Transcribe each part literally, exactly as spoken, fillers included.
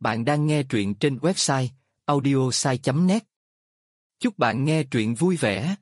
Bạn đang nghe truyện trên website audiosai chấm net. Chúc bạn nghe truyện vui vẻ.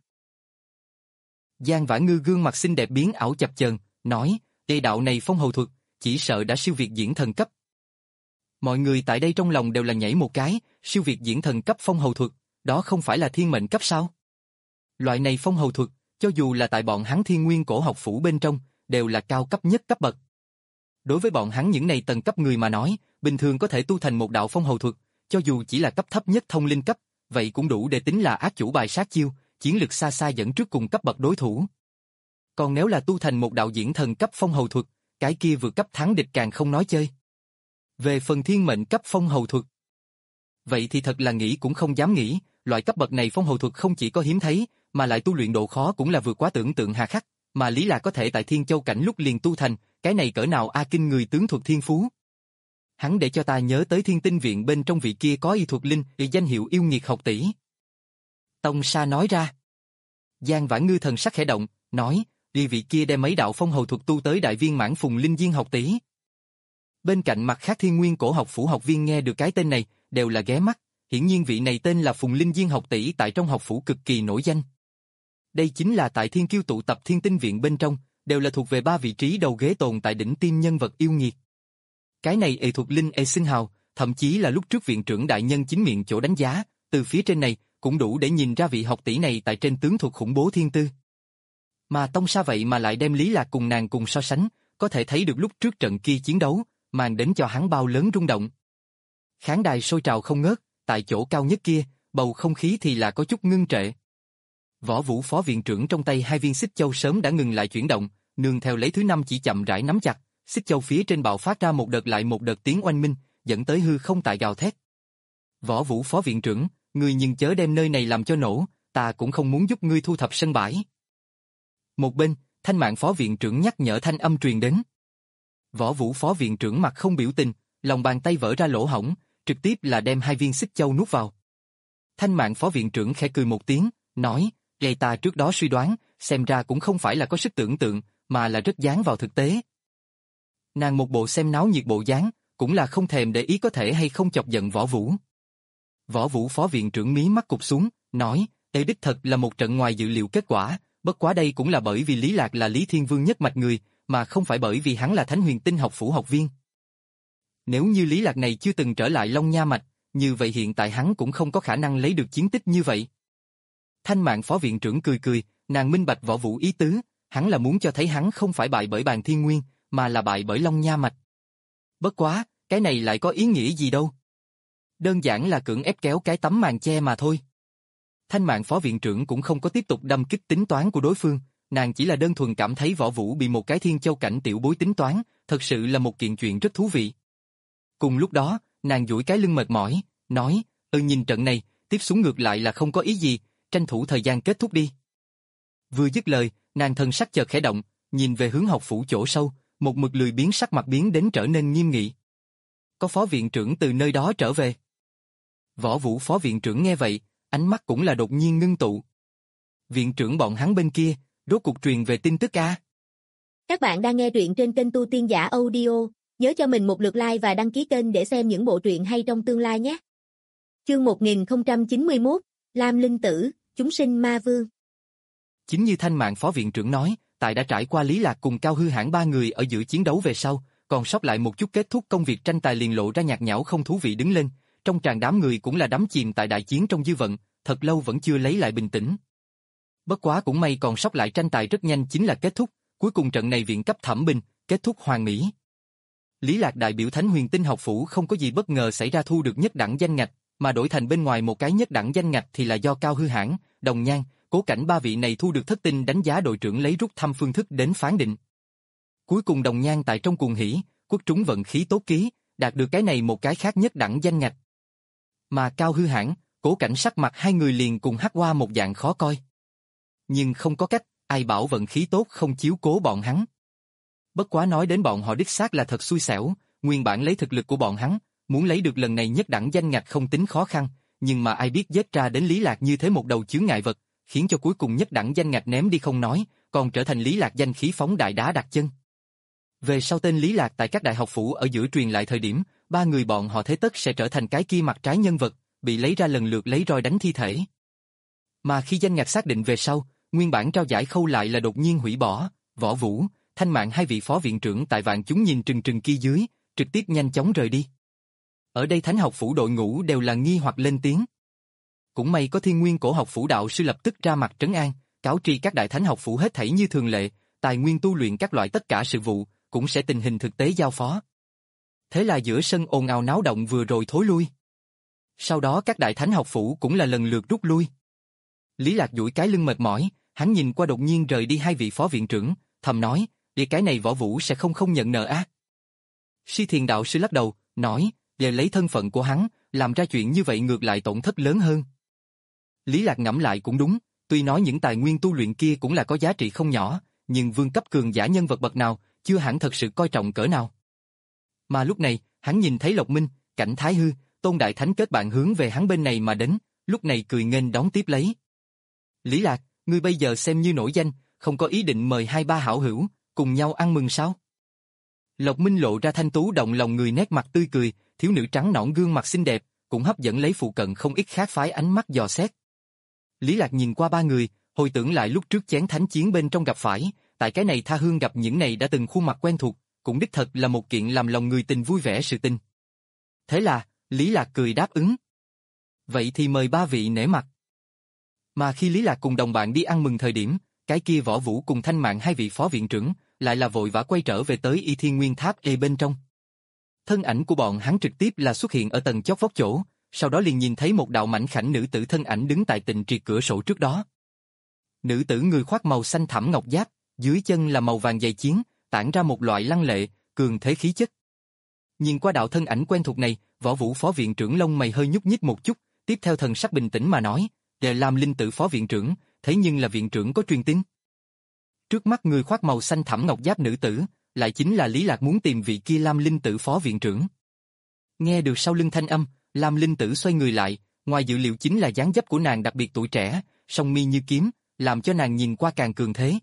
Giang Vã Ngư gương mặt xinh đẹp biến ảo chập chờn, nói, "Đây đạo này phong hầu thuật, chỉ sợ đã siêu việt diễn thần cấp." Mọi người tại đây trong lòng đều là nhảy một cái, siêu việt diễn thần cấp phong hầu thuật, đó không phải là thiên mệnh cấp sao? Loại này phong hầu thuật, cho dù là tại bọn hắn Thiên Nguyên Cổ Học Phủ bên trong, đều là cao cấp nhất cấp bậc. Đối với bọn hắn những này tầng cấp người mà nói, bình thường có thể tu thành một đạo phong hầu thuật, cho dù chỉ là cấp thấp nhất thông linh cấp, vậy cũng đủ để tính là ác chủ bài sát chiêu, chiến lực xa xa dẫn trước cùng cấp bậc đối thủ. Còn nếu là tu thành một đạo diễn thần cấp phong hầu thuật, cái kia vượt cấp thắng địch càng không nói chơi. Về phần thiên mệnh cấp phong hầu thuật, vậy thì thật là nghĩ cũng không dám nghĩ, loại cấp bậc này phong hầu thuật không chỉ có hiếm thấy, mà lại tu luyện độ khó cũng là vượt quá tưởng tượng hà khắc, mà Lý Lạc có thể tại Thiên Châu cảnh lúc liền tu thành, cái này cỡ nào a kinh người tướng thuật thiên phú. Hắn để cho ta nhớ tới Thiên Tinh Viện bên trong vị kia có y thuật linh, y danh hiệu yêu nghiệt học tỷ. Tông Sa nói ra. Giang Vã Ngư thần sắc khẽ động, nói, đi vị kia đem mấy đạo phong hầu thuật tu tới đại viên mãn Phùng Linh Diên học tỷ. Bên cạnh mặt khác Thiên Nguyên Cổ Học Phủ học viên nghe được cái tên này, đều là ghé mắt, hiển nhiên vị này tên là Phùng Linh Diên học tỷ tại trong học phủ cực kỳ nổi danh. Đây chính là tại Thiên Kiêu tụ tập Thiên Tinh Viện bên trong, đều là thuộc về ba vị trí đầu ghế tồn tại đỉnh tiêm nhân vật yêu nghiệt. Cái này y thuật linh e sinh hào, thậm chí là lúc trước viện trưởng đại nhân chính miệng chỗ đánh giá, từ phía trên này cũng đủ để nhìn ra vị học tỷ này tại trên tướng thuật khủng bố thiên tư. Mà Tông Sa vậy mà lại đem Lý Lạc cùng nàng cùng so sánh, có thể thấy được lúc trước trận kia chiến đấu, mang đến cho hắn bao lớn rung động. Khán đài sôi trào không ngớt, tại chỗ cao nhất kia, bầu không khí thì là có chút ngưng trệ. Võ Vũ phó viện trưởng trong tay hai viên xích châu sớm đã ngừng lại chuyển động, nương theo lấy thứ năm chỉ chậm rãi nắm chặt, xích châu phía trên bạo phát ra một đợt lại một đợt tiếng oanh minh, dẫn tới hư không tại gào thét. Võ Vũ phó viện trưởng, ngươi nhưng chớ đem nơi này làm cho nổ, ta cũng không muốn giúp ngươi thu thập sân bãi. Một bên, Thanh Mạn phó viện trưởng nhắc nhở thanh âm truyền đến. Võ Vũ phó viện trưởng mặt không biểu tình, lòng bàn tay vỡ ra lỗ hổng, trực tiếp là đem hai viên xích châu nuốt vào. Thanh Mạn phó viện trưởng khẽ cười một tiếng, nói, "Vậy ta trước đó suy đoán, xem ra cũng không phải là có sức tưởng tượng, mà là rất dán vào thực tế." Nàng một bộ xem náo nhiệt bộ dáng, cũng là không thèm để ý có thể hay không chọc giận Võ Vũ. Võ Vũ phó viện trưởng mí mắt cụp xuống, nói, "Đây đích thật là một trận ngoài dự liệu kết quả, bất quá đây cũng là bởi vì Lý Lạc là Lý Thiên Vương nhất mạch người, mà không phải bởi vì hắn là Thánh Huyền Tinh học phủ học viên. Nếu như Lý Lạc này chưa từng trở lại Long Nha mạch, như vậy hiện tại hắn cũng không có khả năng lấy được chiến tích như vậy." Thanh Mạn phó viện trưởng cười cười, nàng minh bạch Võ Vũ ý tứ, hắn là muốn cho thấy hắn không phải bại bởi Bàn Thiên Nguyên, mà là bại bởi Long Nha mạch. Bất quá, cái này lại có ý nghĩa gì đâu? Đơn giản là cưỡng ép kéo cái tấm màn che mà thôi. Thanh Mạn phó viện trưởng cũng không có tiếp tục đâm kích tính toán của đối phương, nàng chỉ là đơn thuần cảm thấy Võ Vũ bị một cái Thiên Châu cảnh tiểu bối tính toán, thật sự là một kiện chuyện rất thú vị. Cùng lúc đó, nàng duỗi cái lưng mệt mỏi, nói, "Ừ nhìn trận này, tiếp xuống ngược lại là không có ý gì, tranh thủ thời gian kết thúc đi." Vừa dứt lời, nàng thần sắc chợt khẽ động, nhìn về hướng học phủ chỗ sâu, một mực lười biếng sắc mặt biến đến trở nên nghiêm nghị. Có phó viện trưởng từ nơi đó trở về. Võ Vũ phó viện trưởng nghe vậy, ánh mắt cũng là đột nhiên ngưng tụ. Viện trưởng bọn hắn bên kia, rốt cuộc truyền về tin tức a. Các bạn đang nghe truyện trên kênh Tu Tiên Giả Audio, nhớ cho mình một lượt like và đăng ký kênh để xem những bộ truyện hay trong tương lai nhé. Chương một nghìn không trăm chín mươi mốt, Lam Linh Tử, chúng sinh ma vương. Chính như Thanh Mạn phó viện trưởng nói, tại đã trải qua Lý Lạc cùng Cao Hư Hãn ba người ở giữa chiến đấu về sau, còn sót lại một chút kết thúc công việc tranh tài liền lộ ra nhạt nhẽo không thú vị đứng lên, trong tràn đám người cũng là đắm chìm tại đại chiến trong dư vận, thật lâu vẫn chưa lấy lại bình tĩnh. Bất quá cũng may còn sót lại tranh tài rất nhanh chính là kết thúc, cuối cùng trận này viện cấp thẩm bình, kết thúc hoàn mỹ. Lý Lạc đại biểu Thánh Huyền Tinh học phủ không có gì bất ngờ xảy ra thu được nhất đẳng danh ngạch, mà đổi thành bên ngoài một cái nhất đẳng danh ngạch thì là do Cao Hư Hãn, Đồng Nhan, Cố Cảnh ba vị này thu được thất tinh đánh giá đội trưởng lấy rút thăm phương thức đến phán định. Cuối cùng Đồng Nhan tại trong cuồng hỉ, quốc trúng vận khí tốt ký, đạt được cái này một cái khác nhất đẳng danh ngạch. Mà Cao Hư Hãn, Cố Cảnh sắc mặt hai người liền cùng hắc qua một dạng khó coi. Nhưng không có cách, ai bảo vận khí tốt không chiếu cố bọn hắn. Bất quá nói đến bọn họ đích xác là thật xui xẻo, nguyên bản lấy thực lực của bọn hắn, muốn lấy được lần này nhất đẳng danh ngạch không tính khó khăn, nhưng mà ai biết giết ra đến Lý Lạc như thế một đầu chướng ngại vật, khiến cho cuối cùng nhất đẳng danh ngạch ném đi không nói, còn trở thành Lý Lạc danh khí phóng đại đá đặt chân. Về sau tên Lý Lạc tại các đại học phủ ở giữa truyền lại thời điểm, ba người bọn họ thế tất sẽ trở thành cái kia mặt trái nhân vật, bị lấy ra lần lượt lấy roi đánh thi thể. Mà khi danh ngạch xác định về sau, nguyên bản trao giải khâu lại là đột nhiên hủy bỏ, Võ Vũ, Thanh Mạn hai vị phó viện trưởng tại vạn chúng nhìn trừng trừng kia dưới, trực tiếp nhanh chóng rời đi. Ở đây Thánh học phủ đội ngũ đều là nghi hoặc lên tiếng. Cũng may có Thiên Nguyên Cổ học phủ đạo sư lập tức ra mặt trấn an, cáo tri các đại thánh học phủ hết thảy như thường lệ, tài nguyên tu luyện các loại tất cả sự vụ, cũng sẽ tình hình thực tế giao phó. Thế là giữa sân ồn ào náo động vừa rồi thối lui. Sau đó các đại thánh học phủ cũng là lần lượt rút lui. Lý Lạc duỗi cái lưng mệt mỏi, hắn nhìn qua đột nhiên rời đi hai vị phó viện trưởng, thầm nói, vì cái này Võ Vũ sẽ không không nhận nợ á. Si Thiền đạo sư lắc đầu, nói, về lấy thân phận của hắn, làm ra chuyện như vậy ngược lại tổn thất lớn hơn. Lý Lạc ngẫm lại cũng đúng, tuy nói những tài nguyên tu luyện kia cũng là có giá trị không nhỏ, nhưng vương cấp cường giả nhân vật bậc nào, chưa hẳn thật sự coi trọng cỡ nào. Mà lúc này, hắn nhìn thấy Lộc Minh, Cảnh Thái Hư, Tôn Đại Thánh kết bạn hướng về hắn bên này mà đến, lúc này cười nghênh đón tiếp lấy. Lý Lạc, ngươi bây giờ xem như nổi danh, không có ý định mời hai ba hảo hữu, cùng nhau ăn mừng sao? Lộc Minh lộ ra thanh tú động lòng người nét mặt tươi cười, thiếu nữ trắng nõn gương mặt xinh đẹp, cũng hấp dẫn lấy phụ cận không ít khác phái ánh mắt dò xét. Lý Lạc nhìn qua ba người, hồi tưởng lại lúc trước chén thánh chiến bên trong gặp phải, tại cái này tha hương gặp những này đã từng khuôn mặt quen thuộc, cũng đích thật là một kiện làm lòng người tình vui vẻ sự tình. Thế là, Lý Lạc cười đáp ứng. Vậy thì mời ba vị nể mặt. Mà khi Lý Lạc cùng đồng bạn đi ăn mừng thời điểm, cái kia Võ Vũ cùng Thanh Mạn hai vị phó viện trưởng, lại là vội vã quay trở về tới Y Thiên Nguyên Tháp E bên trong. Thân ảnh của bọn hắn trực tiếp là xuất hiện ở tầng chót vót chỗ, sau đó liền nhìn thấy một đạo mảnh khảnh nữ tử thân ảnh đứng tại Tịnh Triệt cửa sổ trước đó. Nữ tử người khoác màu xanh thẳm ngọc giáp, dưới chân là màu vàng dày chiến, tản ra một loại lăng lệ, cường thế khí chất. Nhìn qua đạo thân ảnh quen thuộc này, Võ Vũ phó viện trưởng lông mày hơi nhúc nhích một chút, tiếp theo thần sắc bình tĩnh mà nói, "Để làm Linh Tử phó viện trưởng, thế nhưng là viện trưởng có truyền tin." Trước mắt người khoác màu xanh thẳm ngọc giáp nữ tử, lại chính là Lý Lạc muốn tìm vị kia Lam Linh Tử phó viện trưởng. Nghe được sau lưng thanh âm, Lam Linh Tử xoay người lại, ngoài dự liệu chính là dáng dấp của nàng đặc biệt tuổi trẻ, song mi như kiếm, làm cho nàng nhìn qua càng cường thế.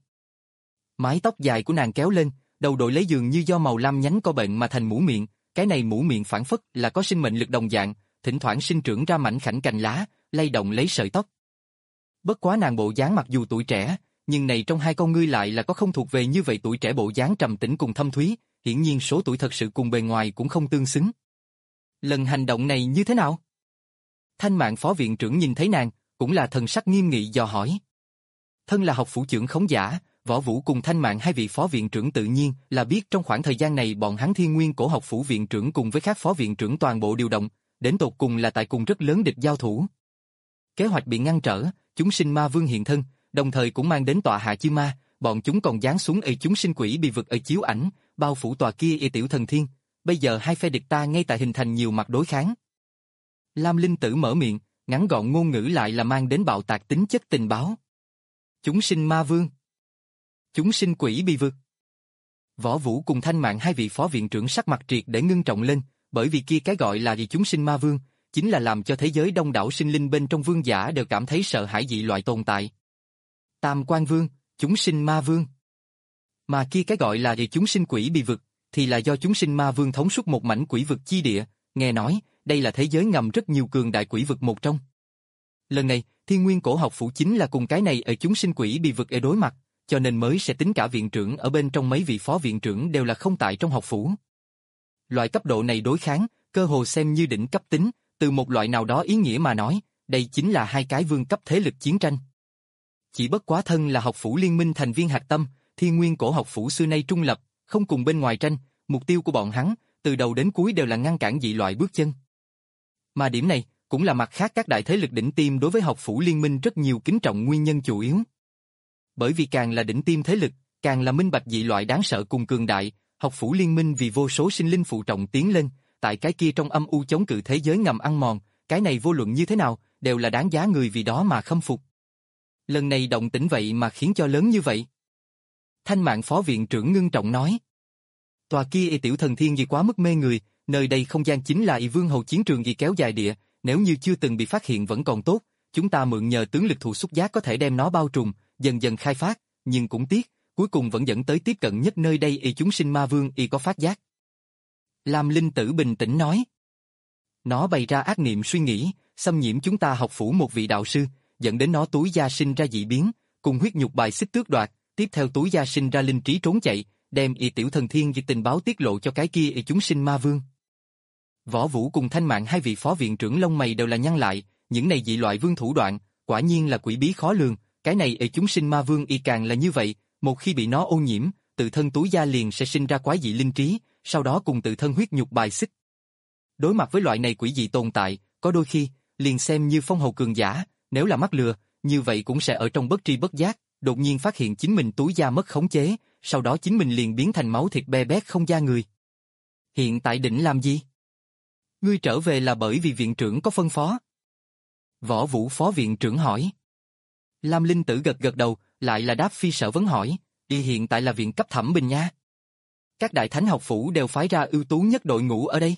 Mái tóc dài của nàng kéo lên, đầu đội lấy dường như do màu lam nhánh co bệnh mà thành mũ miệng, cái này mũ miệng phản phất là có sinh mệnh lực đồng dạng, thỉnh thoảng sinh trưởng ra mảnh khảnh cành lá, lay động lấy sợi tóc. Bất quá nàng bộ dáng mặc dù tuổi trẻ, nhưng này trong hai con ngươi lại là có không thuộc về như vậy tuổi trẻ bộ dáng trầm tĩnh cùng thâm thúy, hiển nhiên số tuổi thật sự cùng bề ngoài cũng không tương xứng. Lần hành động này như thế nào? Thanh Mạn phó viện trưởng nhìn thấy nàng, cũng là thần sắc nghiêm nghị dò hỏi. Thân là học phủ trưởng khống giả, Võ Vũ cùng Thanh Mạn hai vị phó viện trưởng tự nhiên là biết trong khoảng thời gian này bọn hắn Thiên Nguyên Cổ học phủ viện trưởng cùng với các phó viện trưởng toàn bộ điều động, đến tột cùng là tại cùng rất lớn địch giao thủ. Kế hoạch bị ngăn trở, chúng sinh ma vương hiện thân, đồng thời cũng mang đến tọa hạ chi ma, bọn chúng còn giáng xuống ở chúng sinh quỷ bị vực ở chiếu ảnh, bao phủ tòa kia y tiểu thần thiên. Bây giờ hai phe địch ta ngay tại hình thành nhiều mặt đối kháng. Lam Linh Tử mở miệng, ngắn gọn ngôn ngữ lại là mang đến bạo tạc tính chất tình báo. Chúng sinh ma vương. Chúng sinh quỷ bị vực. Võ Vũ cùng Thanh Mạn hai vị phó viện trưởng sắc mặt triệt để ngưng trọng lên, bởi vì kia cái gọi là gì chúng sinh ma vương, chính là làm cho thế giới đông đảo sinh linh bên trong vương giả đều cảm thấy sợ hãi dị loại tồn tại. Tam Quan Vương, chúng sinh ma vương. Mà kia cái gọi là gì chúng sinh quỷ bị vực, thì là do chúng sinh ma vương thống suốt một mảnh quỷ vực chi địa, nghe nói, đây là thế giới ngầm rất nhiều cường đại quỷ vực một trong. Lần này, Thiên Nguyên Cổ học phủ chính là cùng cái này ở chúng sinh quỷ bị vực ở đối mặt, cho nên mới sẽ tính cả viện trưởng ở bên trong mấy vị phó viện trưởng đều là không tại trong học phủ. Loại cấp độ này đối kháng, cơ hồ xem như đỉnh cấp tính, từ một loại nào đó ý nghĩa mà nói, đây chính là hai cái vương cấp thế lực chiến tranh. Chỉ bất quá thân là học phủ liên minh thành viên hạch tâm, Thiên Nguyên Cổ học phủ xưa nay trung lập, không cùng bên ngoài tranh, mục tiêu của bọn hắn, từ đầu đến cuối đều là ngăn cản dị loại bước chân. Mà điểm này, cũng là mặt khác các đại thế lực đỉnh tiêm đối với học phủ liên minh rất nhiều kính trọng nguyên nhân chủ yếu. Bởi vì càng là đỉnh tiêm thế lực, càng là minh bạch dị loại đáng sợ cùng cường đại, học phủ liên minh vì vô số sinh linh phụ trọng tiến lên, tại cái kia trong âm u chống cự thế giới ngầm ăn mòn, cái này vô luận như thế nào, đều là đáng giá người vì đó mà khâm phục. Lần này động tĩnh vậy mà khiến cho lớn như vậy. Thanh Mạn phó viện trưởng ngưng trọng nói. Tòa kia y tiểu thần thiên gì quá mức mê người, nơi đây không gian chính là y vương hầu chiến trường gì kéo dài địa, nếu như chưa từng bị phát hiện vẫn còn tốt, chúng ta mượn nhờ tướng lực thụ xúc giác có thể đem nó bao trùm, dần dần khai phát, nhưng cũng tiếc, cuối cùng vẫn dẫn tới tiếp cận nhất nơi đây y chúng sinh ma vương y có phát giác. Lam Linh Tử bình tĩnh nói. Nó bày ra ác niệm suy nghĩ, xâm nhiễm chúng ta học phủ một vị đạo sư, dẫn đến nó túi gia sinh ra dị biến, cùng huyết nhục bài xích tước đoạt, tiếp theo túi gia sinh ra linh trí trốn chạy, đem y tiểu thần thiên vì tình báo tiết lộ cho cái kia y chúng sinh ma vương. Võ Vũ cùng Thanh Mạn hai vị phó viện trưởng lông mày đều là nhăn lại, những này dị loại vương thủ đoạn, quả nhiên là quỷ bí khó lường, cái này y chúng sinh ma vương y càng là như vậy, một khi bị nó ô nhiễm, tự thân túi gia liền sẽ sinh ra quái dị linh trí, sau đó cùng tự thân huyết nhục bài xích. Đối mặt với loại này quỷ dị tồn tại, có đôi khi, liền xem như phong hầu cường giả, nếu là mắc lừa, như vậy cũng sẽ ở trong bất tri bất giác, đột nhiên phát hiện chính mình túi da mất khống chế, sau đó chính mình liền biến thành máu thịt be bét không da người. Hiện tại định làm gì? Ngươi trở về là bởi vì viện trưởng có phân phó. Võ Vũ phó viện trưởng hỏi. Lam Linh Tử gật gật đầu, lại là đáp phi sở vấn hỏi, y hiện tại là viện cấp thẩm bình nha. Các đại thánh học phủ đều phái ra ưu tú nhất đội ngũ ở đây.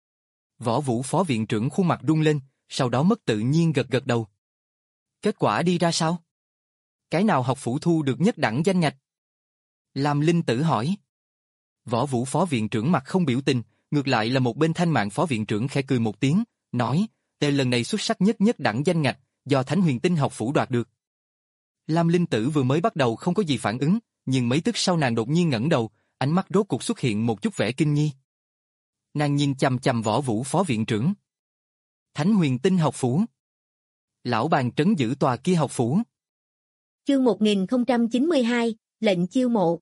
Võ Vũ phó viện trưởng khuôn mặt rung lên, sau đó mất tự nhiên gật gật đầu. Kết quả đi ra sao? Cái nào học phủ thu được nhất đẳng danh ngạch? Lam Linh Tử hỏi. Võ Vũ phó viện trưởng mặt không biểu tình, ngược lại là một bên Thanh Mạn phó viện trưởng khẽ cười một tiếng, nói, tề lần này xuất sắc nhất nhất đẳng danh ngạch, do Thánh Huyền Tinh học phủ đoạt được. Lam Linh Tử vừa mới bắt đầu không có gì phản ứng, nhưng mấy tức sau nàng đột nhiên ngẩng đầu, ánh mắt rốt cuộc xuất hiện một chút vẻ kinh nghi. Nàng nhìn chằm chằm Võ Vũ phó viện trưởng. Thánh Huyền Tinh học phủ. Lão bàn trấn giữ tòa kia học phủ. Chương một nghìn không trăm chín mươi hai, lệnh chiêu mộ.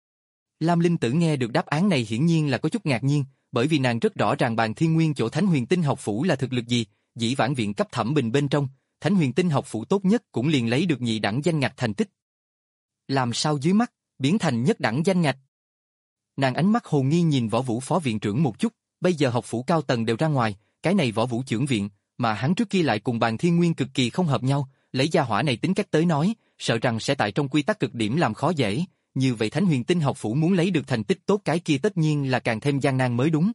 Lam Linh Tử nghe được đáp án này hiển nhiên là có chút ngạc nhiên, bởi vì nàng rất rõ ràng Bàn Thiên Nguyên chỗ Thánh Huyền Tinh học phủ là thực lực gì, dĩ vãng viện cấp thẩm bình bên trong, Thánh Huyền Tinh học phủ tốt nhất cũng liền lấy được nhị đẳng danh ngạch thành tích. Làm sao dưới mắt, biến thành nhất đẳng danh ngạch? Nàng ánh mắt hồ nghi nhìn Võ Vũ phó viện trưởng một chút, bây giờ học phủ cao tầng đều ra ngoài, cái này Võ Vũ trưởng viện, mà hắn trước kia lại cùng Bàn Thiên Nguyên cực kỳ không hợp nhau, lấy gia hỏa này tính cách tới nói, sợ rằng sẽ tại trong quy tắc cực điểm làm khó dễ, như vậy Thánh Huyền Tinh học phủ muốn lấy được thành tích tốt cái kia tất nhiên là càng thêm gian nan mới đúng.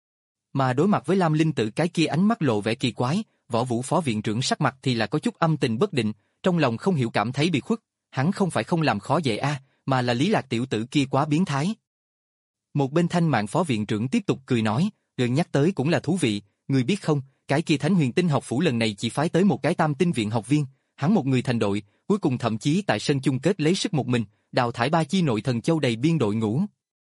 Mà đối mặt với Lam Linh Tử cái kia ánh mắt lộ vẻ kỳ quái, Võ Vũ phó viện trưởng sắc mặt thì là có chút âm tình bất định, trong lòng không hiểu cảm thấy bị khuất, hắn không phải không làm khó dễ a, à, mà là Lý Lạc tiểu tử kia quá biến thái. Một bên Thanh Mạn phó viện trưởng tiếp tục cười nói, gần nhắc tới cũng là thú vị, người biết không, cái kia Thánh Huyền Tinh học phủ lần này chỉ phái tới một cái tam tinh viện học viên, hắn một người thành đội, cuối cùng thậm chí tại sân chung kết lấy sức một mình, đào thải ba chi nội thần châu đầy biên đội ngũ.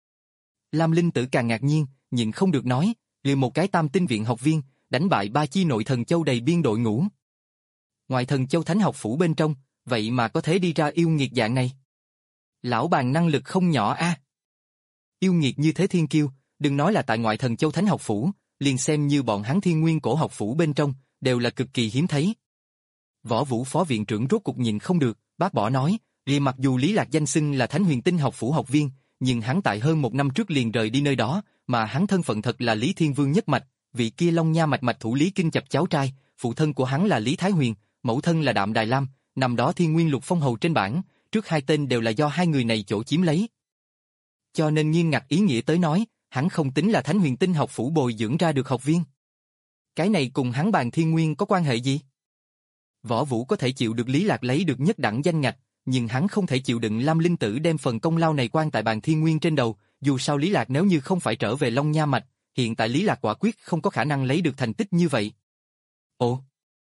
Lam Linh Tử càng ngạc nhiên, nhịn không được nói, liền một cái tam tinh viện học viên, đánh bại ba chi nội thần châu đầy biên đội ngũ. Ngoài thần châu thánh học phủ bên trong, vậy mà có thể đi ra yêu nghiệt dạng này. Lão bàn năng lực không nhỏ a. À. Yêu nghiệt như thế thiên kiêu, đừng nói là tại ngoại thần châu thánh học phủ, liền xem như bọn hắn thiên nguyên cổ học phủ bên trong, đều là cực kỳ hiếm thấy. Võ Vũ phó viện trưởng rốt cục nhịn không được, bác bỏ nói, liền mặc dù Lý Lạc danh xưng là Thánh Huyền Tinh học phủ học viên, nhưng hắn tại hơn một năm trước liền rời đi nơi đó, mà hắn thân phận thật là Lý Thiên Vương nhất mạch, vị kia Long Nha mạch mạch thủ Lý Kinh Chập cháu trai, phụ thân của hắn là Lý Thái Huyền, mẫu thân là Đạm Đài Lam, năm đó Thiên Nguyên Lục Phong hầu trên bảng, trước hai tên đều là do hai người này chỗ chiếm lấy. Cho nên nghiêm ngặt ý nghĩa tới nói, hắn không tính là Thánh Huyền Tinh học phủ bồi dưỡng ra được học viên. Cái này cùng hắn Bàn Thiên Nguyên có quan hệ gì? Võ Vũ có thể chịu được Lý Lạc lấy được nhất đẳng danh ngạch, nhưng hắn không thể chịu đựng Lam Linh Tử đem phần công lao này quan tại Bàn Thiên Nguyên trên đầu, dù sao Lý Lạc nếu như không phải trở về Long Nha mạch, hiện tại Lý Lạc quả quyết không có khả năng lấy được thành tích như vậy. Ồ!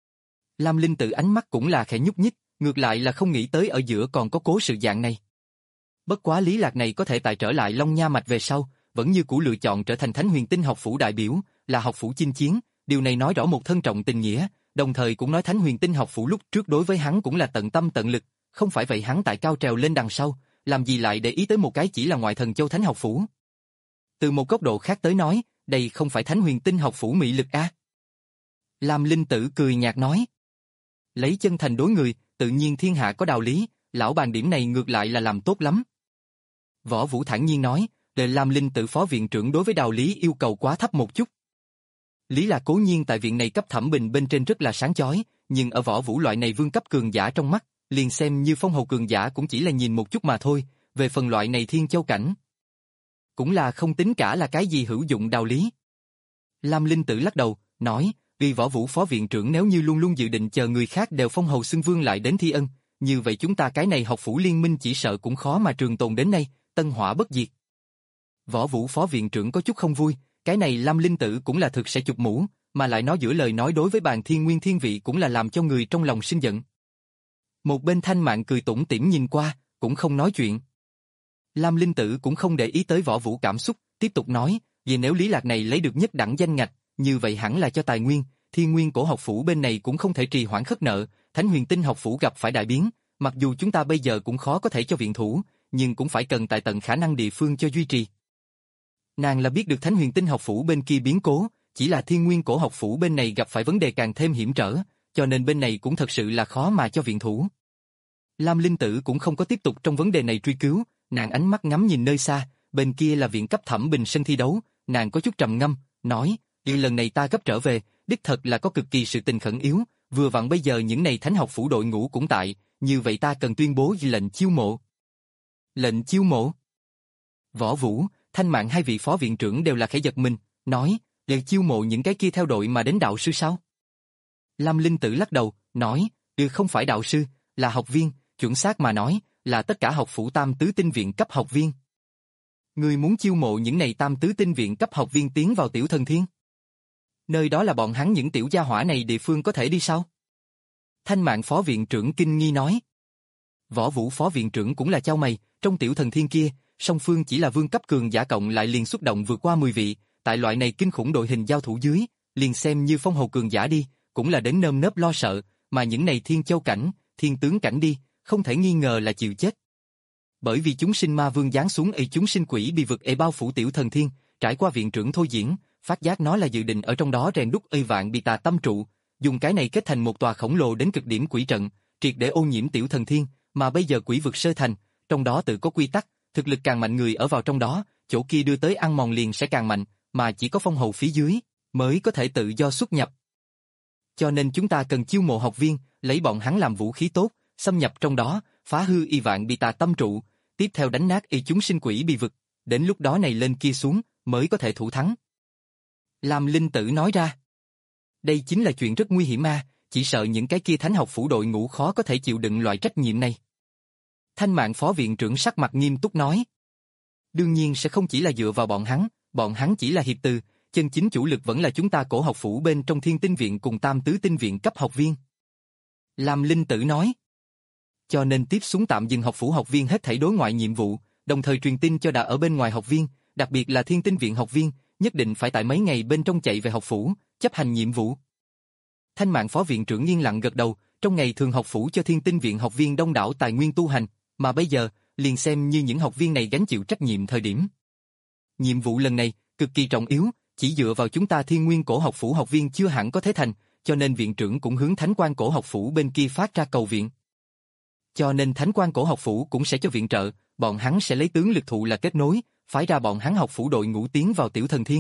Lam Linh Tử ánh mắt cũng là khẽ nhúc nhích, ngược lại là không nghĩ tới ở giữa còn có cố sự dạng này. Bất quá Lý Lạc này có thể tại trở lại Long Nha mạch về sau, vẫn như cũ lựa chọn trở thành Thánh Huyền Tinh học phủ đại biểu, là học phủ chinh chiến, điều này nói rõ một thân trọng tình nghĩa, đồng thời cũng nói Thánh Huyền Tinh học phủ lúc trước đối với hắn cũng là tận tâm tận lực, không phải vậy hắn tại cao trèo lên đằng sau, làm gì lại để ý tới một cái chỉ là ngoại thần châu thánh học phủ. Từ một góc độ khác tới nói, đây không phải Thánh Huyền Tinh học phủ mị lực a. À? Lam Linh Tử cười nhạt nói, lấy chân thành đối người, tự nhiên thiên hạ có đạo lý, lão bàn điểm này ngược lại là làm tốt lắm. Võ Vũ thản nhiên nói, để Lam Linh Tử phó viện trưởng đối với đạo lý yêu cầu quá thấp một chút. Lý là cố nhiên tại viện này cấp thẩm bình bên trên rất là sáng chói, nhưng ở Võ Vũ loại này vương cấp cường giả trong mắt, liền xem như phong hầu cường giả cũng chỉ là nhìn một chút mà thôi, về phần loại này thiên châu cảnh. Cũng là không tính cả là cái gì hữu dụng đạo lý. Lam Linh Tử lắc đầu, nói, vì Võ Vũ phó viện trưởng nếu như luôn luôn dự định chờ người khác đều phong hầu xưng vương lại đến thi ân, như vậy chúng ta cái này học phủ liên minh chỉ sợ cũng khó mà trường tồn đến nay, tân hỏa bất diệt. Võ Vũ phó viện trưởng có chút không vui, Cái này Lam Linh Tử cũng là thực sẽ chụp mũ, mà lại nói giữa lời nói đối với bàn thiên nguyên thiên vị cũng là làm cho người trong lòng sinh giận. Một bên Thanh Mạn cười tủm tỉm nhìn qua, cũng không nói chuyện. Lam Linh Tử cũng không để ý tới Võ Vũ cảm xúc, tiếp tục nói, vì nếu Lý Lạc này lấy được nhất đẳng danh ngạch, như vậy hẳn là cho tài nguyên, Thiên Nguyên Cổ học phủ bên này cũng không thể trì hoãn khất nợ, Thánh Huyền Tinh học phủ gặp phải đại biến, mặc dù chúng ta bây giờ cũng khó có thể cho viện thủ, nhưng cũng phải cần tại tận khả năng địa phương cho duy trì. Nàng là biết được Thánh Huyền Tinh học phủ bên kia biến cố, chỉ là Thiên Nguyên Cổ học phủ bên này gặp phải vấn đề càng thêm hiểm trở, cho nên bên này cũng thật sự là khó mà cho viện thủ. Lam Linh Tử cũng không có tiếp tục trong vấn đề này truy cứu, nàng ánh mắt ngắm nhìn nơi xa, bên kia là viện cấp Thẩm Bình sân thi đấu, nàng có chút trầm ngâm, nói, lần này ta gấp trở về, đích thật là có cực kỳ sự tình khẩn yếu, vừa vặn bây giờ những này thánh học phủ đội ngũ cũng tại, như vậy ta cần tuyên bố lệnh chiêu mộ. Lệnh chiêu mộ? Võ Vũ, Thanh Mạn hai vị phó viện trưởng đều là khẽ giật mình, nói, lệnh chiêu mộ những cái kia theo đội mà đến đạo sư sao? Lam Linh Tử lắc đầu, nói, ừ không phải đạo sư, là học viên, chuẩn xác mà nói, là tất cả học phủ tam tứ tinh viện cấp học viên. Người muốn chiêu mộ những này tam tứ tinh viện cấp học viên tiến vào Tiểu Thần Thiên? Nơi đó là bọn hắn những tiểu gia hỏa này địa phương có thể đi sao? Thanh Mạn phó viện trưởng kinh nghi nói. Võ Vũ phó viện trưởng cũng là chau mày, trong Tiểu Thần Thiên kia, song phương chỉ là vương cấp cường giả cộng lại liền xuất động vượt qua mười vị, tại loại này kinh khủng đội hình giao thủ dưới, liền xem như phong hầu cường giả đi, cũng là đến nơm nớp lo sợ, mà những này thiên châu cảnh, thiên tướng cảnh đi, không thể nghi ngờ là chịu chết. Bởi vì chúng sinh ma vương giáng xuống ấy chúng sinh quỷ bị vực ê bao phủ Tiểu Thần Thiên, trải qua viện trưởng thôi diễn, phát giác nó là dự định ở trong đó rèn đúc ây vạn bị tà tâm trụ, dùng cái này kết thành một tòa khổng lồ đến cực điểm quỷ trận, triệt để ô nhiễm Tiểu Thần Thiên, mà bây giờ quỷ vực sơ thành, trong đó tự có quy tắc, thực lực càng mạnh người ở vào trong đó, chỗ kia đưa tới ăn mòn liền sẽ càng mạnh, mà chỉ có phong hầu phía dưới mới có thể tự do xuất nhập. Cho nên chúng ta cần chiêu mộ học viên, lấy bọn hắn làm vũ khí tốt, xâm nhập trong đó, phá hư y vạn bị tà tâm trụ, tiếp theo đánh nát y chúng sinh quỷ bị vực, đến lúc đó này lên kia xuống, mới có thể thủ thắng. Lam Linh Tử nói ra, đây chính là chuyện rất nguy hiểm ma, chỉ sợ những cái kia thánh học phủ đội ngũ khó có thể chịu đựng loại trách nhiệm này. Thanh Mạn phó viện trưởng sắc mặt nghiêm túc nói, đương nhiên sẽ không chỉ là dựa vào bọn hắn, bọn hắn chỉ là hiệp từ, chân chính chủ lực vẫn là chúng ta Cổ học phủ bên trong Thiên Tinh viện cùng Tam Tứ Tinh viện cấp học viên. Lam Linh Tử nói, cho nên tiếp xuống tạm dừng học phủ học viên hết thảy đối ngoại nhiệm vụ, đồng thời truyền tin cho đã ở bên ngoài học viên, đặc biệt là Thiên Tinh viện học viên, nhất định phải tại mấy ngày bên trong chạy về học phủ, chấp hành nhiệm vụ. Thanh Mạn phó viện trưởng yên lặng gật đầu, trong ngày thường học phủ cho Thiên Tinh viện học viên đông đảo tài nguyên tu hành, mà bây giờ, liền xem như những học viên này gánh chịu trách nhiệm thời điểm. Nhiệm vụ lần này, cực kỳ trọng yếu, chỉ dựa vào chúng ta Thiên Nguyên Cổ học phủ học viên chưa hẳn có thể thành, cho nên viện trưởng cũng hướng Thánh Quan Cổ học phủ bên kia phát ra cầu viện. Cho nên Thánh Quan Cổ học phủ cũng sẽ cho viện trợ, bọn hắn sẽ lấy tướng lực thụ là kết nối, phái ra bọn hắn học phủ đội ngũ tiến vào Tiểu Thần Thiên.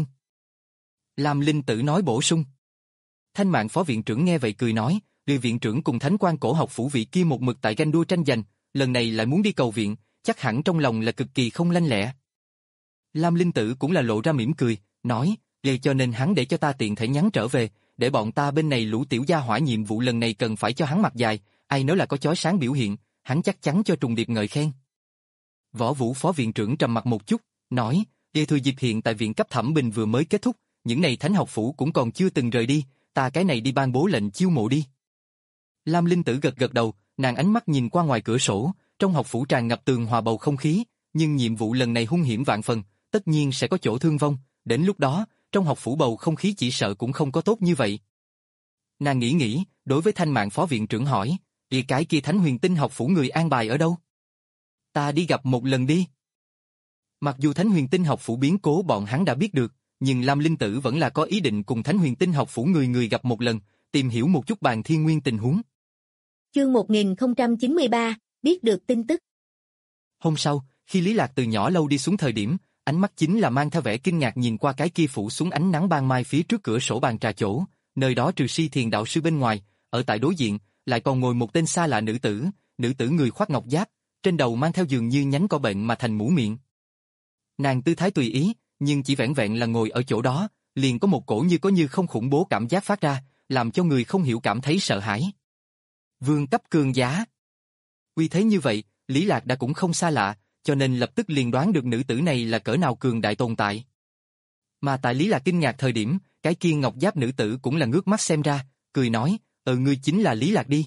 Lam Linh Tử nói bổ sung. Thanh Mạn phó viện trưởng nghe vậy cười nói, vì viện trưởng cùng Thánh Quan Cổ học phủ vị kia một mực tại ganh đua tranh giành, lần này lại muốn đi cầu viện, chắc hẳn trong lòng là cực kỳ không lanh lẹ. Lam Linh Tử cũng là lộ ra mỉm cười, nói, vậy cho nên hắn để cho ta tiện thể nhắn trở về, để bọn ta bên này lũ tiểu gia hỏa nhiệm vụ lần này cần phải cho hắn mặt dài, ai nói là có chói sáng biểu hiện, hắn chắc chắn cho trùng điệp ngợi khen. Võ Vũ phó viện trưởng trầm mặt một chút, nói, để thừa dịp hiện tại viện cấp Thẩm Bình vừa mới kết thúc, những này thánh học phủ cũng còn chưa từng rời đi, ta cái này đi ban bố lệnh chiêu mộ đi. Lam Linh Tử gật gật đầu, nàng ánh mắt nhìn qua ngoài cửa sổ, trong học phủ tràn ngập tường hòa bầu không khí, nhưng nhiệm vụ lần này hung hiểm vạn phần, tất nhiên sẽ có chỗ thương vong, đến lúc đó, trong học phủ bầu không khí chỉ sợ cũng không có tốt như vậy. Nàng nghĩ nghĩ, đối với Thanh Mạn phó viện trưởng hỏi, "Vậy cái kia Thánh Huyền Tinh học phủ người an bài ở đâu? Ta đi gặp một lần đi." Mặc dù Thánh Huyền Tinh học phủ biến cố bọn hắn đã biết được, nhưng Lam Linh Tử vẫn là có ý định cùng Thánh Huyền Tinh học phủ người người gặp một lần, tìm hiểu một chút bàn thiên nguyên tình huống. Chương một nghìn không trăm chín mươi ba, biết được tin tức. Hôm sau, khi Lý Lạc từ nhỏ lâu đi xuống thời điểm, ánh mắt chính là mang theo vẻ kinh ngạc nhìn qua cái kia phủ xuống ánh nắng ban mai phía trước cửa sổ bàn trà chỗ, nơi đó trừ Si Thiền đạo sư bên ngoài, ở tại đối diện, lại còn ngồi một tên xa lạ nữ tử, nữ tử người khoác ngọc giáp, trên đầu mang theo dường như nhánh cỏ bệnh mà thành mũ miệng. Nàng tư thái tùy ý, nhưng chỉ vẻn vẹn là ngồi ở chỗ đó, liền có một cổ như có như không khủng bố cảm giác phát ra, làm cho người không hiểu cảm thấy sợ hãi. Vương cấp cường giả. Uy thế như vậy, Lý Lạc đã cũng không xa lạ, cho nên lập tức liền đoán được nữ tử này là cỡ nào cường đại tồn tại. Mà tại Lý Lạc kinh ngạc thời điểm, cái kia ngọc giáp nữ tử cũng là ngước mắt xem ra, cười nói, ừ ngươi chính là Lý Lạc đi.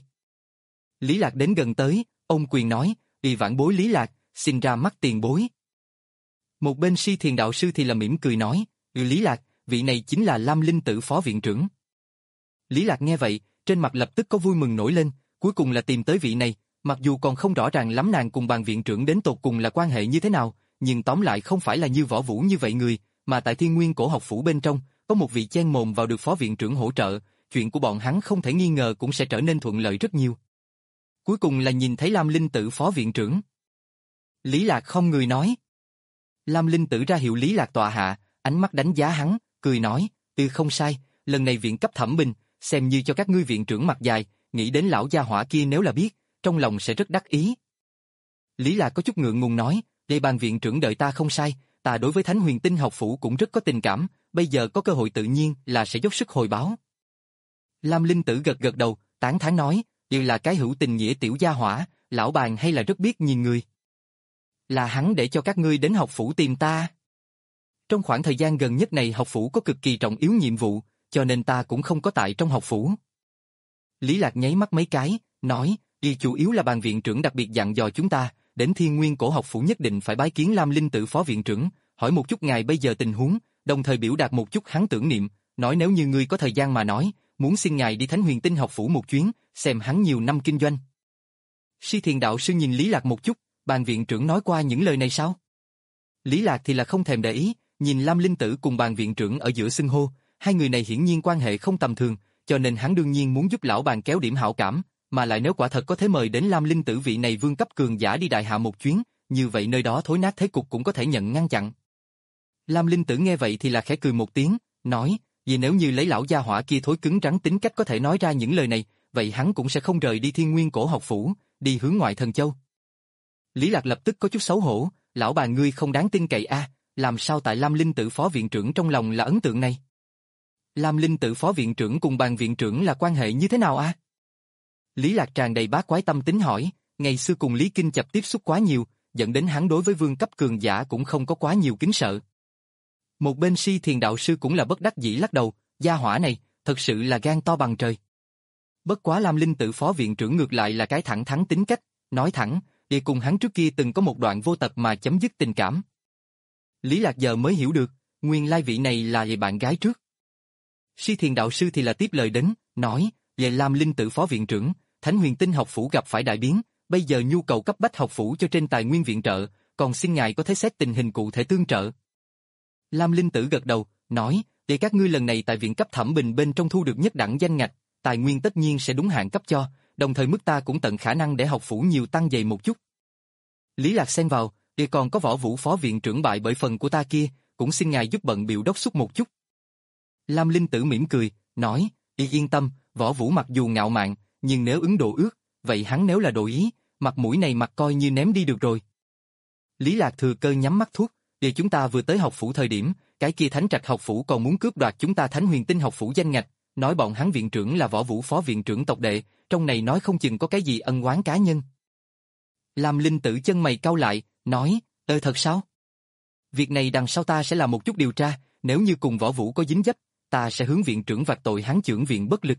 Lý Lạc đến gần tới, ôm quyền nói, đi vãn bối Lý Lạc, xin ra mắt tiền bối. Một bên Si Thiền đạo sư thì là mỉm cười nói, ừ Lý Lạc, vị này chính là Lam Linh Tử phó viện trưởng. Lý Lạc nghe vậy, trên mặt lập tức có vui mừng nổi lên, cuối cùng là tìm tới vị này, mặc dù còn không rõ ràng lắm nàng cùng Bàn viện trưởng đến tột cùng là quan hệ như thế nào, nhưng tóm lại không phải là như Võ Vũ như vậy người, mà tại Thiên Nguyên Cổ học phủ bên trong, có một vị chen mồm vào được phó viện trưởng hỗ trợ, chuyện của bọn hắn không thể nghi ngờ cũng sẽ trở nên thuận lợi rất nhiều. Cuối cùng là nhìn thấy Lam Linh Tử phó viện trưởng. Lý Lạc không người nói. Lam Linh Tử ra hiệu Lý Lạc tọa hạ, ánh mắt đánh giá hắn, cười nói, ừ không sai, lần này viện cấp thẩm bình, xem như cho các ngươi viện trưởng mặt dài, nghĩ đến lão gia hỏa kia nếu là biết, trong lòng sẽ rất đắc ý. Lý Lạc có chút ngượng ngùng nói, đây Bàn viện trưởng đợi ta không sai, ta đối với Thánh Huyền Tinh học phủ cũng rất có tình cảm, bây giờ có cơ hội tự nhiên là sẽ dốc sức hồi báo. Lam Linh Tử gật gật đầu, tán thán nói, đều là cái hữu tình nghĩa tiểu gia hỏa, lão Bàn hay là rất biết nhìn người. Là hắn để cho các ngươi đến học phủ tìm ta. Trong khoảng thời gian gần nhất này học phủ có cực kỳ trọng yếu nhiệm vụ, cho nên ta cũng không có tại trong học phủ. Lý Lạc nháy mắt mấy cái, nói, đi chủ yếu là Bàn viện trưởng đặc biệt dặn dò chúng ta, đến Thiên Nguyên Cổ học phủ nhất định phải bái kiến Lam Linh Tử phó viện trưởng, hỏi một chút ngài bây giờ tình huống, đồng thời biểu đạt một chút hắn tưởng niệm, nói nếu như ngươi có thời gian mà nói, muốn xin ngài đi Thánh Huyền Tinh học phủ một chuyến, xem hắn nhiều năm kinh doanh. Si Thiền đạo sư nhìn Lý Lạc một chút, Bàn viện trưởng nói qua những lời này sao? Lý Lạc thì là không thèm để ý, nhìn Lam Linh Tử cùng Bàn viện trưởng ở giữa xưng hô, hai người này hiển nhiên quan hệ không tầm thường, cho nên hắn đương nhiên muốn giúp lão Bàn kéo điểm hảo cảm, mà lại nếu quả thật có thể mời đến Lam Linh Tử vị này vương cấp cường giả đi đại hạ một chuyến, như vậy nơi đó thối nát thế cục cũng có thể nhận ngăn chặn. Lam Linh Tử nghe vậy thì là khẽ cười một tiếng, nói, vì nếu như lấy lão gia hỏa kia thối cứng rắn tính cách có thể nói ra những lời này, vậy hắn cũng sẽ không rời đi Thiên Nguyên Cổ học phủ, đi hướng ngoại thần châu. Lý Lạc lập tức có chút xấu hổ, lão bà ngươi không đáng tin cậy a, làm sao tại Lam Linh Tử phó viện trưởng trong lòng là ấn tượng này? Lam Linh Tử phó viện trưởng cùng Bàn viện trưởng là quan hệ như thế nào a? Lý Lạc tràn đầy bá quái tâm tính hỏi, ngày xưa cùng Lý Kinh Chập tiếp xúc quá nhiều, dẫn đến hắn đối với vương cấp cường giả cũng không có quá nhiều kính sợ. Một bên Si Thiền đạo sư cũng là bất đắc dĩ lắc đầu, gia hỏa này, thật sự là gan to bằng trời. Bất quá Lam Linh Tử phó viện trưởng ngược lại là cái thẳng thắn tính cách, nói thẳng, đi cùng hắn trước kia từng có một đoạn vô tật mà chấm dứt tình cảm. Lý Lạc giờ mới hiểu được, nguyên lai vị này là về bạn gái trước. Si Thiền đạo sư thì là tiếp lời đến, nói, về Lam Linh Tử phó viện trưởng, Thánh Huyền Tinh học phủ gặp phải đại biến, bây giờ nhu cầu cấp bách học phủ cho trên tài nguyên viện trợ, còn xin ngài có thể xét tình hình cụ thể tương trợ. Lam Linh Tử gật đầu, nói, để các ngươi lần này tại viện cấp thẩm bình bên trong thu được nhất đẳng danh ngạch, tài nguyên tất nhiên sẽ đúng hạn cấp cho, đồng thời mức ta cũng tận khả năng để học phủ nhiều tăng dày một chút. Lý Lạc xen vào, để còn có Võ Vũ phó viện trưởng bại bởi phần của ta kia, cũng xin ngài giúp bận biểu đốc xúc một chút. Lam Linh Tử mỉm cười, nói, yên tâm, Võ Vũ mặc dù ngạo mạn, nhưng nếu ứng độ ước, vậy hắn nếu là đồ ý, mặt mũi này mặt coi như ném đi được rồi. Lý Lạc thừa cơ nhắm mắt thuốc, để chúng ta vừa tới học phủ thời điểm, cái kia Thánh Trạch học phủ còn muốn cướp đoạt chúng ta Thánh Huyền Tinh học phủ danh ngạch, nói bọn hắn viện trưởng là Võ Vũ phó viện trưởng tộc đệ, trong này nói không chừng có cái gì ân oán cá nhân. Lam Linh Tử chân mày cau lại, nói, ơ thật sao? Việc này đằng sau ta sẽ làm một chút điều tra, nếu như cùng Võ Vũ có dính dấp, ta sẽ hướng viện trưởng vạch tội hắn chưởng viện bất lực.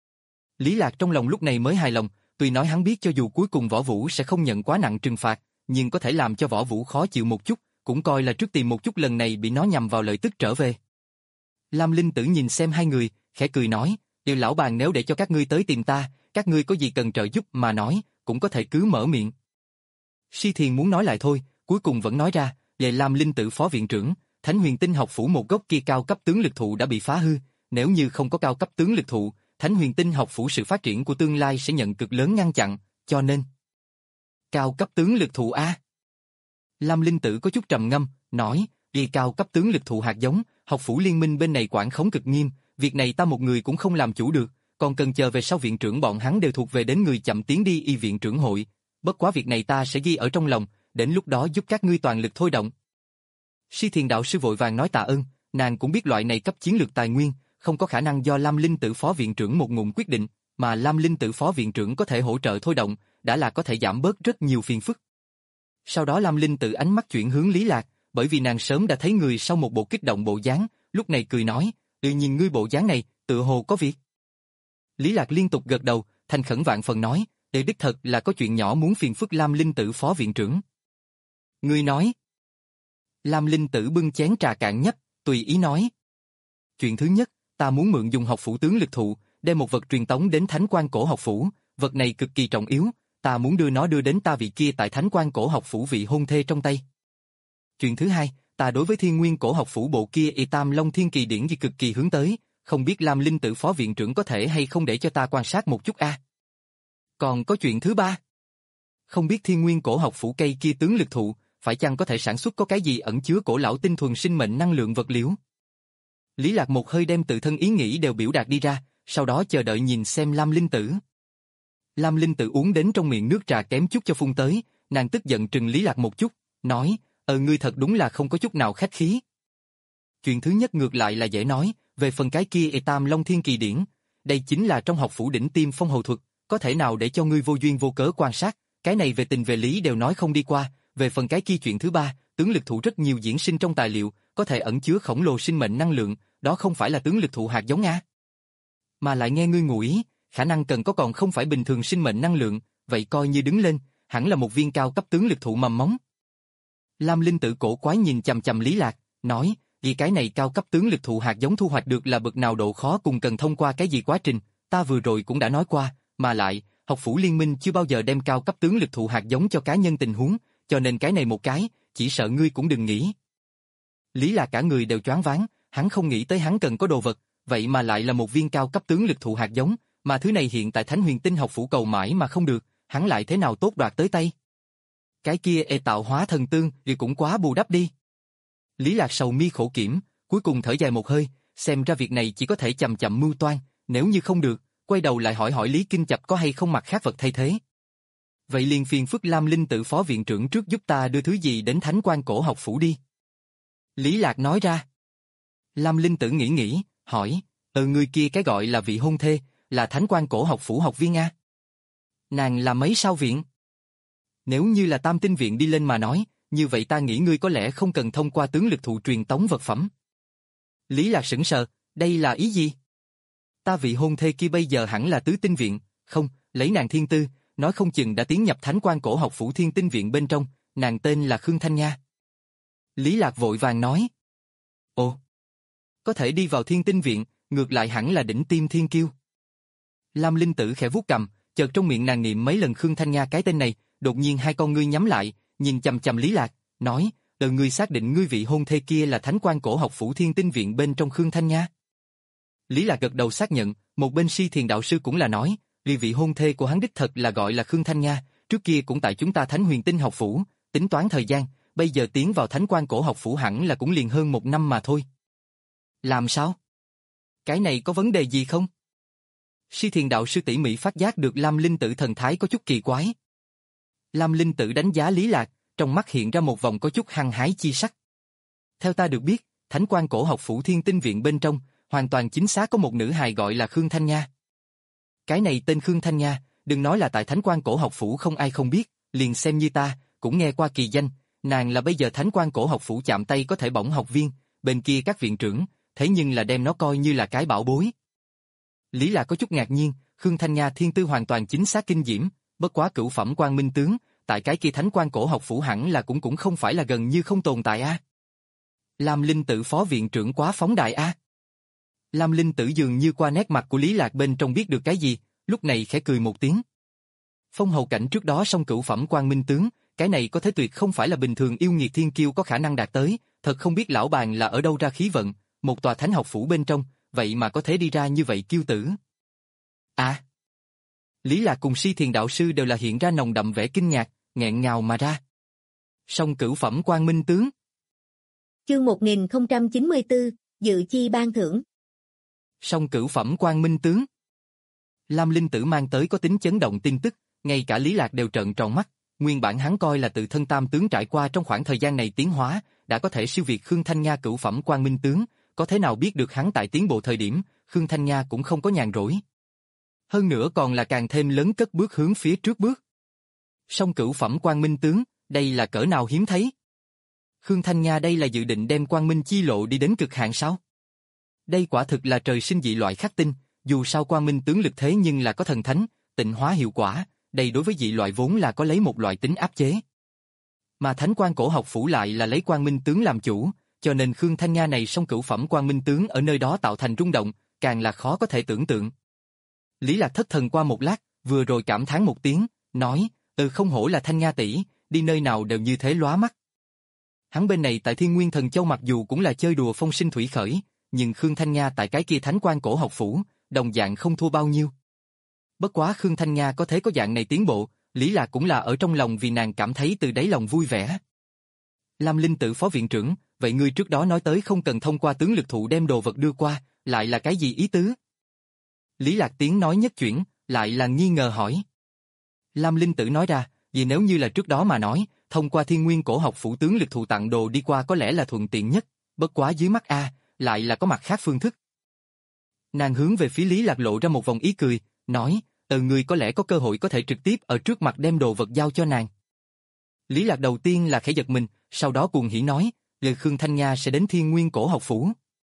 Lý Lạc trong lòng lúc này mới hài lòng, tuy nói hắn biết cho dù cuối cùng Võ Vũ sẽ không nhận quá nặng trừng phạt, nhưng có thể làm cho Võ Vũ khó chịu một chút, cũng coi là trước tìm một chút lần này bị nó nhằm vào lợi tức trở về. Lam Linh Tử nhìn xem hai người, khẽ cười nói, điều lão bàn nếu để cho các ngươi tới tìm ta, các ngươi có gì cần trợ giúp mà nói, cũng có thể cứ mở miệng. Si Thiền muốn nói lại thôi, cuối cùng vẫn nói ra, về Lam Linh Tử phó viện trưởng, Thánh Huyền Tinh học phủ một gốc kia cao cấp tướng lực thụ đã bị phá hư, nếu như không có cao cấp tướng lực thụ, Thánh Huyền Tinh học phủ sự phát triển của tương lai sẽ nhận cực lớn ngăn chặn, cho nên cao cấp tướng lực thụ a. Lam Linh Tử có chút trầm ngâm, nói, vì cao cấp tướng lực thụ hạt giống, học phủ liên minh bên này quản khống cực nghiêm, việc này ta một người cũng không làm chủ được, còn cần chờ về sau viện trưởng bọn hắn đều thuộc về đến người chậm tiến đi y viện trưởng hội, bất quá việc này ta sẽ ghi ở trong lòng, đến lúc đó giúp các ngươi toàn lực thôi động. Si Thiền đạo sư vội vàng nói tạ ơn, nàng cũng biết loại này cấp chiến lược tài nguyên, không có khả năng do Lam Linh Tử phó viện trưởng một ngụm quyết định, mà Lam Linh Tử phó viện trưởng có thể hỗ trợ thôi động, đã là có thể giảm bớt rất nhiều phiền phức. Sau đó Lam Linh Tử ánh mắt chuyển hướng Lý Lạc, bởi vì nàng sớm đã thấy người sau một bộ kích động bộ dáng, lúc này cười nói, tự nhìn ngươi bộ dáng này, tựa hồ có việc. Lý Lạc liên tục gật đầu, thành khẩn vạn phần nói, để đích thật là có chuyện nhỏ muốn phiền phức Lam Linh Tử phó viện trưởng. Ngươi nói. Lam Linh Tử bưng chén trà cạn nhấp, tùy ý nói. Chuyện thứ nhất, ta muốn mượn dùng học phủ tướng lực thụ, đem một vật truyền tống đến Thánh Quan Cổ học phủ, vật này cực kỳ trọng yếu, ta muốn đưa nó đưa đến ta vị kia tại Thánh Quan Cổ học phủ vị hôn thê trong tay. Chuyện thứ hai, ta đối với Thiên Nguyên Cổ học phủ bộ kia y Tam Long Thiên Kỳ điển gì cực kỳ hướng tới, không biết Lam Linh Tử phó viện trưởng có thể hay không để cho ta quan sát một chút a. Còn có chuyện thứ ba, không biết Thiên Nguyên Cổ học phủ cây kia tướng lực thụ, phải chăng có thể sản xuất có cái gì ẩn chứa cổ lão tinh thuần sinh mệnh năng lượng vật liễu. Lý Lạc một hơi đem tự thân ý nghĩ đều biểu đạt đi ra, sau đó chờ đợi nhìn xem Lam Linh Tử. Lam Linh Tử uống đến trong miệng nước trà kém chút cho phun tới, nàng tức giận trừng Lý Lạc một chút, nói, ờ ngươi thật đúng là không có chút nào khách khí. Chuyện thứ nhất ngược lại là dễ nói, về phần cái kia y Tam Long Thiên Kỳ điển, đây chính là trong học phủ đỉnh tiêm phong hầu thuật, có thể nào để cho ngươi vô duyên vô cớ quan sát, cái này về tình về lý đều nói không đi qua, về phần cái kia chuyện thứ ba, tướng lực thụ rất nhiều diễn sinh trong tài liệu, có thể ẩn chứa khổng lồ sinh mệnh năng lượng, đó không phải là tướng lực thụ hạt giống a. Mà lại nghe ngươi ngụ ý, khả năng cần có còn không phải bình thường sinh mệnh năng lượng, vậy coi như đứng lên, hẳn là một viên cao cấp tướng lực thụ mầm móng. Lam Linh Tử cổ quái nhìn chằm chằm Lý Lạc, nói, vì cái này cao cấp tướng lực thụ hạt giống thu hoạch được là bậc nào độ khó cùng cần thông qua cái gì quá trình, ta vừa rồi cũng đã nói qua, mà lại, học phủ liên minh chưa bao giờ đem cao cấp tướng lực thụ hạt giống cho cá nhân tình huống, cho nên cái này một cái, chỉ sợ ngươi cũng đừng nghĩ. Lý Lạc cả người đều choáng váng, hắn không nghĩ tới hắn cần có đồ vật, vậy mà lại là một viên cao cấp tướng lực thụ hạt giống, mà thứ này hiện tại Thánh Huyền Tinh học phủ cầu mãi mà không được, hắn lại thế nào tốt đoạt tới tay. Cái kia ê tạo hóa thần tương thì cũng quá bù đắp đi. Lý Lạc sầu mi khổ kiểm, cuối cùng thở dài một hơi, xem ra việc này chỉ có thể chậm chậm mưu toan, nếu như không được, quay đầu lại hỏi hỏi Lý Kinh Chập có hay không mặt khác vật thay thế. Vậy liền phiền phức Lam Linh Tử phó viện trưởng trước giúp ta đưa thứ gì đến Thánh Quan Cổ học phủ đi. Lý Lạc nói ra. Lam Linh Tử nghĩ nghĩ, hỏi, ờ người kia cái gọi là vị hôn thê, là Thánh Quan Cổ học phủ học viên a? Nàng là mấy sao viện? Nếu như là Tam Tinh viện đi lên mà nói, như vậy ta nghĩ ngươi có lẽ không cần thông qua tướng lực thụ truyền tống vật phẩm. Lý Lạc sững sờ, đây là ý gì? Ta vị hôn thê kia bây giờ hẳn là Tứ Tinh viện, không, lấy nàng thiên tư, nói không chừng đã tiến nhập Thánh Quan Cổ học phủ Thiên Tinh viện bên trong, nàng tên là Khương Thanh Nha. Lý Lạc vội vàng nói. Ồ, có thể đi vào Thiên Tinh viện, ngược lại hẳn là đỉnh tiêm thiên kiêu. Lam Linh Tử khẽ vuốt cầm, chợt trong miệng nàng niệm mấy lần Khương Thanh Nha cái tên này, đột nhiên hai con ngươi nhắm lại, nhìn chằm chằm Lý Lạc, nói, "Đợi ngươi xác định ngươi vị hôn thê kia là Thánh Quan Cổ học phủ Thiên Tinh viện bên trong Khương Thanh Nha?" Lý Lạc gật đầu xác nhận, một bên Si Thiền đạo sư cũng là nói, "Vì vị hôn thê của hắn đích thật là gọi là Khương Thanh Nha, trước kia cũng tại chúng ta Thánh Huyền Tinh học phủ, tính toán thời gian, bây giờ tiến vào Thánh Quan Cổ học phủ hẳn là cũng liền hơn một năm mà thôi." "Làm sao? Cái này có vấn đề gì không?" Si Thiền đạo sư tỉ mỉ phát giác được Lam Linh Tử thần thái có chút kỳ quái. Lam Linh Tử đánh giá Lý Lạc, trong mắt hiện ra một vòng có chút hăng hái chi sắc. Theo ta được biết, Thánh Quan Cổ học phủ Thiên Tinh viện bên trong, hoàn toàn chính xác có một nữ hài gọi là Khương Thanh Nha. Cái này tên Khương Thanh Nha, đừng nói là tại Thánh Quan Cổ học phủ không ai không biết, liền xem như ta, cũng nghe qua kỳ danh, nàng là bây giờ Thánh Quan Cổ học phủ chạm tay có thể bổng học viên, bên kia các viện trưởng, thế nhưng là đem nó coi như là cái bảo bối. Lý Lạc có chút ngạc nhiên, Khương Thanh Nha thiên tư hoàn toàn chính xác kinh diễm, bất quá cửu phẩm Quang Minh tướng, tại cái kia Thánh Quan Cổ học phủ hẳn là cũng cũng không phải là gần như không tồn tại a. Lam Linh Tử phó viện trưởng quá phóng đại a. Lam Linh Tử dường như qua nét mặt của Lý Lạc bên trong biết được cái gì, lúc này khẽ cười một tiếng. Phong hầu cảnh trước đó song cửu phẩm Quang Minh tướng, cái này có thể tuyệt không phải là bình thường yêu nghiệt thiên kiêu có khả năng đạt tới, thật không biết lão bàn là ở đâu ra khí vận, một tòa thánh học phủ bên trong, vậy mà có thể đi ra như vậy kiêu tử. À! Lý Lạc cùng Si Thiền đạo sư đều là hiện ra nồng đậm vẻ kinh ngạc, nghẹn ngào mà ra. Song cửu phẩm Quang Minh tướng. Chương một nghìn không trăm chín mươi tư, dự chi ban thưởng. Song cửu phẩm Quang Minh tướng. Lam Linh Tử mang tới có tính chấn động tin tức, ngay cả Lý Lạc đều trợn tròn mắt, nguyên bản hắn coi là tự thân tam tướng trải qua trong khoảng thời gian này tiến hóa, đã có thể siêu việt Khương Thanh Nha cửu phẩm Quang Minh tướng, có thế nào biết được hắn tại tiến bộ thời điểm, Khương Thanh Nha cũng không có nhàn rỗi. Hơn nữa còn là càng thêm lớn cất bước hướng phía trước bước. Song cửu phẩm Quang Minh tướng, đây là cỡ nào hiếm thấy. Khương Thanh Nha đây là dự định đem Quang Minh chi lộ đi đến cực hạn sao? Đây quả thực là trời sinh dị loại khắc tinh, dù sao Quang Minh tướng lực thế nhưng là có thần thánh, tịnh hóa hiệu quả, đây đối với dị loại vốn là có lấy một loại tính áp chế. Mà Thánh Quang Cổ Học Phủ lại là lấy Quang Minh tướng làm chủ, cho nên Khương Thanh Nga này song cửu phẩm Quang Minh tướng ở nơi đó tạo thành rung động, càng là khó có thể tưởng tượng. Lý Lạc thất thần qua một lát, vừa rồi cảm thán một tiếng, nói, ừ không hổ là Thanh Nga tỷ, đi nơi nào đều như thế lóa mắt. Hắn bên này tại Thiên Nguyên Thần Châu mặc dù cũng là chơi đùa phong sinh thủy khởi, nhưng Khương Thanh Nga tại cái kia Thánh Quang Cổ Học Phủ, đồng dạng không thua bao nhiêu. Bất quá Khương Thanh Nga có thế có dạng này tiến bộ, Lý Lạc cũng là ở trong lòng vì nàng cảm thấy từ đáy lòng vui vẻ. Lam Linh Tử phó viện trưởng, vậy ngươi trước đó nói tới không cần thông qua tướng lực thụ đem đồ vật đưa qua, lại là cái gì ý tứ? Lý Lạc tiếng nói nhất chuyển, lại là nghi ngờ hỏi. Lam Linh Tử nói ra, vì nếu như là trước đó mà nói, thông qua Thiên Nguyên Cổ Học Phủ tướng lực thụ tặng đồ đi qua có lẽ là thuận tiện nhất, bất quá dưới mắt A, lại là có mặt khác phương thức. Nàng hướng về phía Lý Lạc lộ ra một vòng ý cười, nói, từ người có lẽ có cơ hội có thể trực tiếp ở trước mặt đem đồ vật giao cho nàng. Lý Lạc đầu tiên là khẽ giật mình, sau đó cuồng hỉ nói, lời Khương Thanh Nga sẽ đến Thiên Nguyên Cổ Học Phủ.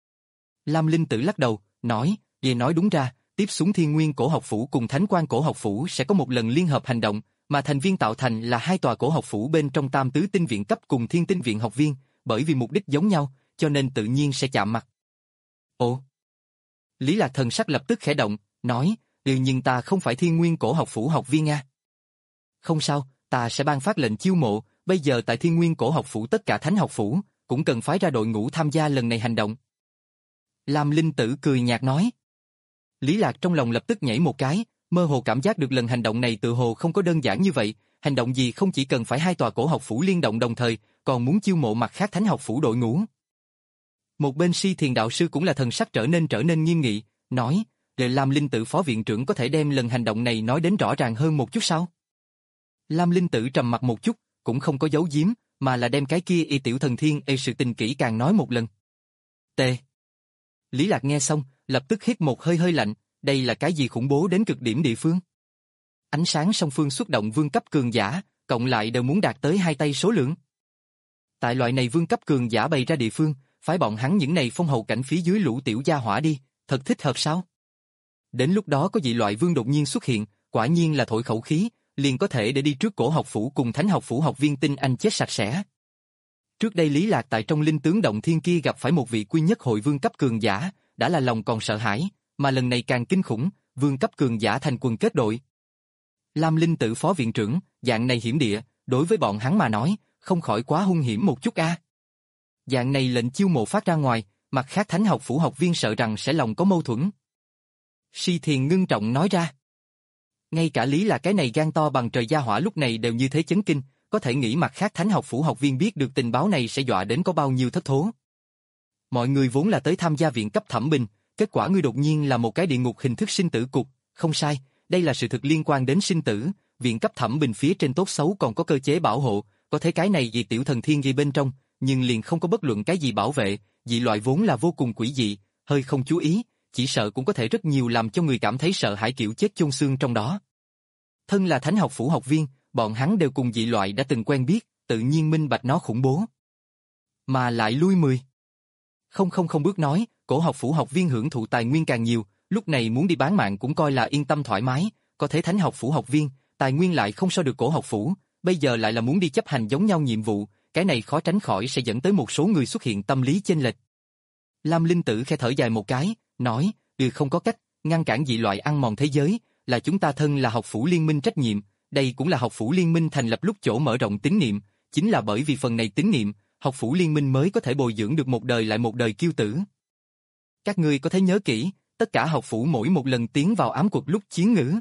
Lam Linh Tử lắc đầu, nói, về nói đúng ra, tiếp xuống Thiên Nguyên Cổ Học Phủ cùng Thánh Quang Cổ Học Phủ sẽ có một lần liên hợp hành động, mà thành viên tạo thành là hai tòa cổ học phủ bên trong Tam Tứ Tinh Viện cấp cùng Thiên Tinh Viện học viên, bởi vì mục đích giống nhau, cho nên tự nhiên sẽ chạm mặt. Ồ! Lý Lạc thần sắc lập tức khẽ động, nói, điều nhưng ta không phải Thiên Nguyên Cổ Học Phủ học viên Nga. Không sao, ta sẽ ban phát lệnh chiêu mộ, bây giờ tại Thiên Nguyên Cổ Học Phủ tất cả Thánh Học Phủ, cũng cần phái ra đội ngũ tham gia lần này hành động. Lam Linh Tử cười nhạt nói. Lý Lạc trong lòng lập tức nhảy một cái, mơ hồ cảm giác được lần hành động này tự hồ không có đơn giản như vậy, hành động gì không chỉ cần phải hai tòa cổ học phủ liên động đồng thời, còn muốn chiêu mộ mặt khác Thánh Học Phủ đội ngũ. Một bên Si Thiền đạo sư cũng là thần sắc trở nên trở nên nghiêm nghị, nói, để Lam Linh Tử phó viện trưởng có thể đem lần hành động này nói đến rõ ràng hơn một chút sao? Lam Linh Tử trầm mặt một chút, cũng không có giấu giếm, mà là đem cái kia y tiểu thần thiên y sự tình kỹ càng nói một lần. T. Lý Lạc nghe xong, lập tức hít một hơi hơi lạnh, đây là cái gì khủng bố đến cực điểm địa phương? Ánh sáng song phương xuất động vương cấp cường giả, cộng lại đều muốn đạt tới hai tay số lượng. Tại loại này vương cấp cường giả bày ra địa phương, phái bọn hắn những này phong hầu cảnh phía dưới lũ tiểu gia hỏa đi, thật thích hợp sao? Đến lúc đó có dị loại vương đột nhiên xuất hiện, quả nhiên là thổi khẩu khí, liền có thể để đi trước cổ học phủ cùng Thánh Học Phủ học viên tinh anh chết sạch sẽ. Trước đây Lý Lạc tại trong linh tướng động thiên kia gặp phải một vị quy nhất hội vương cấp cường giả, đã là lòng còn sợ hãi, mà lần này càng kinh khủng, vương cấp cường giả thành quần kết đội. Lam Linh Tử phó viện trưởng, dạng này hiểm địa, đối với bọn hắn mà nói, không khỏi quá hung hiểm một chút a. Dạng này lệnh chiêu mộ phát ra ngoài, mặt khác Thánh Học Phủ học viên sợ rằng sẽ lòng có mâu thuẫn. Si Thiền ngưng trọng nói ra. Ngay cả Lý là cái này gan to bằng trời gia hỏa lúc này đều như thế chấn kinh, có thể nghĩ mặt khác Thánh Học Phủ học viên biết được tình báo này sẽ dọa đến có bao nhiêu thất thố. Mọi người vốn là tới tham gia viện cấp thẩm bình, kết quả ngươi đột nhiên là một cái địa ngục hình thức sinh tử cục, không sai, đây là sự thực liên quan đến sinh tử, viện cấp thẩm bình phía trên tốt xấu còn có cơ chế bảo hộ, có thể cái này vì tiểu thần thiên ghi bên trong, nhưng liền không có bất luận cái gì bảo vệ, dị loại vốn là vô cùng quỷ dị, hơi không chú ý, chỉ sợ cũng có thể rất nhiều làm cho người cảm thấy sợ hãi kiểu chết chôn xương trong đó. Thân là Thánh Học Phủ học viên, bọn hắn đều cùng dị loại đã từng quen biết, tự nhiên minh bạch nó khủng bố. Mà lại lui mười. Không không không bước nói, cổ học phủ học viên hưởng thụ tài nguyên càng nhiều, lúc này muốn đi bán mạng cũng coi là yên tâm thoải mái, có thể Thánh Học Phủ học viên, tài nguyên lại không so được cổ học phủ, bây giờ lại là muốn đi chấp hành giống nhau nhiệm vụ, cái này khó tránh khỏi sẽ dẫn tới một số người xuất hiện tâm lý chênh lệch. Lam Linh Tử khẽ thở dài một cái, nói, ừ không có cách, ngăn cản dị loại ăn mòn thế giới, là chúng ta thân là học phủ liên minh trách nhiệm, đây cũng là học phủ liên minh thành lập lúc chỗ mở rộng tín niệm, chính là bởi vì phần này tín niệm, học phủ liên minh mới có thể bồi dưỡng được một đời lại một đời kiêu tử. Các ngươi có thể nhớ kỹ, tất cả học phủ mỗi một lần tiến vào ám cuộc lúc chiến ngữ.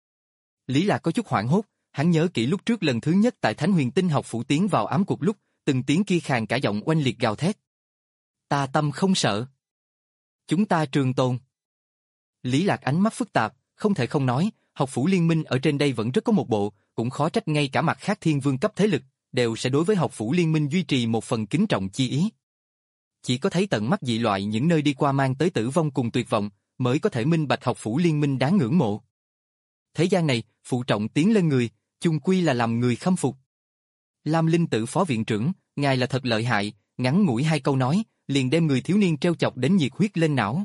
Lý Lạc có chút hoảng hốt, hắn nhớ kỹ lúc trước lần thứ nhất tại Thánh Huyền Tinh học phủ tiến vào ám cuộc lúc, từng tiếng kia khàn cả giọng oanh liệt gào thét. Ta tâm không sợ. Chúng ta trường tồn. Lý Lạc ánh mắt phức tạp, không thể không nói, học phủ liên minh ở trên đây vẫn rất có một bộ, cũng khó trách ngay cả mặt khác thiên vương cấp thế lực, đều sẽ đối với học phủ liên minh duy trì một phần kính trọng chi ý. Chỉ có thấy tận mắt dị loại những nơi đi qua mang tới tử vong cùng tuyệt vọng, mới có thể minh bạch học phủ liên minh đáng ngưỡng mộ. Thế gian này, phụ trọng tiến lên người, chung quy là làm người khâm phục. Lam Linh Tử phó viện trưởng, ngài là thật lợi hại, ngắn ngủi hai câu nói, liền đem người thiếu niên treo chọc đến nhiệt huyết lên não.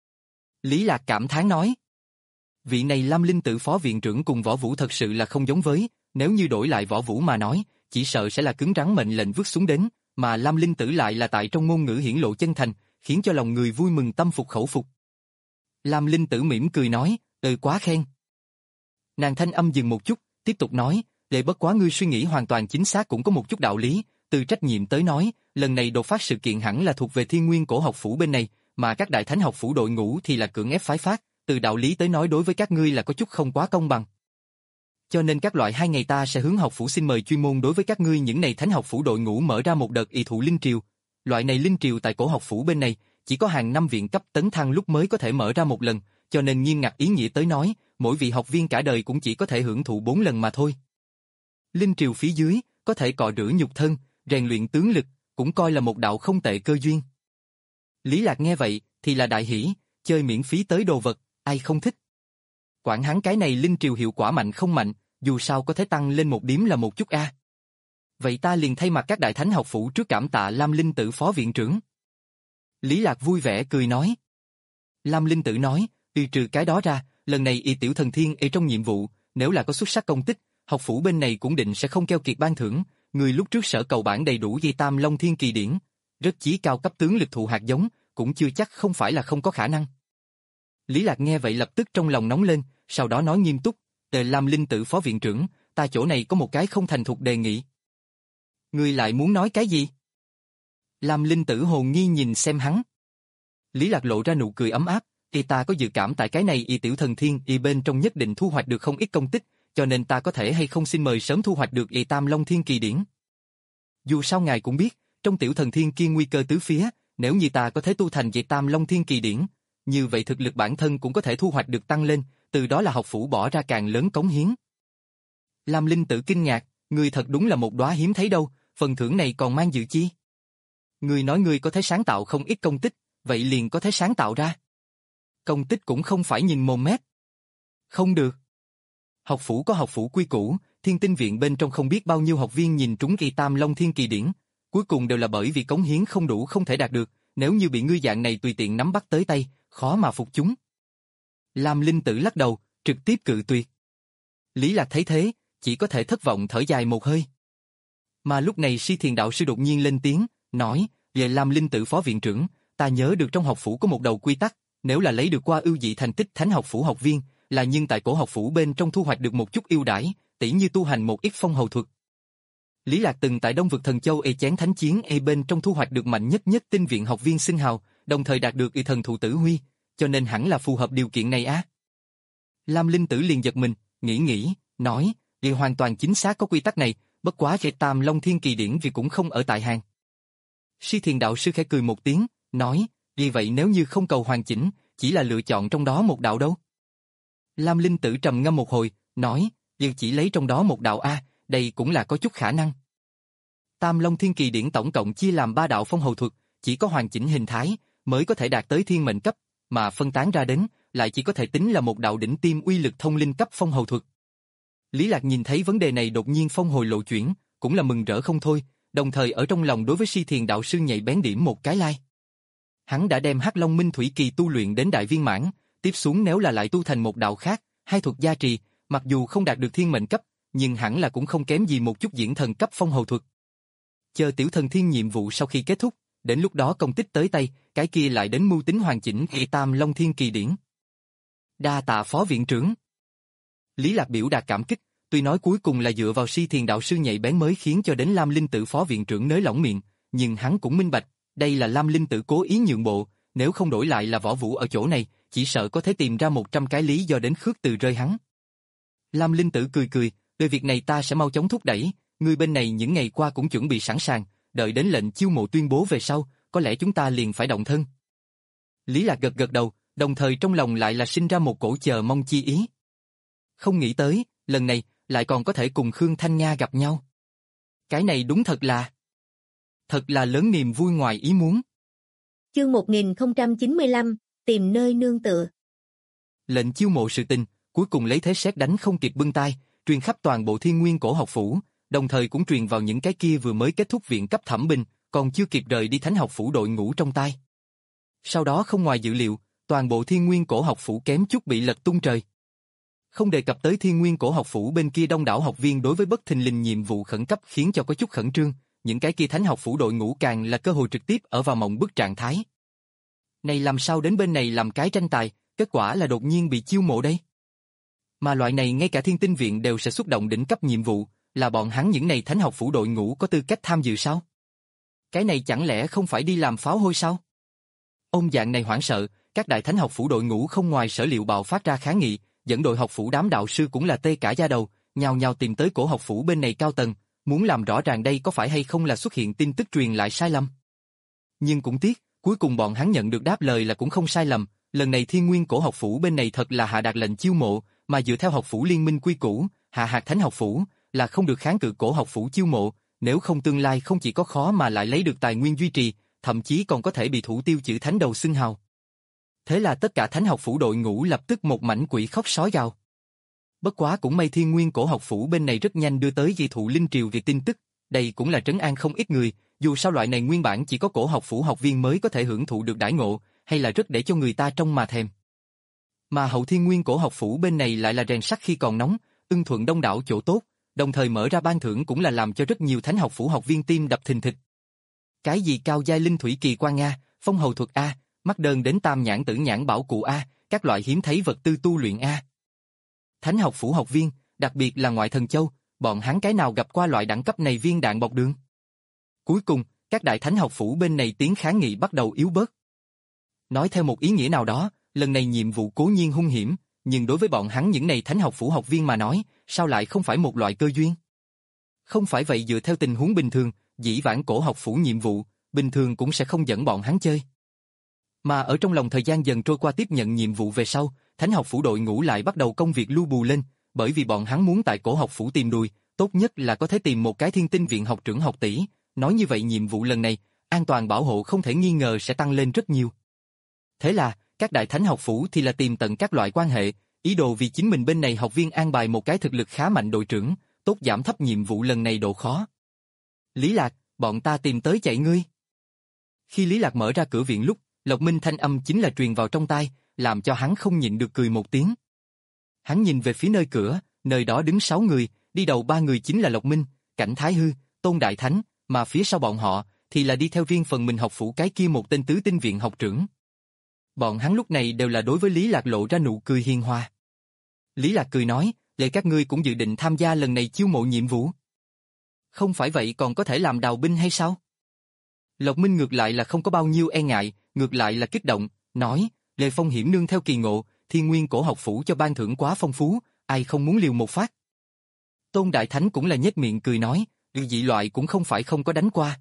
Lý Lạc cảm thán nói. Vị này Lam Linh Tử phó viện trưởng cùng Võ Vũ thật sự là không giống với, nếu như đổi lại Võ Vũ mà nói, chỉ sợ sẽ là cứng rắn mệnh lệnh vứt xuống đến, mà Lam Linh Tử lại là tại trong ngôn ngữ hiển lộ chân thành, khiến cho lòng người vui mừng tâm phục khẩu phục. Lam Linh Tử mỉm cười nói, ừ quá khen. Nàng thanh âm dừng một chút, tiếp tục nói, để bất quá ngươi suy nghĩ hoàn toàn chính xác cũng có một chút đạo lý, từ trách nhiệm tới nói, lần này đột phát sự kiện hẳn là thuộc về Thiên Nguyên Cổ học phủ bên này, mà các đại thánh học phủ đội ngũ thì là cưỡng ép phái phát, từ đạo lý tới nói đối với các ngươi là có chút không quá công bằng. Cho nên các loại hai ngày ta sẽ hướng học phủ xin mời chuyên môn đối với các ngươi những này thánh học phủ đội ngũ mở ra một đợt y thụ linh triều. Loại này linh triều tại cổ học phủ bên này, chỉ có hàng năm viện cấp tấn thăng lúc mới có thể mở ra một lần, cho nên nghiêm ngặt ý nghĩa tới nói, mỗi vị học viên cả đời cũng chỉ có thể hưởng thụ bốn lần mà thôi. Linh triều phía dưới, có thể cọ rửa nhục thân, rèn luyện tướng lực, cũng coi là một đạo không tệ cơ duyên. Lý Lạc nghe vậy, thì là đại hỉ, chơi miễn phí tới đồ vật, ai không thích. Quản hắn cái này linh triều hiệu quả mạnh không mạnh, dù sao có thể tăng lên một điểm là một chút a. À. Vậy ta liền thay mặt các đại thánh học phủ trước cảm tạ Lam Linh Tử phó viện trưởng. Lý Lạc vui vẻ cười nói. Lam Linh Tử nói, từ trừ cái đó ra, lần này y tiểu thần thiên ở trong nhiệm vụ, nếu là có xuất sắc công tích, học phủ bên này cũng định sẽ không keo kiệt ban thưởng, người lúc trước sở cầu bản đầy đủ dây tam long thiên kỳ điển, rất chí cao cấp tướng lực thụ hạt giống, cũng chưa chắc không phải là không có khả năng. Lý Lạc nghe vậy lập tức trong lòng nóng lên, sau đó nói nghiêm túc, tề Lam Linh Tử phó viện trưởng, ta chỗ này có một cái không thành thục đề nghị. Ngươi lại muốn nói cái gì? Lam Linh Tử hồn nghi nhìn xem hắn. Lý Lạc lộ ra nụ cười ấm áp, thì ta có dự cảm tại cái này y tiểu thần thiên y bên trong nhất định thu hoạch được không ít công tích, cho nên ta có thể hay không xin mời sớm thu hoạch được y tam long thiên kỳ điển. Dù sao ngài cũng biết, trong tiểu thần thiên kia nguy cơ tứ phía, nếu như ta có thể tu thành y tam long thiên kỳ điển, như vậy thực lực bản thân cũng có thể thu hoạch được tăng lên, từ đó là học phủ bỏ ra càng lớn cống hiến. Lam Linh Tử kinh ngạc, ngươi thật đúng là một đóa hiếm thấy đâu, phần thưởng này còn mang dự chi? Ngươi nói ngươi có thể sáng tạo không ít công tích, vậy liền có thể sáng tạo ra. Công tích cũng không phải nhìn mồm mép. Không được. Học phủ có học phủ quy củ, Thiên Tinh viện bên trong không biết bao nhiêu học viên nhìn trúng kỳ tam long thiên kỳ điển, cuối cùng đều là bởi vì cống hiến không đủ không thể đạt được, nếu như bị ngươi dạng này tùy tiện nắm bắt tới tay, khó mà phục chúng. Lam Linh Tử lắc đầu, trực tiếp cự tuyệt. Lý Lạc thấy thế, chỉ có thể thất vọng thở dài một hơi. Mà lúc này Si Thiền đạo sư đột nhiên lên tiếng, nói, về Lam Linh Tử phó viện trưởng, ta nhớ được trong học phủ có một đầu quy tắc, nếu là lấy được qua ưu dị thành tích thánh học phủ học viên, là nhưng tại cổ học phủ bên trong thu hoạch được một chút ưu đãi, tỉ như tu hành một ít phong hầu thuật. Lý Lạc từng tại Đông vực Thần Châu e chén thánh chiến e bên trong thu hoạch được mạnh nhất nhất tinh viện học viên xưng hào, đồng thời đạt được y thần thụ tử huy, cho nên hẳn là phù hợp điều kiện này á. Lam Linh Tử liền giật mình, nghĩ nghĩ, nói, vì hoàn toàn chính xác có quy tắc này, bất quá về tam long thiên kỳ điển vì cũng không ở tại hàng. Si Thiền đạo sư khẽ cười một tiếng, nói, vì vậy nếu như không cầu hoàn chỉnh, chỉ là lựa chọn trong đó một đạo đâu. Lam Linh Tử trầm ngâm một hồi, nói, vì chỉ lấy trong đó một đạo a, đây cũng là có chút khả năng. Tam long thiên kỳ điển tổng cộng chia làm ba đạo phong hầu thuật, chỉ có hoàn chỉnh hình thái mới có thể đạt tới thiên mệnh cấp, mà phân tán ra đến lại chỉ có thể tính là một đạo đỉnh tiêm uy lực thông linh cấp phong hầu thuật. Lý Lạc nhìn thấy vấn đề này đột nhiên phong hồi lộ chuyển, cũng là mừng rỡ không thôi, đồng thời ở trong lòng đối với Si Thiền đạo sư nhạy bén điểm một cái lai. Hắn đã đem Hắc Long Minh Thủy Kỳ tu luyện đến đại viên mãn, tiếp xuống nếu là lại tu thành một đạo khác, hai thuật gia trì, mặc dù không đạt được thiên mệnh cấp, nhưng hẳn là cũng không kém gì một chút diễn thần cấp phong hầu thuật. Chờ tiểu thần thiên nhiệm vụ sau khi kết thúc, đến lúc đó công tích tới tay, cái kia lại đến mưu tính hoàn chỉnh y tam long thiên kỳ điển. Đa tạ phó viện trưởng. Lý Lạc biểu đạt cảm kích, tuy nói cuối cùng là dựa vào Si Thiền đạo sư nhạy bén mới khiến cho đến Lam Linh Tử phó viện trưởng nới lỏng miệng, nhưng hắn cũng minh bạch, đây là Lam Linh Tử cố ý nhượng bộ, nếu không đổi lại là Võ Vũ ở chỗ này, chỉ sợ có thể tìm ra một trăm cái lý do đến khước từ rơi hắn. Lam Linh Tử cười cười, về việc này ta sẽ mau chóng thúc đẩy, người bên này những ngày qua cũng chuẩn bị sẵn sàng, đợi đến lệnh chiêu mộ tuyên bố về sau, có lẽ chúng ta liền phải động thân. Lý Lạc gật gật đầu, đồng thời trong lòng lại là sinh ra một cổ chờ mong chi ý. Không nghĩ tới, lần này, lại còn có thể cùng Khương Thanh Nga gặp nhau. Cái này đúng thật là... Thật là lớn niềm vui ngoài ý muốn. Chương một nghìn không trăm chín mươi lăm, tìm nơi nương tựa. Lệnh chiêu mộ sự tình, cuối cùng lấy thế sét đánh không kịp bưng tai, truyền khắp toàn bộ Thiên Nguyên Cổ học phủ, đồng thời cũng truyền vào những cái kia vừa mới kết thúc viện cấp thẩm bình, còn chưa kịp rời đi thánh học phủ đội ngũ trong tay. Sau đó không ngoài dự liệu, toàn bộ thiên nguyên cổ học phủ kém chút bị lật tung trời. Không đề cập tới thiên nguyên cổ học phủ bên kia đông đảo học viên đối với bất thình lình nhiệm vụ khẩn cấp khiến cho có chút khẩn trương, những cái kia thánh học phủ đội ngũ càng là cơ hội trực tiếp ở vào mộng bức trạng thái. Này làm sao đến bên này làm cái tranh tài, kết quả là đột nhiên bị chiêu mộ đây. Mà loại này ngay cả thiên tinh viện đều sẽ xuất động đỉnh cấp nhiệm vụ, là bọn hắn những này thánh học phủ đội ngũ có tư cách tham dự sao? Cái này chẳng lẽ không phải đi làm pháo hôi sao? Ông dạng này hoảng sợ, các đại thánh học phủ đội ngũ không ngoài sở liệu bạo phát ra kháng nghị, dẫn đội học phủ đám đạo sư cũng là tê cả da đầu, nhào nhào tìm tới cổ học phủ bên này cao tầng, muốn làm rõ ràng đây có phải hay không là xuất hiện tin tức truyền lại sai lầm. Nhưng cũng tiếc, cuối cùng bọn hắn nhận được đáp lời là cũng không sai lầm, lần này thiên nguyên cổ học phủ bên này thật là hạ đạt lệnh chiêu mộ, mà dựa theo học phủ liên minh quy củ, hạ hạt thánh học phủ là không được kháng cự cổ học phủ chiêu mộ, nếu không tương lai không chỉ có khó mà lại lấy được tài nguyên duy trì, thậm chí còn có thể bị thủ tiêu chữ thánh đầu xưng hào. Thế là tất cả thánh học phủ đội ngũ lập tức một mảnh quỷ khóc sói gào. Bất quá cũng may thiên nguyên cổ học phủ bên này rất nhanh đưa tới di thụ linh triều về tin tức, đây cũng là trấn an không ít người, dù sao loại này nguyên bản chỉ có cổ học phủ học viên mới có thể hưởng thụ được đãi ngộ, hay là rất để cho người ta trông mà thèm. Mà hậu thiên nguyên cổ học phủ bên này lại là rèn sắt khi còn nóng, ưng thuận đông đảo chỗ tốt, đồng thời mở ra ban thưởng cũng là làm cho rất nhiều thánh học phủ học viên tim đập thình thịch. Cái gì cao giai linh thủy kỳ quan A, phong hầu thuật A, mắc đơn đến tam nhãn tử nhãn bảo cụ A, các loại hiếm thấy vật tư tu luyện A. Thánh học phủ học viên, đặc biệt là ngoại thần châu, bọn hắn cái nào gặp qua loại đẳng cấp này viên đạn bọc đường. Cuối cùng, các đại thánh học phủ bên này tiếng kháng nghị bắt đầu yếu bớt. Nói theo một ý nghĩa nào đó, lần này nhiệm vụ cố nhiên hung hiểm, nhưng đối với bọn hắn những này thánh học phủ học viên mà nói, sao lại không phải một loại cơ duyên? Không phải vậy dựa theo tình huống bình thường, dĩ vãng cổ học phủ nhiệm vụ, bình thường cũng sẽ không dẫn bọn hắn chơi. Mà ở trong lòng thời gian dần trôi qua tiếp nhận nhiệm vụ về sau, thánh học phủ đội ngũ lại bắt đầu công việc lưu bù lên, bởi vì bọn hắn muốn tại cổ học phủ tìm đùi, tốt nhất là có thể tìm một cái thiên tinh viện học trưởng học tỷ, nói như vậy nhiệm vụ lần này, an toàn bảo hộ không thể nghi ngờ sẽ tăng lên rất nhiều. Thế là, các đại thánh học phủ thì là tìm tận các loại quan hệ, ý đồ vì chính mình bên này học viên an bài một cái thực lực khá mạnh đội trưởng, tốt giảm thấp nhiệm vụ lần này độ khó. Lý Lạc, bọn ta tìm tới chạy ngươi. Khi Lý Lạc mở ra cửa viện lúc, Lộc Minh thanh âm chính là truyền vào trong tai, làm cho hắn không nhịn được cười một tiếng. Hắn nhìn về phía nơi cửa, nơi đó đứng sáu người, đi đầu ba người chính là Lộc Minh, Cảnh Thái Hư, Tôn Đại Thánh, mà phía sau bọn họ thì là đi theo riêng phần mình học phủ cái kia một tên tứ tinh viện học trưởng. Bọn hắn lúc này đều là đối với Lý Lạc lộ ra nụ cười hiền hòa. Lý Lạc cười nói, vậy các ngươi cũng dự định tham gia lần này chiêu mộ nhiệm vụ. Không phải vậy còn có thể làm đào binh hay sao? Lộc Minh ngược lại là không có bao nhiêu e ngại, ngược lại là kích động, nói, Lê Phong hiểm nương theo kỳ ngộ, thiên nguyên cổ học phủ cho ban thưởng quá phong phú, ai không muốn liều một phát. Tôn Đại Thánh cũng là nhếch miệng cười nói, dị loại cũng không phải không có đánh qua.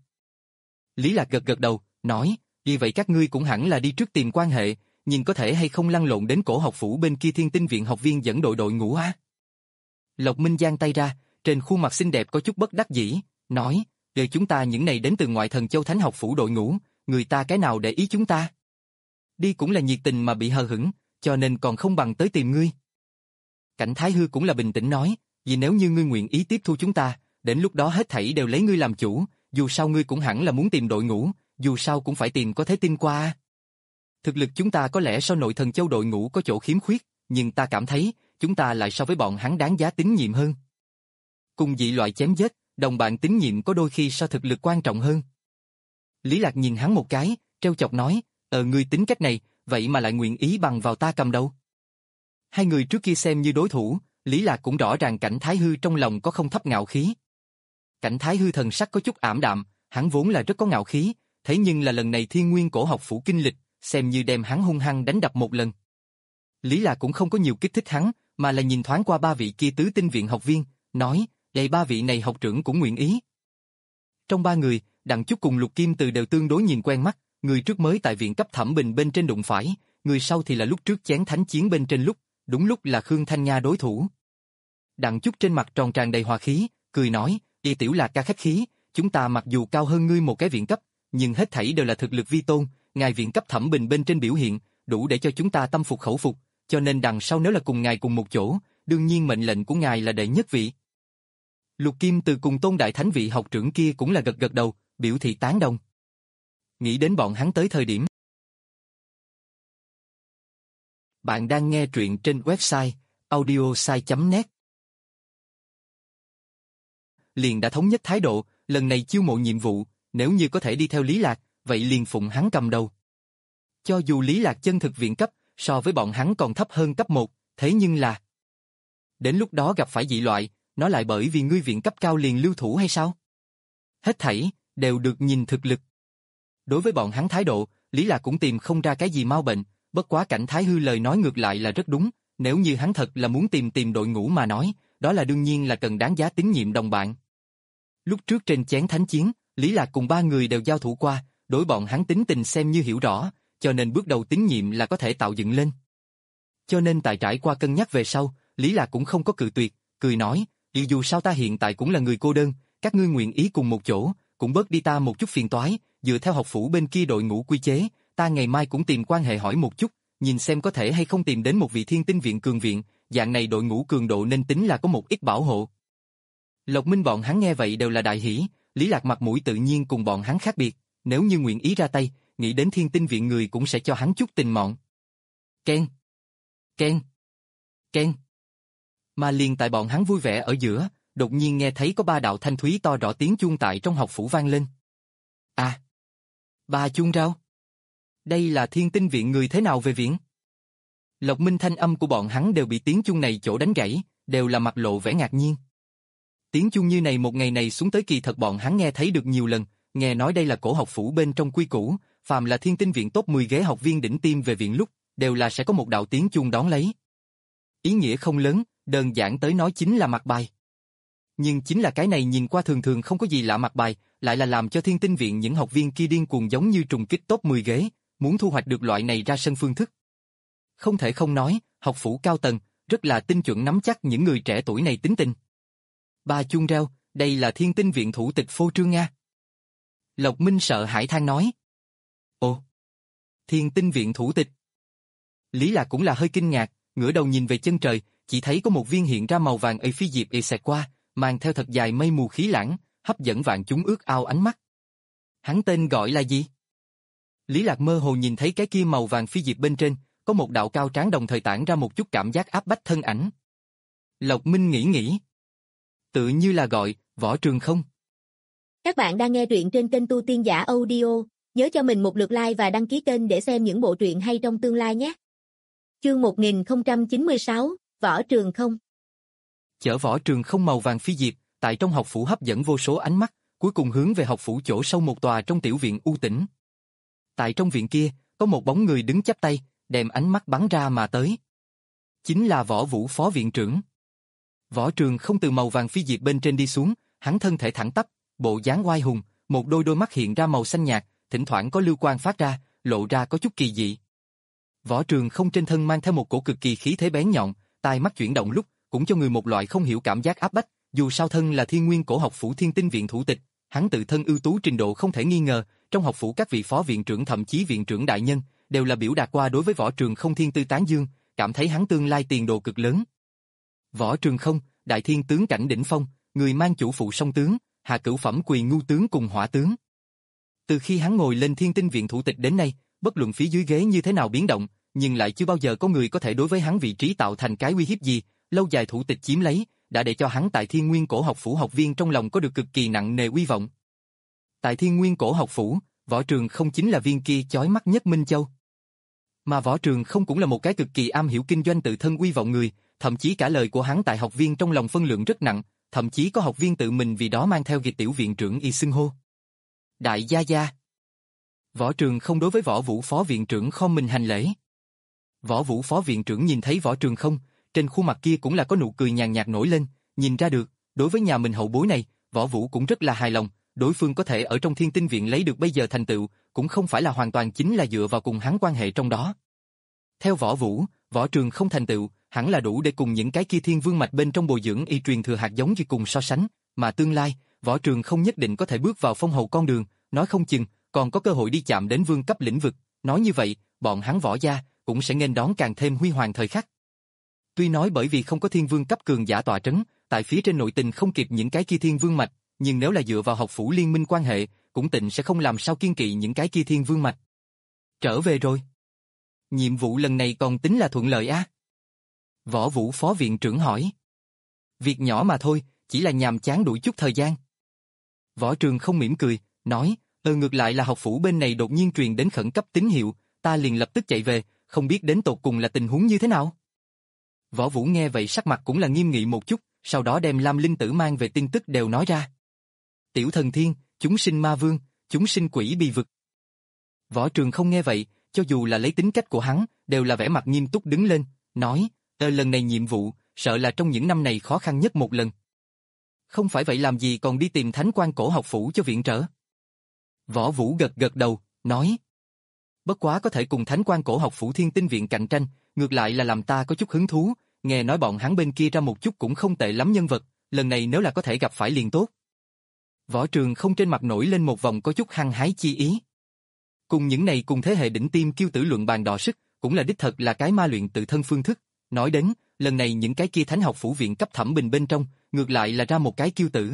Lý Lạc gật gật đầu, nói, vì vậy các ngươi cũng hẳn là đi trước tìm quan hệ, nhìn có thể hay không lăn lộn đến cổ học phủ bên kia thiên tinh viện học viên dẫn đội đội ngũ á. Lộc Minh giang tay ra, trên khuôn mặt xinh đẹp có chút bất đắc dĩ, nói, đời chúng ta những này đến từ ngoại thần châu thánh học phủ đội ngũ, người ta cái nào để ý chúng ta. Đi cũng là nhiệt tình mà bị hờ hững, cho nên còn không bằng tới tìm ngươi. Cảnh Thái Hư cũng là bình tĩnh nói, vì nếu như ngươi nguyện ý tiếp thu chúng ta, đến lúc đó hết thảy đều lấy ngươi làm chủ, dù sao ngươi cũng hẳn là muốn tìm đội ngũ, dù sao cũng phải tìm có thể tin qua. Thực lực chúng ta có lẽ so nội thần châu đội ngũ có chỗ khiếm khuyết, nhưng ta cảm thấy, chúng ta lại so với bọn hắn đáng giá tín nhiệm hơn. Cùng dị loại chém giết, đồng bạn tín nhiệm có đôi khi so thực lực quan trọng hơn. Lý Lạc nhìn hắn một cái, trêu chọc nói, ờ ngươi tính cách này, vậy mà lại nguyện ý bằng vào ta cầm đầu. Hai người trước kia xem như đối thủ, Lý Lạc cũng rõ ràng Cảnh Thái Hư trong lòng có không thấp ngạo khí. Cảnh Thái Hư thần sắc có chút ảm đạm, hắn vốn là rất có ngạo khí, thế nhưng là lần này thiên nguyên cổ học phủ kinh lịch, xem như đem hắn hung hăng đánh đập một lần. Lý Lạc cũng không có nhiều kích thích hắn, mà là nhìn thoáng qua ba vị kia tứ tinh viện học viên, nói, đây ba vị này học trưởng cũng nguyện ý. Trong ba người, Đặng Chúc cùng Lục Kim Từ đều tương đối nhìn quen mắt, người trước mới tại viện cấp thẩm bình bên trên đụng phải, người sau thì là lúc trước chén thánh chiến bên trên lúc, đúng lúc là Khương Thanh Nha đối thủ. Đặng Chúc trên mặt tròn tràn đầy hòa khí, cười nói, y tiểu Lạc ca khách khí, chúng ta mặc dù cao hơn ngươi một cái viện cấp, nhưng hết thảy đều là thực lực vi tôn, ngài viện cấp thẩm bình bên trên biểu hiện, đủ để cho chúng ta tâm phục khẩu phục, cho nên đằng sau nếu là cùng ngài cùng một chỗ, đương nhiên mệnh lệnh của ngài là đệ nhất vị. Lục Kim Từ cùng Tôn Đại Thánh vị học trưởng kia cũng là gật gật đầu, biểu thị tán đồng. Nghĩ đến bọn hắn tới thời điểm. Bạn đang nghe truyện trên website audiosai chấm net. Liền đã thống nhất thái độ, lần này chiêu mộ nhiệm vụ, nếu như có thể đi theo Lý Lạc, vậy liền phụng hắn cầm đầu. Cho dù Lý Lạc chân thực viện cấp, so với bọn hắn còn thấp hơn cấp một, thế nhưng là... Đến lúc đó gặp phải dị loại, nó lại bởi vì ngươi viện cấp cao liền lưu thủ hay sao? Hết thảy, đều được nhìn thực lực. Đối với bọn hắn thái độ, Lý Lạc cũng tìm không ra cái gì mau bệnh, bất quá Cảnh Thái Hư lời nói ngược lại là rất đúng, nếu như hắn thật là muốn tìm tìm đội ngũ mà nói, đó là đương nhiên là cần đáng giá tín nhiệm đồng bạn. Lúc trước trên chén thánh chiến, Lý Lạc cùng ba người đều giao thủ qua, đối bọn hắn tính tình xem như hiểu rõ, cho nên bước đầu tín nhiệm là có thể tạo dựng lên. Cho nên tại trải qua cân nhắc về sau, Lý Lạc cũng không có cự tuyệt, cười nói, dù sao ta hiện tại cũng là người cô đơn, các ngươi nguyện ý cùng một chỗ, cũng bớt đi ta một chút phiền toái, dựa theo học phủ bên kia đội ngũ quy chế, ta ngày mai cũng tìm quan hệ hỏi một chút, nhìn xem có thể hay không tìm đến một vị thiên tinh viện cường viện, dạng này đội ngũ cường độ nên tính là có một ít bảo hộ. Lộc Minh bọn hắn nghe vậy đều là đại hỉ, Lý Lạc mặt mũi tự nhiên cùng bọn hắn khác biệt, nếu như nguyện ý ra tay, nghĩ đến thiên tinh viện người cũng sẽ cho hắn chút tình mọn. Ken, Ken, Ken. Mà liền tại bọn hắn vui vẻ ở giữa, đột nhiên nghe thấy có ba đạo thanh thúy to rõ tiếng chuông tại trong học phủ vang lên. À, ba chuông rao. Đây là thiên tinh viện người thế nào về viện? Lộc Minh thanh âm của bọn hắn đều bị tiếng chuông này chỗ đánh gãy, đều là mặt lộ vẻ ngạc nhiên. Tiếng chuông như này một ngày này xuống tới kỳ thật bọn hắn nghe thấy được nhiều lần, nghe nói đây là cổ học phủ bên trong quy củ, phàm là thiên tinh viện top mười ghế học viên đỉnh tiêm về viện lúc, đều là sẽ có một đạo tiếng chuông đón lấy. Ý nghĩa không lớn, đơn giản tới nói chính là mặt bài. Nhưng chính là cái này nhìn qua thường thường không có gì lạ mặt bài, lại là làm cho thiên tinh viện những học viên kia điên cuồng giống như trùng kích top mười ghế, muốn thu hoạch được loại này ra sân phương thức. Không thể không nói, học phủ cao tầng, rất là tinh chuẩn nắm chắc những người trẻ tuổi này tính tình. Ba chuông reo, đây là thiên tinh viện thủ tịch phô trương Nga. Lộc Minh sợ hãi than nói. Ồ, thiên tinh viện thủ tịch. Lý Lạc cũng là hơi kinh ngạc, ngửa đầu nhìn về chân trời, chỉ thấy có một viên hiện ra màu vàng ấy phi diệp y xẹt qua, mang theo thật dài mây mù khí lãng, hấp dẫn vạn chúng ước ao ánh mắt. Hắn tên gọi là gì? Lý Lạc mơ hồ nhìn thấy cái kia màu vàng phi diệp bên trên, có một đạo cao tráng đồng thời tản ra một chút cảm giác áp bách thân ảnh. Lộc Minh nghĩ nghĩ. Tự như là gọi, Võ Trường Không. Các bạn đang nghe truyện trên kênh Tu Tiên Giả Audio, nhớ cho mình một lượt like và đăng ký kênh để xem những bộ truyện hay trong tương lai nhé. Chương một nghìn không trăm chín mươi sáu, Võ Trường Không. Chở Võ Trường Không màu vàng phi diệp, tại trong học phủ hấp dẫn vô số ánh mắt, cuối cùng hướng về học phủ chỗ sâu một tòa trong tiểu viện u tĩnh. Tại trong viện kia, có một bóng người đứng chắp tay, đem ánh mắt bắn ra mà tới. Chính là Võ Vũ phó viện trưởng. Võ Trường Không từ màu vàng phi diệp bên trên đi xuống, hắn thân thể thẳng tắp, bộ dáng oai hùng, một đôi đôi mắt hiện ra màu xanh nhạt, thỉnh thoảng có lưu quang phát ra, lộ ra có chút kỳ dị. Võ Trường Không trên thân mang theo một cổ cực kỳ khí thế bén nhọn, tai mắt chuyển động lúc, cũng cho người một loại không hiểu cảm giác áp bách, dù sao thân là thiên nguyên cổ học phủ thiên tinh viện thủ tịch, hắn tự thân ưu tú trình độ không thể nghi ngờ, trong học phủ các vị phó viện trưởng thậm chí viện trưởng đại nhân, đều là biểu đạt qua đối với Võ Trường Không thiên tư tán dương, cảm thấy hắn tương lai tiền đồ cực lớn. Võ Trường Không, đại thiên tướng cảnh đỉnh phong, người mang chủ phụ song tướng, hạ cửu phẩm quỳ ngu tướng cùng hỏa tướng. Từ khi hắn ngồi lên thiên tinh viện thủ tịch đến nay, bất luận phía dưới ghế như thế nào biến động, nhưng lại chưa bao giờ có người có thể đối với hắn vị trí tạo thành cái uy hiếp gì, lâu dài thủ tịch chiếm lấy, đã để cho hắn tại thiên nguyên cổ học phủ học viên trong lòng có được cực kỳ nặng nề uy vọng. Tại thiên nguyên cổ học phủ, Võ Trường Không chính là viên kia chói mắt nhất Minh Châu. Mà Võ Trường Không cũng là một cái cực kỳ am hiểu kinh doanh tự thân uy vọng người, thậm chí cả lời của hắn tại học viên trong lòng phân lượng rất nặng, thậm chí có học viên tự mình vì đó mang theo ghi tiểu viện trưởng y xưng hô. Đại gia gia. Võ Trường Không đối với Võ Vũ phó viện trưởng khom mình hành lễ. Võ Vũ phó viện trưởng nhìn thấy Võ Trường Không, trên khuôn mặt kia cũng là có nụ cười nhàn nhạt nổi lên, nhìn ra được, đối với nhà mình hậu bối này, Võ Vũ cũng rất là hài lòng, đối phương có thể ở trong thiên tinh viện lấy được bây giờ thành tựu, cũng không phải là hoàn toàn chính là dựa vào cùng hắn quan hệ trong đó. Theo Võ Vũ, Võ Trường Không thành tựu, hẳn là đủ để cùng những cái kia thiên vương mạch bên trong bồi dưỡng y truyền thừa hạt giống gì cùng so sánh, mà tương lai, Võ Trường Không nhất định có thể bước vào phong hầu con đường, nói không chừng, còn có cơ hội đi chạm đến vương cấp lĩnh vực, nói như vậy, bọn hắn Võ gia cũng sẽ nghênh đón càng thêm huy hoàng thời khắc. Tuy nói bởi vì không có thiên vương cấp cường giả tọa trấn, tại phía trên nội tình không kịp những cái kia thiên vương mạch, nhưng nếu là dựa vào học phủ liên minh quan hệ, cũng tịnh sẽ không làm sao kiên kỵ những cái kia thiên vương mạch. Trở về rồi. Nhiệm vụ lần này còn tính là thuận lợi á? Võ Vũ phó viện trưởng hỏi. Việc nhỏ mà thôi, chỉ là nhàm chán đuổi chút thời gian. Võ Trường không mỉm cười, nói, ờ ngược lại là học phủ bên này đột nhiên truyền đến khẩn cấp tín hiệu, ta liền lập tức chạy về, không biết đến tột cùng là tình huống như thế nào. Võ Vũ nghe vậy sắc mặt cũng là nghiêm nghị một chút, sau đó đem Lam Linh Tử mang về tin tức đều nói ra. Tiểu thần thiên, chúng sinh ma vương, chúng sinh quỷ bì vực. Võ Trường không nghe vậy, cho dù là lấy tính cách của hắn, đều là vẻ mặt nghiêm túc đứng lên, nói, ờ lần này nhiệm vụ, sợ là trong những năm này khó khăn nhất một lần. Không phải vậy làm gì còn đi tìm Thánh Quan Cổ học phủ cho viện trợ? Võ Vũ gật gật đầu, nói. Bất quá có thể cùng Thánh Quan Cổ học phủ Thiên Tinh viện cạnh tranh, ngược lại là làm ta có chút hứng thú, nghe nói bọn hắn bên kia ra một chút cũng không tệ lắm nhân vật, lần này nếu là có thể gặp phải liền tốt. Võ Trường không trên mặt nổi lên một vòng có chút hăng hái chi ý. Cùng những này cùng thế hệ đỉnh tiêm kiêu tử luận bàn đọ sức, cũng là đích thật là cái ma luyện tự thân phương thức. Nói đến, lần này những cái kia Thánh học phủ viện cấp thẩm bình bên trong, ngược lại là ra một cái kiêu tử.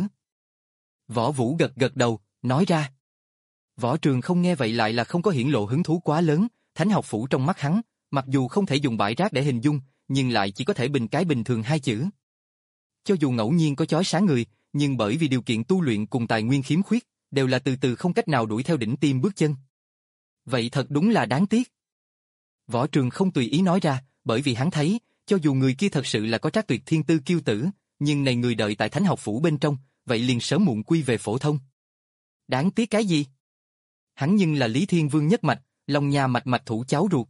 Võ Vũ gật gật đầu, nói ra. Võ Trường không nghe vậy lại là không có hiển lộ hứng thú quá lớn, Thánh học phủ trong mắt hắn, mặc dù không thể dùng bãi rác để hình dung, nhưng lại chỉ có thể bình cái bình thường hai chữ. Cho dù ngẫu nhiên có chói sáng người, nhưng bởi vì điều kiện tu luyện cùng tài nguyên khiếm khuyết, đều là từ từ không cách nào đuổi theo đỉnh tiêm bước chân. Vậy thật đúng là đáng tiếc. Võ Trường không tùy ý nói ra, bởi vì hắn thấy, cho dù người kia thật sự là có trác tuyệt thiên tư kiêu tử, nhưng này người đợi tại Thánh học phủ bên trong, vậy liền sớm muộn quy về phổ thông. Đáng tiếc cái gì? Hắn nhưng là Lý Thiên Vương nhất mạch, Long Nha mạch mạch thủ cháu ruột.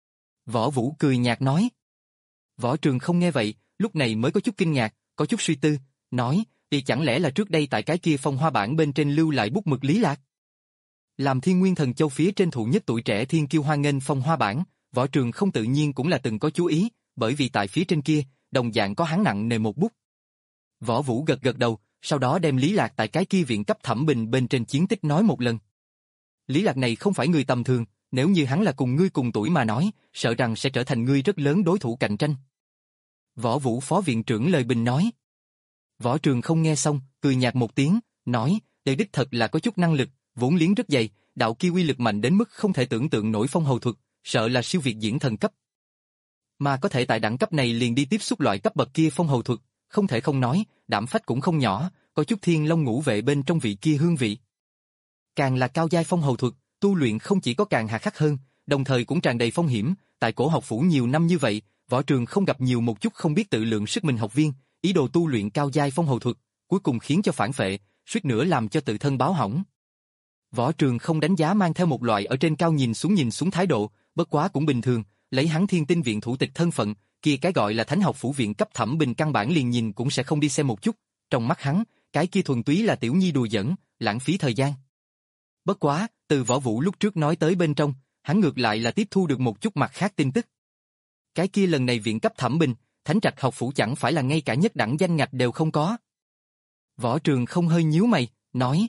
Võ Vũ cười nhạt nói. Võ Trường không nghe vậy, lúc này mới có chút kinh ngạc, có chút suy tư, nói, thì chẳng lẽ là trước đây tại cái kia phong hoa bản bên trên lưu lại bút mực Lý Lạc? Làm Thiên Nguyên Thần Châu phía trên thụ nhất tuổi trẻ thiên kiêu hoan nghênh phong hoa bản, Võ Trường không tự nhiên cũng là từng có chú ý, bởi vì tại phía trên kia, đồng dạng có hắn nặng nề một bút. Võ Vũ gật gật đầu, sau đó đem Lý Lạc tại cái kia viện cấp thẩm bình bên trên chiến tích nói một lần. Lý Lạc này không phải người tầm thường, nếu như hắn là cùng ngươi cùng tuổi mà nói, sợ rằng sẽ trở thành ngươi rất lớn đối thủ cạnh tranh. Võ Vũ phó viện trưởng lời bình nói. Võ Trường không nghe xong, cười nhạt một tiếng, nói, đây đích thật là có chút năng lực, vốn liếng rất dày, đạo kia uy lực mạnh đến mức không thể tưởng tượng nổi phong hầu thuật, sợ là siêu việt diễn thần cấp. Mà có thể tại đẳng cấp này liền đi tiếp xúc loại cấp bậc kia phong hầu thuật, không thể không nói, đảm phách cũng không nhỏ, có chút thiên long ngũ vệ bên trong vị kia hương vị. Càng là cao giai phong hầu thuật, tu luyện không chỉ có càng hà khắc hơn, đồng thời cũng tràn đầy phong hiểm, tại Cổ học phủ nhiều năm như vậy, Võ Trường không gặp nhiều một chút không biết tự lượng sức mình học viên, ý đồ tu luyện cao giai phong hầu thuật, cuối cùng khiến cho phản phệ, suýt nữa làm cho tự thân báo hỏng. Võ Trường không đánh giá mang theo một loại ở trên cao nhìn xuống nhìn xuống thái độ, bất quá cũng bình thường, lấy hắn Thiên Tinh viện thủ tịch thân phận, kia cái gọi là Thánh học phủ viện cấp thẩm bình căn bản liền nhìn cũng sẽ không đi xem một chút, trong mắt hắn, cái kia thuần túy là tiểu nhi đùa giỡn, lãng phí thời gian. Bất quá, từ Võ Vũ lúc trước nói tới bên trong, hắn ngược lại là tiếp thu được một chút mặt khác tin tức. Cái kia lần này viện cấp thẩm bình, Thánh Trạch học phủ chẳng phải là ngay cả nhất đẳng danh ngạch đều không có. Võ Trường không hơi nhíu mày, nói.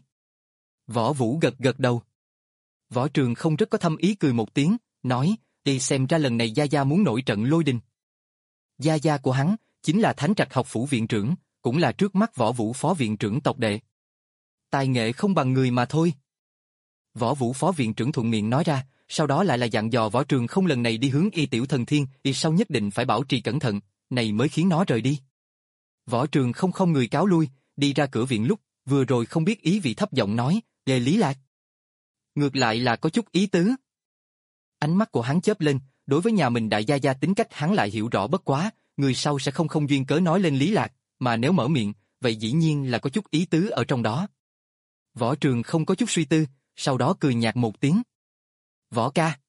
Võ Vũ gật gật đầu. Võ Trường không rất có thâm ý cười một tiếng, nói, đi xem ra lần này Gia Gia muốn nổi trận lôi đình. Gia Gia của hắn, chính là Thánh Trạch học phủ viện trưởng, cũng là trước mắt Võ Vũ phó viện trưởng tộc đệ. Tài nghệ không bằng người mà thôi. Võ Vũ phó viện trưởng thuận miệng nói ra, sau đó lại là dặn dò Võ Trường không lần này đi hướng Y Tiểu Thần Thiên, y sau nhất định phải bảo trì cẩn thận, này mới khiến nó rời đi. Võ Trường không không người cáo lui, đi ra cửa viện lúc, vừa rồi không biết ý vị thấp giọng nói, về Lý Lạc. Ngược lại là có chút ý tứ. Ánh mắt của hắn chớp lên, đối với nhà mình đại gia gia tính cách hắn lại hiểu rõ bất quá, người sau sẽ không không duyên cớ nói lên Lý Lạc, mà nếu mở miệng, vậy dĩ nhiên là có chút ý tứ ở trong đó. Võ Trường không có chút suy tư, sau đó cười nhạt một tiếng. Võ ca.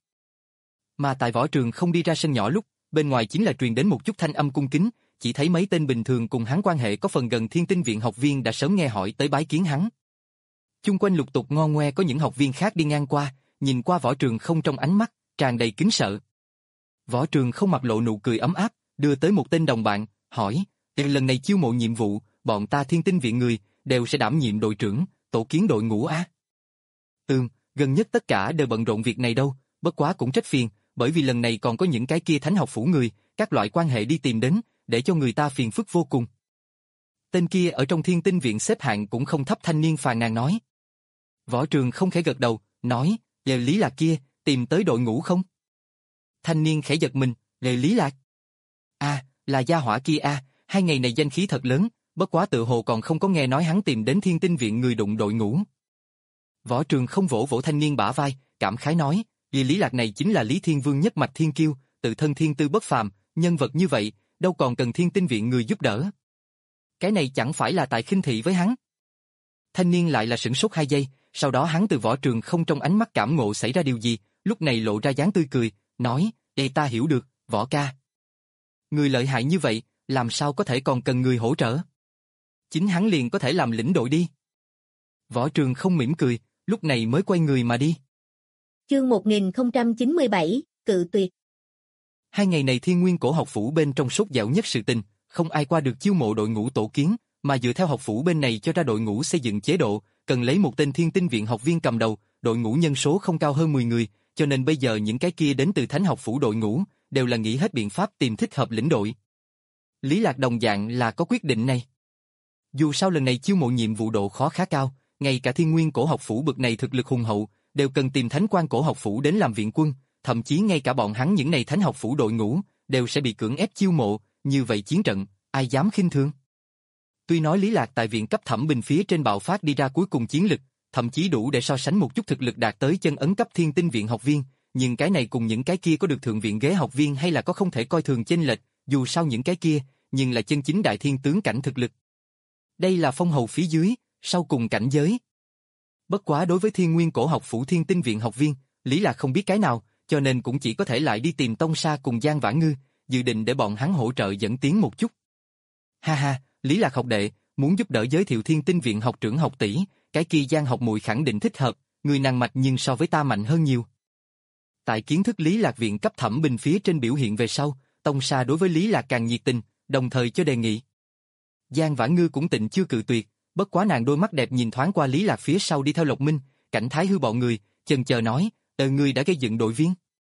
Mà tại Võ Trường không đi ra sân nhỏ lúc, bên ngoài chính là truyền đến một chút thanh âm cung kính, chỉ thấy mấy tên bình thường cùng hắn quan hệ có phần gần Thiên Tinh viện học viên đã sớm nghe hỏi tới bái kiến hắn. Chung quanh lục tục ngo ngoe có những học viên khác đi ngang qua, nhìn qua Võ Trường không trong ánh mắt, tràn đầy kính sợ. Võ Trường không mặt lộ nụ cười ấm áp, đưa tới một tên đồng bạn, hỏi, lần này chiêu mộ nhiệm vụ, bọn ta Thiên Tinh viện người, đều sẽ đảm nhiệm đội trưởng, tổ kiến đội ngũ á. Ừm, gần nhất tất cả đều bận rộn việc này đâu, bất quá cũng trách phiền, bởi vì lần này còn có những cái kia Thánh học phủ người, các loại quan hệ đi tìm đến, để cho người ta phiền phức vô cùng. Tên kia ở trong Thiên Tinh viện xếp hạng cũng không thấp thanh niên phàn nàn nói. Võ Trường không khẽ gật đầu, nói, Lê Lý Lạc kia, tìm tới đội ngũ không? Thanh niên khẽ giật mình, Lê Lý Lạc. À, là gia hỏa kia à, hai ngày này danh khí thật lớn, bất quá tự hồ còn không có nghe nói hắn tìm đến Thiên Tinh Viện người đụng đội ngũ. Võ Trường không vỗ vỗ thanh niên bả vai, cảm khái nói, Lê Lý Lạc này chính là Lý Thiên Vương nhất mạch thiên kiêu, tự thân thiên tư bất phàm, nhân vật như vậy, đâu còn cần Thiên Tinh Viện người giúp đỡ. Cái này chẳng phải là tại khinh thị với hắn. Thanh niên lại là sửng sốt hai giây, sau đó hắn từ Võ Trường không trong ánh mắt cảm ngộ xảy ra điều gì, lúc này lộ ra dáng tươi cười, nói, Ê ta hiểu được, Võ ca. Người lợi hại như vậy, làm sao có thể còn cần người hỗ trợ? Chính hắn liền có thể làm lĩnh đội đi. Võ Trường không mỉm cười, lúc này mới quay người mà đi. Chương một nghìn không trăm chín mươi bảy, cự tuyệt. Hai ngày này Thiên Nguyên Cổ học phủ bên trong sốt dẻo nhất sự tình, không ai qua được chiêu mộ đội ngũ tổ kiến, mà dựa theo học phủ bên này cho ra đội ngũ xây dựng chế độ, cần lấy một tên Thiên Tinh Viện học viên cầm đầu, đội ngũ nhân số không cao hơn mười người, cho nên bây giờ những cái kia đến từ Thánh học phủ đội ngũ, đều là nghĩ hết biện pháp tìm thích hợp lĩnh đội. Lý Lạc đồng dạng là có quyết định này. Dù sao lần này chiêu mộ nhiệm vụ độ khó khá cao, ngay cả Thiên Nguyên Cổ học phủ bực này thực lực hùng hậu, đều cần tìm Thánh Quan Cổ học phủ đến làm viện quân, thậm chí ngay cả bọn hắn những này Thánh học phủ đội ngũ, đều sẽ bị cưỡng ép chiêu mộ, như vậy chiến trận, ai dám khinh thường. Tuy nói Lý Lạc tại viện cấp thẩm bình phía trên bạo phát đi ra cuối cùng chiến lực, thậm chí đủ để so sánh một chút thực lực đạt tới chân ấn cấp Thiên Tinh Viện học viên, nhưng cái này cùng những cái kia có được thượng viện ghế học viên hay là có không thể coi thường chênh lệch, dù sao những cái kia, nhưng là chân chính đại thiên tướng cảnh thực lực. Đây là phong hầu phía dưới, sau cùng cảnh giới. Bất quá đối với Thiên Nguyên Cổ học phủ Thiên Tinh Viện học viên, Lý Lạc không biết cái nào, cho nên cũng chỉ có thể lại đi tìm Tông Sa cùng Giang Vãn Ngư, dự định để bọn hắn hỗ trợ dẫn tiến một chút. Ha ha, Lý Lạc học đệ, muốn giúp đỡ giới thiệu Thiên Tinh Viện học trưởng học tỷ, cái kia Giang học muội khẳng định thích hợp, người nàng mạch nhưng so với ta mạnh hơn nhiều. Tại kiến thức Lý Lạc viện cấp thẩm bình phía trên biểu hiện về sau, Tông Sa đối với Lý Lạc càng nhiệt tình, đồng thời cho đề nghị. Giang Vãn Ngư cũng tịnh chưa cự tuyệt, bất quá nàng đôi mắt đẹp nhìn thoáng qua Lý Lạc phía sau đi theo Lộc Minh, Cảnh Thái Hư bọn người, chần chờ nói, "Ờ ngươi đã gây dựng đội viên?"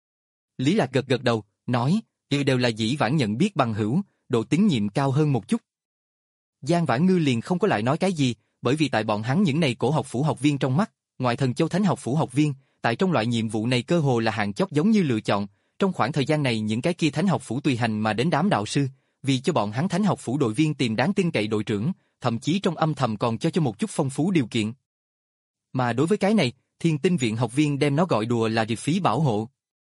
Lý Lạc gật gật đầu, nói, "Đều đều là dĩ vãng nhận biết bằng hữu, độ tín nhiệm cao hơn một chút." Giang Vãn Ngư liền không có lại nói cái gì, bởi vì tại bọn hắn những này cổ học phủ học viên trong mắt, ngoại Thần Châu Thánh học phủ học viên, tại trong loại nhiệm vụ này cơ hồ là hạng chót giống như lựa chọn, trong khoảng thời gian này những cái kia Thánh học phủ tùy hành mà đến đám đạo sư, vì cho bọn hắn Thánh học phủ đội viên tìm đáng tin cậy đội trưởng, thậm chí trong âm thầm còn cho cho một chút phong phú điều kiện. Mà đối với cái này, Thiên Tinh Viện học viên đem nó gọi đùa là điệp phí bảo hộ.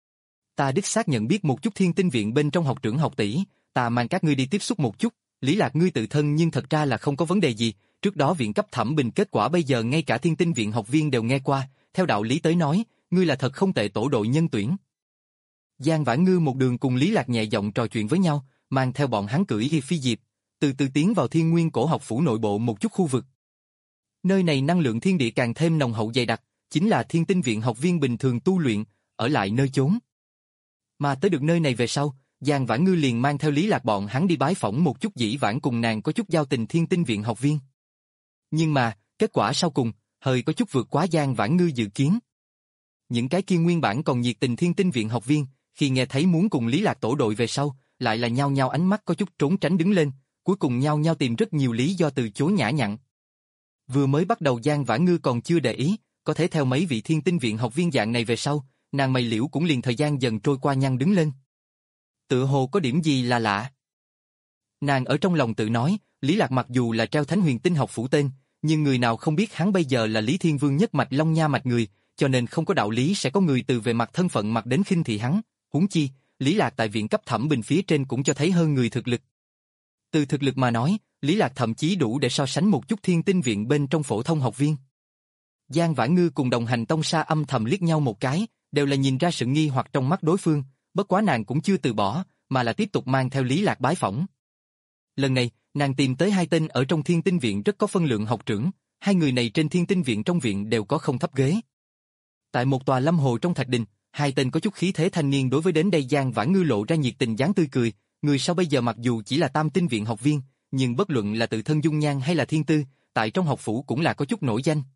Ta đích xác nhận biết một chút Thiên Tinh Viện bên trong học trưởng học tỷ, ta mang các ngươi đi tiếp xúc một chút, Lý Lạc ngươi tự thân nhưng thật ra là không có vấn đề gì, trước đó viện cấp thẩm bình kết quả bây giờ ngay cả Thiên Tinh Viện học viên đều nghe qua, theo đạo lý tới nói, ngươi là thật không tệ tổ đội nhân tuyển. Giang Vãn Ngư một đường cùng Lý Lạc nhẹ giọng trò chuyện với nhau, mang theo bọn hắn cưỡi y phi diệp, từ từ tiến vào Thiên Nguyên cổ học phủ nội bộ một chút khu vực. Nơi này năng lượng thiên địa càng thêm nồng hậu dày đặc, chính là Thiên Tinh Viện học viên bình thường tu luyện, ở lại nơi chốn. Mà tới được nơi này về sau, Giang Vãn Ngư liền mang theo Lý Lạc bọn hắn đi bái phỏng một chút dĩ vãng cùng nàng có chút giao tình Thiên Tinh Viện học viên. Nhưng mà, kết quả sau cùng, hơi có chút vượt quá Giang Vãn Ngư dự kiến. Những cái kia nguyên bản còn nhiệt tình Thiên Tinh Viện học viên, khi nghe thấy muốn cùng Lý Lạc tổ đội về sau, lại là nhao nhao ánh mắt có chút trốn tránh đứng lên, cuối cùng nhao nhao tìm rất nhiều lý do từ chối nhã nhặn. Vừa mới bắt đầu Giang Vãn Ngư còn chưa để ý, có thể theo mấy vị Thiên Tinh Viện học viên dạng này về sau, nàng mày liễu cũng liền thời gian dần trôi qua nhăn đứng lên. Tựa hồ có điểm gì là lạ. Nàng ở trong lòng tự nói, Lý Lạc mặc dù là treo Thánh Huyền Tinh học phủ tên, nhưng người nào không biết hắn bây giờ là Lý Thiên Vương nhất mạch Long Nha mạch người, cho nên không có đạo lý sẽ có người từ về mặt thân phận mặt đến khinh thị hắn, huống chi, Lý Lạc tại viện cấp thẩm bình phía trên cũng cho thấy hơn người thực lực. Từ thực lực mà nói, Lý Lạc thậm chí đủ để so sánh một chút Thiên Tinh Viện bên trong phổ thông học viên. Giang Vãn Ngư cùng đồng hành Tông Sa âm thầm liếc nhau một cái, đều là nhìn ra sự nghi hoặc trong mắt đối phương, bất quá nàng cũng chưa từ bỏ, mà là tiếp tục mang theo Lý Lạc bái phỏng. Lần này, nàng tìm tới hai tên ở trong Thiên Tinh Viện rất có phân lượng học trưởng, hai người này trên Thiên Tinh Viện trong viện đều có không thấp ghế. Tại một tòa lâm hồ trong thạch đình, hai tên có chút khí thế thanh niên đối với đến đây Giang Vãn Ngư lộ ra nhiệt tình dáng tươi cười, người sau bây giờ mặc dù chỉ là Tam Tinh Viện học viên, nhưng bất luận là tự thân dung nhan hay là thiên tư, tại trong học phủ cũng là có chút nổi danh.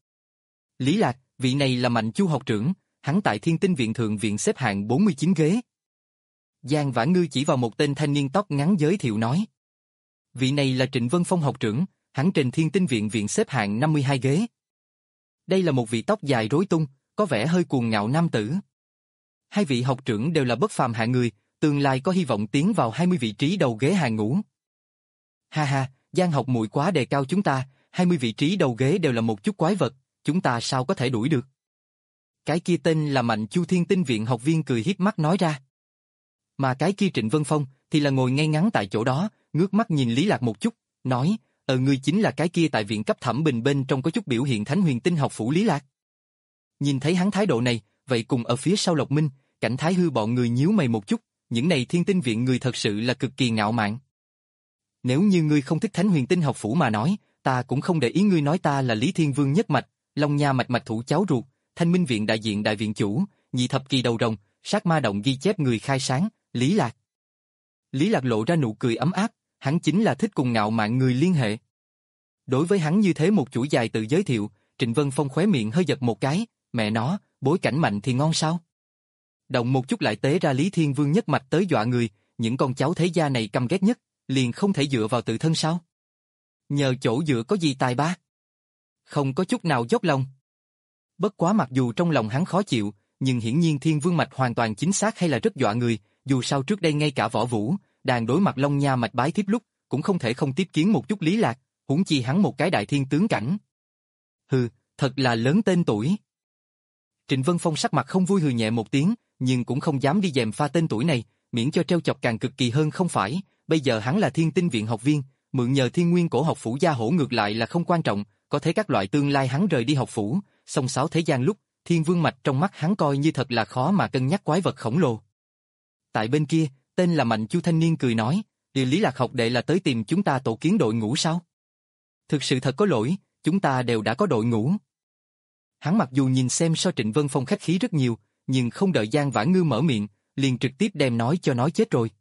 Lý Lạc, vị này là Mạnh Chu học trưởng, hắn tại Thiên Tinh Viện thượng viện xếp hạng bốn mươi chín ghế. Giang Vãn Ngư chỉ vào một tên thanh niên tóc ngắn giới thiệu nói. Vị này là Trịnh Vân Phong học trưởng, hắn trên Thiên Tinh Viện viện xếp hạng năm mươi hai ghế. Đây là một vị tóc dài rối tung, có vẻ hơi cuồng ngạo nam tử. Hai vị học trưởng đều là bất phàm hạng người, tương lai có hy vọng tiến vào hai mươi vị trí đầu ghế hàng ngũ. Ha ha, Giang học muội quá đề cao chúng ta, hai mươi vị trí đầu ghế đều là một chút quái vật, chúng ta sao có thể đuổi được. Cái kia tên là Mạnh Chu Thiên Tinh Viện học viên cười hiếp mắt nói ra. Mà cái kia Trịnh Vân Phong thì là ngồi ngay ngắn tại chỗ đó, ngước mắt nhìn Lý Lạc một chút, nói, ờ ngươi chính là cái kia tại viện cấp thẩm bình bên trong có chút biểu hiện Thánh Huyền Tinh học phủ Lý Lạc. Nhìn thấy hắn thái độ này, vậy cùng ở phía sau Lộc Minh, Cảnh Thái Hư bọn người nhíu mày một chút, những này Thiên Tinh viện người thật sự là cực kỳ ngạo mạn. Nếu như ngươi không thích Thánh Huyền Tinh học phủ mà nói, ta cũng không để ý ngươi nói ta là Lý Thiên Vương nhất mạch, Long Nha mạch mạch thủ cháu ruột, Thanh Minh viện đại diện đại viện chủ, nhị thập kỳ đầu rồng, sát ma động ghi chép người khai sáng, Lý Lạc. Lý Lạc lộ ra nụ cười ấm áp, hắn chính là thích cùng ngạo mạn người liên hệ. Đối với hắn như thế một chuỗi dài tự giới thiệu, Trịnh Vân Phong khóe miệng hơi giật một cái, mẹ nó, bối cảnh mạnh thì ngon sao? Động một chút lại tế ra Lý Thiên Vương nhất mạch tới dọa người, những con cháu thế gia này căm ghét nhất, liền không thể dựa vào tự thân sao? Nhờ chỗ dựa có gì tài ba? Không có chút nào dốc lòng. Bất quá mặc dù trong lòng hắn khó chịu, nhưng hiển nhiên Thiên Vương mạch hoàn toàn chính xác hay là rất dọa người, dù sao trước đây ngay cả Võ Vũ, đàn đối mặt Long Nha mạch bái thiếp lúc, cũng không thể không tiếp kiến một chút Lý Lạc, huống chi hắn một cái đại thiên tướng cảnh. Hừ, thật là lớn tên tuổi. Trịnh Vân Phong sắc mặt không vui hừ nhẹ một tiếng, nhưng cũng không dám đi dèm pha tên tuổi này, miễn cho treo chọc càng cực kỳ hơn không phải, bây giờ hắn là Thiên Tinh viện học viên, mượn nhờ Thiên Nguyên cổ học phủ gia hổ ngược lại là không quan trọng, có thể các loại tương lai hắn rời đi học phủ, song sáo thế gian lúc, Thiên Vương mạch trong mắt hắn coi như thật là khó mà cân nhắc quái vật khổng lồ. Tại bên kia, tên là Mạnh Chu thanh niên cười nói, "Địa Lý Lạc học đệ là tới tìm chúng ta tổ kiến đội ngũ sao?" Thực sự thật có lỗi, chúng ta đều đã có đội ngũ. Hắn mặc dù nhìn xem so Trịnh Vân Phong khách khí rất nhiều, nhưng không đợi Giang Vãn Ngư mở miệng, liền trực tiếp đem nói cho nói chết rồi.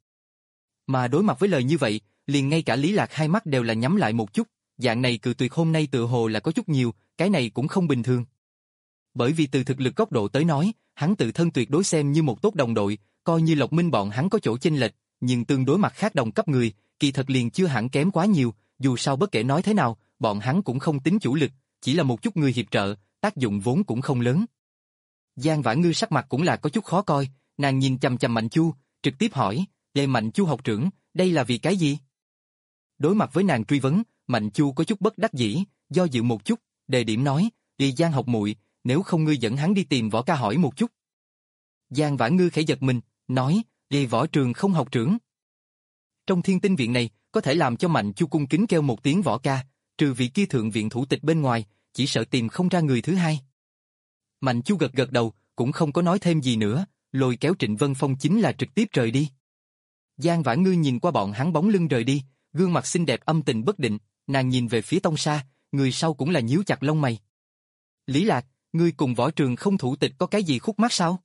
Mà đối mặt với lời như vậy, liền ngay cả Lý Lạc hai mắt đều là nhắm lại một chút, dạng này cự tuyệt hôm nay tựa hồ là có chút nhiều, cái này cũng không bình thường. Bởi vì từ thực lực góc độ tới nói, hắn tự thân tuyệt đối xem như một tốt đồng đội, coi như Lộc Minh bọn hắn có chỗ chênh lệch, nhưng tương đối mặt khác đồng cấp người, kỳ thật liền chưa hẳn kém quá nhiều, dù sao bất kể nói thế nào, bọn hắn cũng không tính chủ lực, chỉ là một chút người hiệp trợ, tác dụng vốn cũng không lớn. Giang Vãn Ngư sắc mặt cũng là có chút khó coi, nàng nhìn chằm chằm Mạnh Chu, trực tiếp hỏi, "Đây Mạnh Chu học trưởng, đây là vì cái gì?" Đối mặt với nàng truy vấn, Mạnh Chu có chút bất đắc dĩ, do dự một chút, đề điểm nói, "Đi Giang học muội, nếu không ngươi dẫn hắn đi tìm Võ ca hỏi một chút." Giang Vãn Ngư khẽ giật mình, nói, "Đi Võ trường không học trưởng." Trong Thiên Tinh viện này, có thể làm cho Mạnh Chu cung kính kêu một tiếng Võ ca, trừ vị kia thượng viện thủ tịch bên ngoài, chỉ sợ tìm không ra người thứ hai. Mạnh Chu gật gật đầu, cũng không có nói thêm gì nữa, lôi kéo Trịnh Vân Phong chính là trực tiếp rời đi. Giang Vãn Ngư nhìn qua bọn hắn bóng lưng rời đi, gương mặt xinh đẹp âm tình bất định, nàng nhìn về phía Tông Sa, người sau cũng là nhíu chặt lông mày. "Lý Lạc, ngươi cùng Võ trường không thủ tịch có cái gì khúc mắc sao?"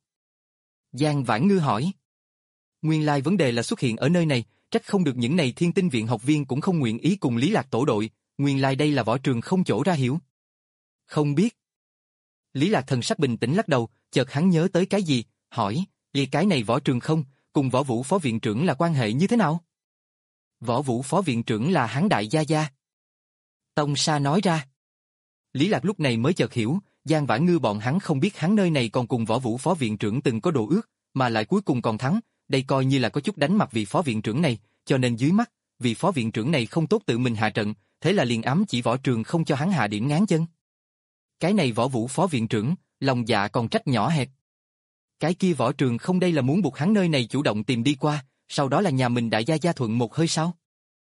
Giang Vãn Ngư hỏi. Nguyên lai vấn đề là xuất hiện ở nơi này, trách không được những này Thiên Tinh viện học viên cũng không nguyện ý cùng Lý Lạc tổ đội, nguyên lai đây là Võ trường không chỗ ra hiểu. Không biết. Lý Lạc thần sắc bình tĩnh lắc đầu, chợt hắn nhớ tới cái gì, hỏi, "Vì cái này Võ trường không, cùng Võ Vũ phó viện trưởng là quan hệ như thế nào?" "Võ Vũ phó viện trưởng là hắn đại gia gia." Tông Sa nói ra. Lý Lạc lúc này mới chợt hiểu, Giang Vãn Ngư bọn hắn không biết hắn nơi này còn cùng Võ Vũ phó viện trưởng từng có đồ ước, mà lại cuối cùng còn thắng, đây coi như là có chút đánh mặt vị phó viện trưởng này, cho nên dưới mắt, vị phó viện trưởng này không tốt tự mình hạ trận, thế là liền ám chỉ Võ trường không cho hắn hạ điểm ngáng chân. Cái này Võ Vũ phó viện trưởng, lòng dạ còn trách nhỏ hẹp. Cái kia Võ trường không đây là muốn buộc hắn nơi này chủ động tìm đi qua, sau đó là nhà mình đại gia gia thuận một hơi sao?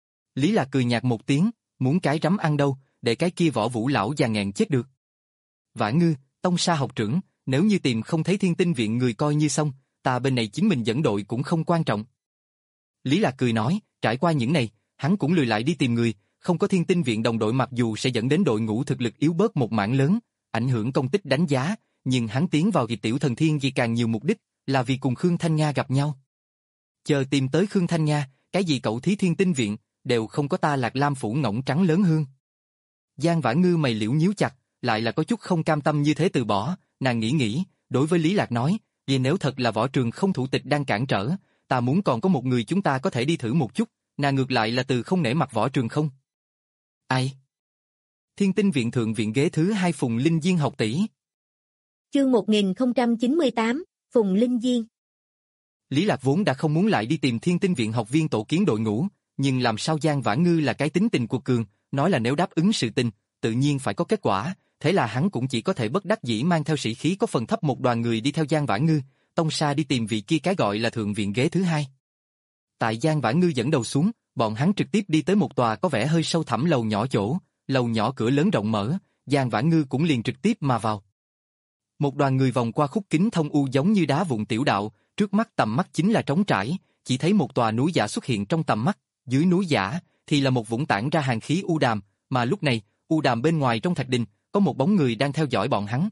Lý Lạc cười nhạt một tiếng, muốn cái rắm ăn đâu, để cái kia Võ Vũ lão già nghẹn chết được. Vãn Ngư, Tông Sa học trưởng, nếu như tìm không thấy Thiên Tinh viện người coi như xong, ta bên này chính mình dẫn đội cũng không quan trọng. Lý Lạc cười nói, trải qua những này, hắn cũng lười lại đi tìm người, không có Thiên Tinh viện đồng đội mặc dù sẽ dẫn đến đội ngũ thực lực yếu bớt một mảng lớn, ảnh hưởng công tích đánh giá, nhưng hắn tiến vào kỳ tiểu thần thiên vì càng nhiều mục đích, là vì cùng Khương Thanh Nga gặp nhau. Chờ tìm tới Khương Thanh Nga, cái gì cậu thí Thiên Tinh viện, đều không có ta Lạc Lam phủ ngỗng trắng lớn hương. Giang Vãn Ngư mày liễu nhíu chặt, lại là có chút không cam tâm như thế từ bỏ, nàng nghĩ nghĩ, đối với Lý Lạc nói, vì nếu thật là Võ trường không thủ tịch đang cản trở, ta muốn còn có một người chúng ta có thể đi thử một chút, nàng ngược lại là từ không nể mặt Võ trường không. Ai? Thiên Tinh Viện Thượng Viện ghế thứ hai Phùng Linh Diên học tỷ. Chương một nghìn không trăm chín mươi tám, Phùng Linh Diên. Lý Lạc vốn đã không muốn lại đi tìm Thiên Tinh Viện học viên tổ kiến đội ngũ, nhưng làm sao Giang Vãn Ngư là cái tính tình của cường, nói là nếu đáp ứng sự tình, tự nhiên phải có kết quả, thế là hắn cũng chỉ có thể bất đắc dĩ mang theo sĩ khí có phần thấp một đoàn người đi theo Giang Vãn Ngư, tông xa đi tìm vị kia cái gọi là Thượng Viện ghế thứ hai. Tại Giang Vãn Ngư dẫn đầu xuống, bọn hắn trực tiếp đi tới một tòa có vẻ hơi sâu thẳm lầu nhỏ chỗ, lầu nhỏ cửa lớn rộng mở, Giang Vãn Ngư cũng liền trực tiếp mà vào. Một đoàn người vòng qua khúc kính thông u giống như đá vụn tiểu đạo, trước mắt tầm mắt chính là trống trải, chỉ thấy một tòa núi giả xuất hiện trong tầm mắt, dưới núi giả thì là một vũng tản ra hàn khí u đàm, mà lúc này, u đàm bên ngoài trong thạch đình, có một bóng người đang theo dõi bọn hắn.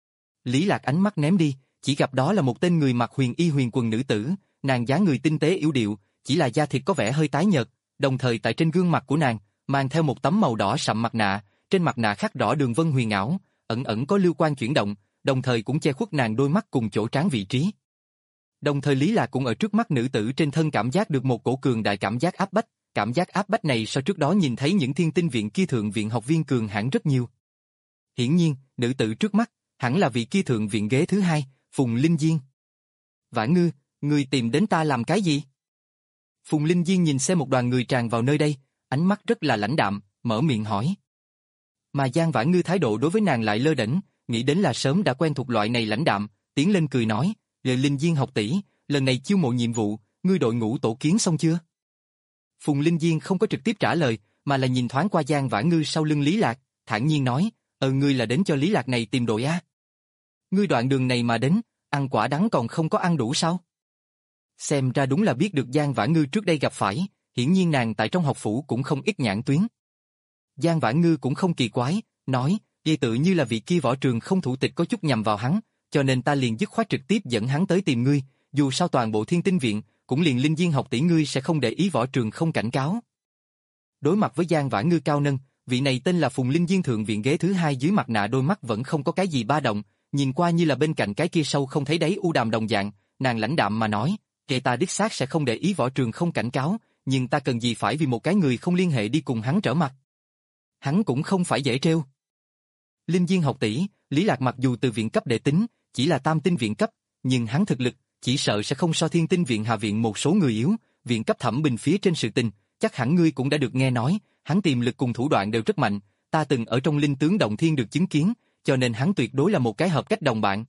Lý Lạc ánh mắt ném đi, chỉ gặp đó là một tên người mặc huyền y huyền quần nữ tử, nàng dáng người tinh tế yếu điệu, chỉ là da thịt có vẻ hơi tái nhợt, đồng thời tại trên gương mặt của nàng mang theo một tấm màu đỏ sậm mặt nạ, trên mặt nạ khắc rõ đường vân huyền ảo, ẩn ẩn có lưu quang chuyển động, đồng thời cũng che khuất nàng đôi mắt cùng chỗ trán vị trí. Đồng thời Lý Lạc cũng ở trước mắt nữ tử trên thân cảm giác được một cổ cường đại cảm giác áp bách, cảm giác áp bách này so trước đó nhìn thấy những Thiên Tinh Viện kia Thượng Viện học viên cường hãn rất nhiều. Hiển nhiên, nữ tử trước mắt hẳn là vị kia Thượng Viện ghế thứ hai, Phùng Linh Diên. Vãn Ngư, ngươi tìm đến ta làm cái gì? Phùng Linh Diên nhìn xem một đoàn người tràn vào nơi đây, ánh mắt rất là lãnh đạm, mở miệng hỏi. Mà Giang Vãn Ngư thái độ đối với nàng lại lơ đễnh, nghĩ đến là sớm đã quen thuộc loại này lãnh đạm, tiến lên cười nói, "Lời Linh Diên học tỷ, lần này chiêu mộ nhiệm vụ, ngươi đội ngũ tổ kiến xong chưa?" Phùng Linh Diên không có trực tiếp trả lời, mà là nhìn thoáng qua Giang Vãn Ngư sau lưng Lý Lạc, thản nhiên nói, "Ờ ngươi là đến cho Lý Lạc này tìm đội á? Ngươi đoạn đường này mà đến, ăn quả đắng còn không có ăn đủ sao?" Xem ra đúng là biết được Giang Vãn Ngư trước đây gặp phải, hiển nhiên nàng tại trong học phủ cũng không ít nhãn tuyến. Giang Vãn Ngư cũng không kỳ quái, nói, "Vậy tự như là vị kia võ trường không thủ tịch có chút nhầm vào hắn, cho nên ta liền dứt khoát trực tiếp dẫn hắn tới tìm ngươi, dù sao toàn bộ Thiên Tinh Viện, cũng liền Linh Diên học tỷ ngươi sẽ không để ý võ trường không cảnh cáo." Đối mặt với Giang Vãn Ngư cao nâng, vị này tên là Phùng Linh Diên Thượng Viện ghế thứ hai dưới mặt nạ đôi mắt vẫn không có cái gì ba động, nhìn qua như là bên cạnh cái kia sâu không thấy đáy u đàm đồng dạng, nàng lãnh đạm mà nói, "Kệ ta đích xác sẽ không để ý võ trường không cảnh cáo, nhưng ta cần gì phải vì một cái người không liên hệ đi cùng hắn trở mặt. Hắn cũng không phải dễ trêu." Linh Diên học tỷ, Lý Lạc mặc dù từ viện cấp đệ tính, chỉ là tam tinh viện cấp, nhưng hắn thực lực chỉ sợ sẽ không so Thiên Tinh Viện hạ viện một số người yếu, viện cấp thẩm bình phía trên sự tình, chắc hẳn ngươi cũng đã được nghe nói, hắn tiềm lực cùng thủ đoạn đều rất mạnh, ta từng ở trong linh tướng động thiên được chứng kiến, cho nên hắn tuyệt đối là một cái hợp cách đồng bạn.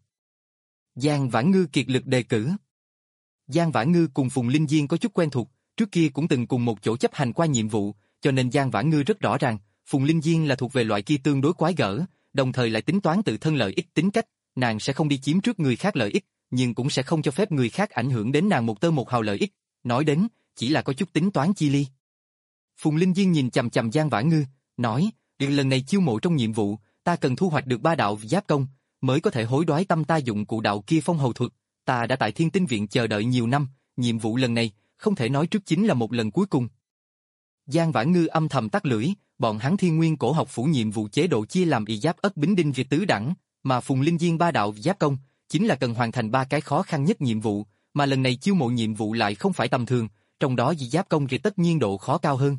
Giang Vãn Ngư kiệt lực đề cử. Giang Vãn Ngư cùng Phùng Linh Diên có chút quen thuộc, trước kia cũng từng cùng một chỗ chấp hành qua nhiệm vụ, cho nên Giang Vãn Ngư rất rõ ràng, Phùng Linh Diên là thuộc về loại kia tương đối quái gở, đồng thời lại tính toán tự thân lợi ích tính cách, nàng sẽ không đi chiếm trước người khác lợi ích, nhưng cũng sẽ không cho phép người khác ảnh hưởng đến nàng một tơ một hào lợi ích, nói đến, chỉ là có chút tính toán chi ly. Phùng Linh Diên nhìn chằm chằm Giang Vãn Ngư, nói, lần này chiêu mộ trong nhiệm vụ, ta cần thu hoạch được ba đạo giáp công, mới có thể hối đoái tâm ta dụng cụ đạo kia phong hầu thuật, ta đã tại Thiên Tinh Viện chờ đợi nhiều năm, nhiệm vụ lần này, không thể nói trước chính là một lần cuối cùng. Giang Vãn Ngư âm thầm tắt lưỡi, bọn hắn Thiên Nguyên Cổ học phủ nhiệm vụ chế độ chia làm y giáp ất bính đinh việt tứ đẳng, mà Phùng Linh Diên ba đạo giáp công, chính là cần hoàn thành ba cái khó khăn nhất nhiệm vụ, mà lần này chiêu mộ nhiệm vụ lại không phải tầm thường, trong đó y giáp công thì tất nhiên độ khó cao hơn.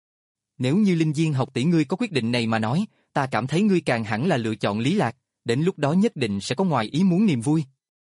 Nếu như Linh Diên học tỷ ngươi có quyết định này mà nói, ta cảm thấy ngươi càng hẳn là lựa chọn Lý Lạc, đến lúc đó nhất định sẽ có ngoài ý muốn niềm vui.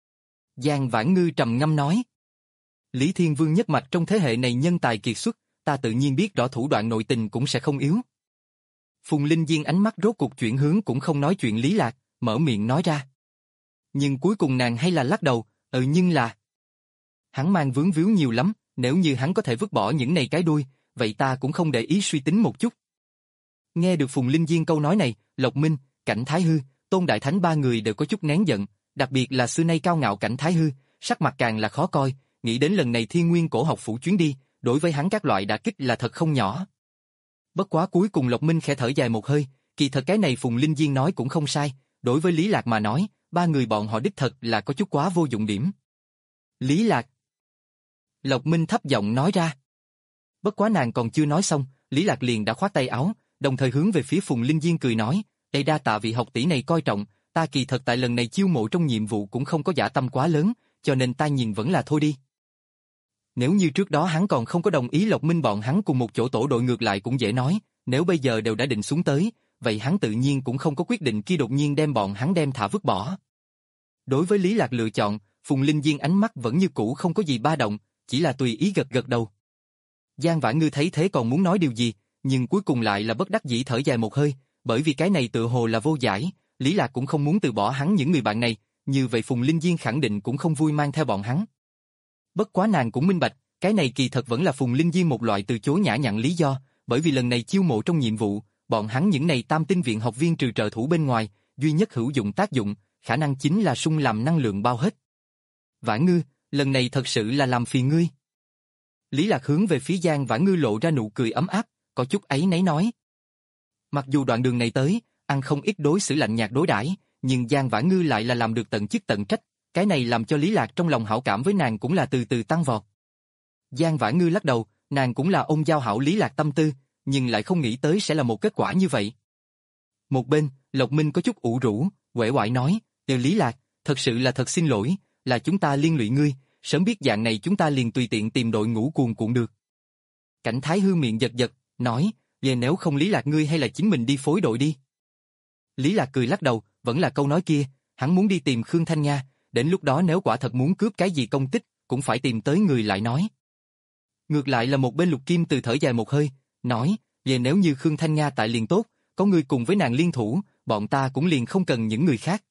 Giang Vãn Ngư trầm ngâm nói. Lý Thiên Vương nhất mạch trong thế hệ này nhân tài kiệt xuất, ta tự nhiên biết rõ thủ đoạn nội tình cũng sẽ không yếu. Phùng Linh Diên ánh mắt rốt cuộc chuyển hướng cũng không nói chuyện Lý Lạc, mở miệng nói ra. Nhưng cuối cùng nàng hay là lắc đầu, ừ nhưng là... Hắn mang vướng víu nhiều lắm, nếu như hắn có thể vứt bỏ những này cái đuôi, vậy ta cũng không để ý suy tính một chút. Nghe được Phùng Linh Diên câu nói này, Lộc Minh, Cảnh Thái Hư, Tôn Đại Thánh ba người đều có chút nén giận, đặc biệt là xưa nay cao ngạo Cảnh Thái Hư, sắc mặt càng là khó coi, nghĩ đến lần này Thiên Nguyên Cổ học phủ chuyến đi, đối với hắn các loại đả kích là thật không nhỏ. Bất quá cuối cùng Lộc Minh khẽ thở dài một hơi, kỳ thật cái này Phùng Linh Diên nói cũng không sai, đối với Lý Lạc mà nói, ba người bọn họ đích thật là có chút quá vô dụng điểm. Lý Lạc. Lộc Minh thấp giọng nói ra. Bất quá nàng còn chưa nói xong, Lý Lạc liền đã khoát tay áo, đồng thời hướng về phía Phùng Linh Diên cười nói, đây đa tạ vị học tỷ này coi trọng, ta kỳ thật tại lần này chiêu mộ trong nhiệm vụ cũng không có dã tâm quá lớn, cho nên ta nhìn vẫn là thôi đi. Nếu như trước đó hắn còn không có đồng ý Lộc Minh bọn hắn cùng một chỗ tổ đội ngược lại cũng dễ nói, nếu bây giờ đều đã định xuống tới, vậy hắn tự nhiên cũng không có quyết định kia đột nhiên đem bọn hắn đem thả vứt bỏ. Đối với Lý Lạc lựa chọn, Phùng Linh Diên ánh mắt vẫn như cũ không có gì ba động, chỉ là tùy ý gật gật đầu. Giang Vãn Ngư thấy thế còn muốn nói điều gì, nhưng cuối cùng lại là bất đắc dĩ thở dài một hơi, bởi vì cái này tựa hồ là vô giải, Lý Lạc cũng không muốn từ bỏ hắn những người bạn này, như vậy Phùng Linh Diên khẳng định cũng không vui mang theo bọn hắn. Bất quá nàng cũng minh bạch, cái này kỳ thật vẫn là Phùng Linh Diên một loại từ chối nhã nhặn lý do, bởi vì lần này chiêu mộ trong nhiệm vụ, bọn hắn những này tam tinh viện học viên trừ trợ thủ bên ngoài, duy nhất hữu dụng tác dụng, khả năng chính là sung làm năng lượng bao hết. Vãn Ngư, lần này thật sự là làm phiền ngươi. Lý Lạc hướng về phía Giang Vãn Ngư lộ ra nụ cười ấm áp, có chút áy náy nói. Mặc dù đoạn đường này tới, ăn không ít đối xử lạnh nhạt đối đãi, nhưng Giang Vãn Ngư lại là làm được tận chức tận trách, cái này làm cho Lý Lạc trong lòng hảo cảm với nàng cũng là từ từ tăng vọt. Giang Vãn Ngư lắc đầu, nàng cũng là ôm giao hảo Lý Lạc tâm tư, nhưng lại không nghĩ tới sẽ là một kết quả như vậy. Một bên, Lộc Minh có chút ủ rũ, uể oải nói, "Đều Lý Lạc, thật sự là thật xin lỗi, là chúng ta liên lụy ngươi, sớm biết dạng này chúng ta liền tùy tiện tìm đội ngũ cuồn cuộn được." Cảnh Thái Hư miệng giật giật, nói, "Vậy nếu không Lý Lạc ngươi hay là chính mình đi phối đội đi." Lý Lạc cười lắc đầu, vẫn là câu nói kia, hắn muốn đi tìm Khương Thanh Nha, đến lúc đó nếu quả thật muốn cướp cái gì công tích, cũng phải tìm tới người lại nói. Ngược lại là một bên Lục Kim Từ thở dài một hơi, nói, "Vậy nếu như Khương Thanh Nha tại liền tốt, có người cùng với nàng liên thủ, bọn ta cũng liền không cần những người khác."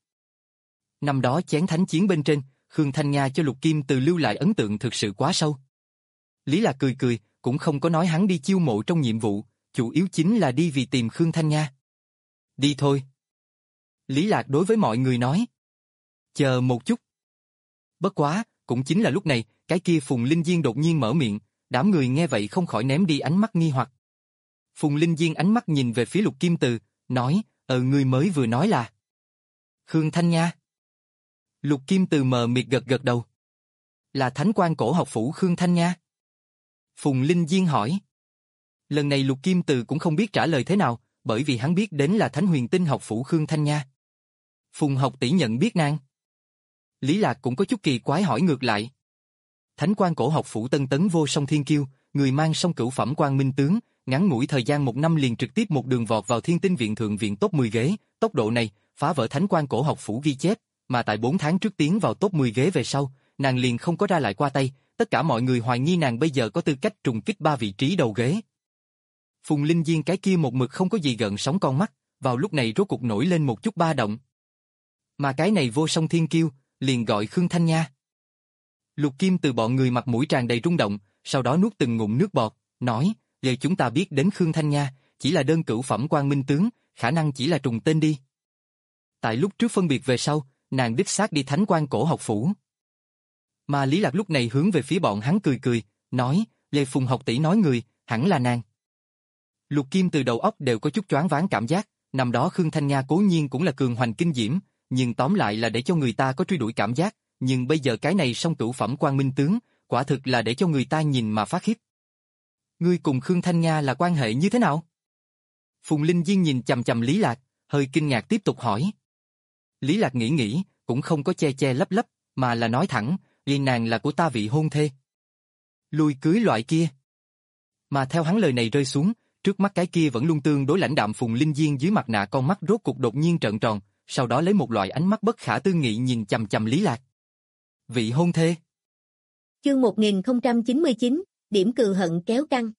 Năm đó chén thánh chiến bên trên, Khương Thanh Nha cho Lục Kim Từ lưu lại ấn tượng thực sự quá sâu. Lý Lạc cười cười, cũng không có nói hắn đi chiêu mộ trong nhiệm vụ, chủ yếu chính là đi vì tìm Khương Thanh Nha. "Đi thôi." Lý Lạc đối với mọi người nói. "Chờ một chút." Bất quá, cũng chính là lúc này, cái kia Phùng Linh Diên đột nhiên mở miệng, đám người nghe vậy không khỏi ném đi ánh mắt nghi hoặc. Phùng Linh Diên ánh mắt nhìn về phía Lục Kim Từ, nói, "Ờ người mới vừa nói là Khương Thanh Nha." Lục Kim Từ mờ mịt gật gật đầu. "Là Thánh Quan Cổ Học Phủ Khương Thanh Nha?" Phùng Linh Diên hỏi. Lần này Lục Kim Từ cũng không biết trả lời thế nào, bởi vì hắn biết đến là Thánh Huyền Tinh Học Phủ Khương Thanh Nha. Phùng học tỷ nhận biết nàng. Lý Lạc cũng có chút kỳ quái hỏi ngược lại. Thánh Quan Cổ Học Phủ Tân Tấn Vô Song Thiên Kiêu, người mang song cửu phẩm Quang Minh tướng, ngắn ngủi thời gian một năm liền trực tiếp một đường vọt vào Thiên Tinh Viện Thượng Viện top mười ghế, tốc độ này phá vỡ Thánh Quan Cổ Học Phủ ghi chép, mà tại bốn tháng trước tiến vào top mười ghế về sau, nàng liền không có ra lại qua tay, tất cả mọi người hoài nghi nàng bây giờ có tư cách trùng kích ba vị trí đầu ghế. Phùng Linh Diên cái kia một mực không có gì gợn sóng con mắt, vào lúc này rốt cục nổi lên một chút ba động. Mà cái này Vô Song Thiên Kiêu, liền gọi Khương Thanh Nha. Lục Kim Từ bọn người mặt mũi tràn đầy rung động, sau đó nuốt từng ngụm nước bọt, nói, "Giờ chúng ta biết đến Khương Thanh Nha, chỉ là đơn cửu phẩm Quang Minh tướng, khả năng chỉ là trùng tên đi." Tại lúc trước phân biệt về sau, nàng đích xác đi Thánh Quan Cổ Học Phủ. Mà Lý Lạc lúc này hướng về phía bọn hắn cười cười, nói, "Lê Phùng học tỷ nói người, hẳn là nàng." Lục Kim Từ đầu óc đều có chút choáng váng cảm giác, năm đó Khương Thanh Nha cố nhiên cũng là cường hoành kinh diễm, nhưng tóm lại là để cho người ta có truy đuổi cảm giác, nhưng bây giờ cái này song cửu phẩm Quang Minh tướng, quả thực là để cho người ta nhìn mà phát khiếp. "Ngươi cùng Khương Thanh Nha là quan hệ như thế nào?" Phùng Linh Diên nhìn chằm chằm Lý Lạc, hơi kinh ngạc tiếp tục hỏi. Lý Lạc nghĩ nghĩ, cũng không có che che lấp lấp, mà là nói thẳng, "Vì nàng là của ta vị hôn thê." Lui cưới loại kia. Mà theo hắn lời này rơi xuống, trước mắt cái kia vẫn luôn tương đối lãnh đạm Phùng Linh Diên dưới mặt nạ con mắt rốt cục đột nhiên trợn tròn, sau đó lấy một loại ánh mắt bất khả tư nghị nhìn chằm chằm Lý Lạc. Vị hôn thê. Chương một nghìn không trăm chín mươi chín, điểm cừ hận kéo căng.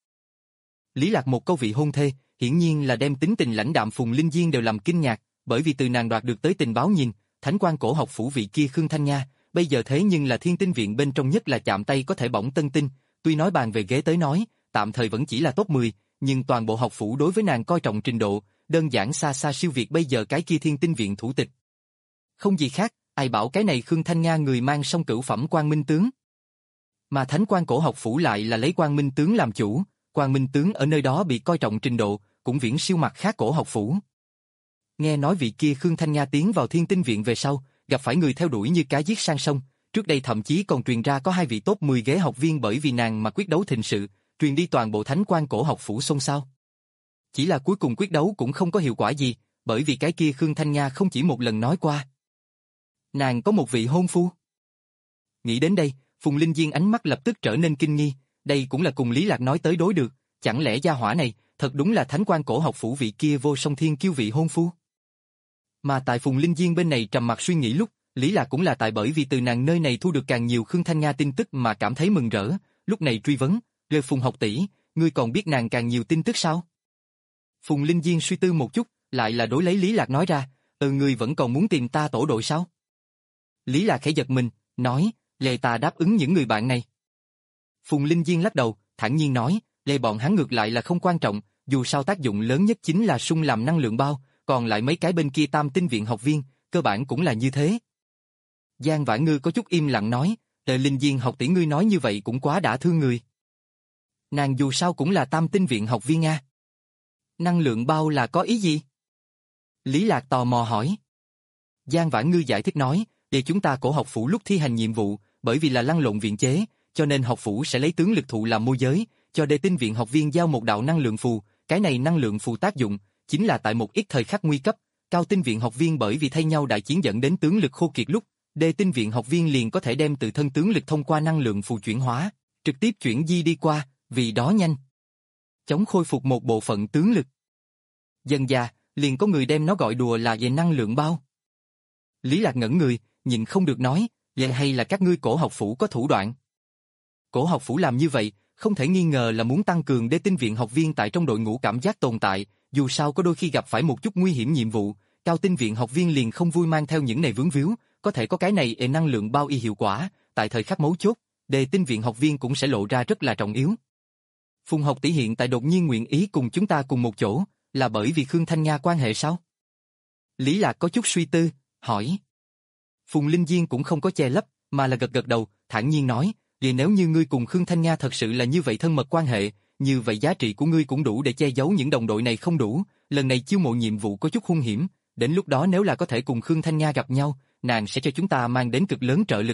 Lý Lạc một câu vị hôn thê, hiển nhiên là đem tính tình lãnh đạm Phùng Linh Diên đều làm kinh ngạc, bởi vì từ nàng đoạt được tới tình báo nhìn, Thánh Quan Cổ Học Phủ vị kia Khương Thanh Nha, bây giờ thế nhưng là Thiên Tinh Viện bên trong nhất là chạm tay có thể bỏng tân tinh, tuy nói bàn về ghế tới nói, tạm thời vẫn chỉ là top mười, nhưng toàn bộ học phủ đối với nàng coi trọng trình độ, đơn giản xa xa siêu việt bây giờ cái kia Thiên Tinh Viện thủ tịch. Không gì khác, ai bảo cái này Khương Thanh Nha người mang song cửu phẩm Quang Minh tướng. Mà Thánh Quan Cổ Học Phủ lại là lấy Quang Minh tướng làm chủ, Quang Minh tướng ở nơi đó bị coi trọng trình độ, cũng viễn siêu mặt khác cổ học phủ. Nghe nói vị kia Khương Thanh Nha tiến vào Thiên Tinh Viện về sau, gặp phải người theo đuổi như cá giết sang sông, trước đây thậm chí còn truyền ra có hai vị top mười ghế học viên bởi vì nàng mà quyết đấu thịnh sự, truyền đi toàn bộ Thánh Quan Cổ Học Phủ xôn xao. Chỉ là cuối cùng quyết đấu cũng không có hiệu quả gì, bởi vì cái kia Khương Thanh Nha không chỉ một lần nói qua. Nàng có một vị hôn phu. Nghĩ đến đây, Phùng Linh Diên ánh mắt lập tức trở nên kinh nghi, đây cũng là cùng Lý Lạc nói tới đối được, chẳng lẽ gia hỏa này, thật đúng là thánh quan cổ học phủ vị kia vô song thiên kiêu vị hôn phu. Mà tại Phùng Linh Diên bên này trầm mặc suy nghĩ lúc, Lý Lạc cũng là tại bởi vì từ nàng nơi này thu được càng nhiều Khương Thanh Nga tin tức mà cảm thấy mừng rỡ, lúc này truy vấn, Lê Phùng học tỷ, ngươi còn biết nàng càng nhiều tin tức sao? Phùng Linh Diên suy tư một chút, lại là đối lấy Lý Lạc nói ra, ừ ngươi vẫn còn muốn tìm ta tổ đội sao? Lý Lạc khẽ giật mình, nói, Lê ta đáp ứng những người bạn này. Phùng Linh Diên lắc đầu, thản nhiên nói, Lê bọn hắn ngược lại là không quan trọng, dù sao tác dụng lớn nhất chính là sung làm năng lượng bao, còn lại mấy cái bên kia tam tinh viện học viên, cơ bản cũng là như thế. Giang Vãn Ngư có chút im lặng nói, Tề Linh Diên học tỷ ngươi nói như vậy cũng quá đã thương người. Nàng dù sao cũng là tam tinh viện học viên a. Năng lượng bao là có ý gì? Lý Lạc tò mò hỏi. Giang Vãn Ngư giải thích nói, để chúng ta cổ học phủ lúc thi hành nhiệm vụ, bởi vì là lăn lộn viện chế, cho nên học phủ sẽ lấy tướng lực thụ làm môi giới, cho đệ tinh viện học viên giao một đạo năng lượng phù, cái này năng lượng phù tác dụng, chính là tại một ít thời khắc nguy cấp, cao tinh viện học viên bởi vì thay nhau đại chiến dẫn đến tướng lực khô kiệt lúc, đệ tinh viện học viên liền có thể đem tự thân tướng lực thông qua năng lượng phù chuyển hóa, trực tiếp chuyển di đi qua, vì đó nhanh chóng khôi phục một bộ phận tướng lực. Dần dà, liền có người đem nó gọi đùa là về năng lượng bao. Lý Lạc ngẩn người, nhịn không được nói, vậy hay là các ngươi cổ học phủ có thủ đoạn? Cổ học phủ làm như vậy, không thể nghi ngờ là muốn tăng cường đê tinh viện học viên tại trong đội ngũ cảm giác tồn tại, dù sao có đôi khi gặp phải một chút nguy hiểm nhiệm vụ, cao tinh viện học viên liền không vui mang theo những này vướng víu, có thể có cái này ệ năng lượng bao y hiệu quả, tại thời khắc mấu chốt, đề tinh viện học viên cũng sẽ lộ ra rất là trọng yếu. Phùng học tỷ hiện tại đột nhiên nguyện ý cùng chúng ta cùng một chỗ, là bởi vì Khương Thanh Nga quan hệ sao? Lý Lạc có chút suy tư, hỏi. Phùng Linh Diên cũng không có che lấp, mà là gật gật đầu, thản nhiên nói, vì nếu như ngươi cùng Khương Thanh Nga thật sự là như vậy thân mật quan hệ, như vậy giá trị của ngươi cũng đủ để che giấu những đồng đội này không đủ, lần này chiêu mộ nhiệm vụ có chút hung hiểm, đến lúc đó nếu là có thể cùng Khương Thanh Nga gặp nhau, nàng sẽ cho chúng ta mang đến cực lớn trợ lực.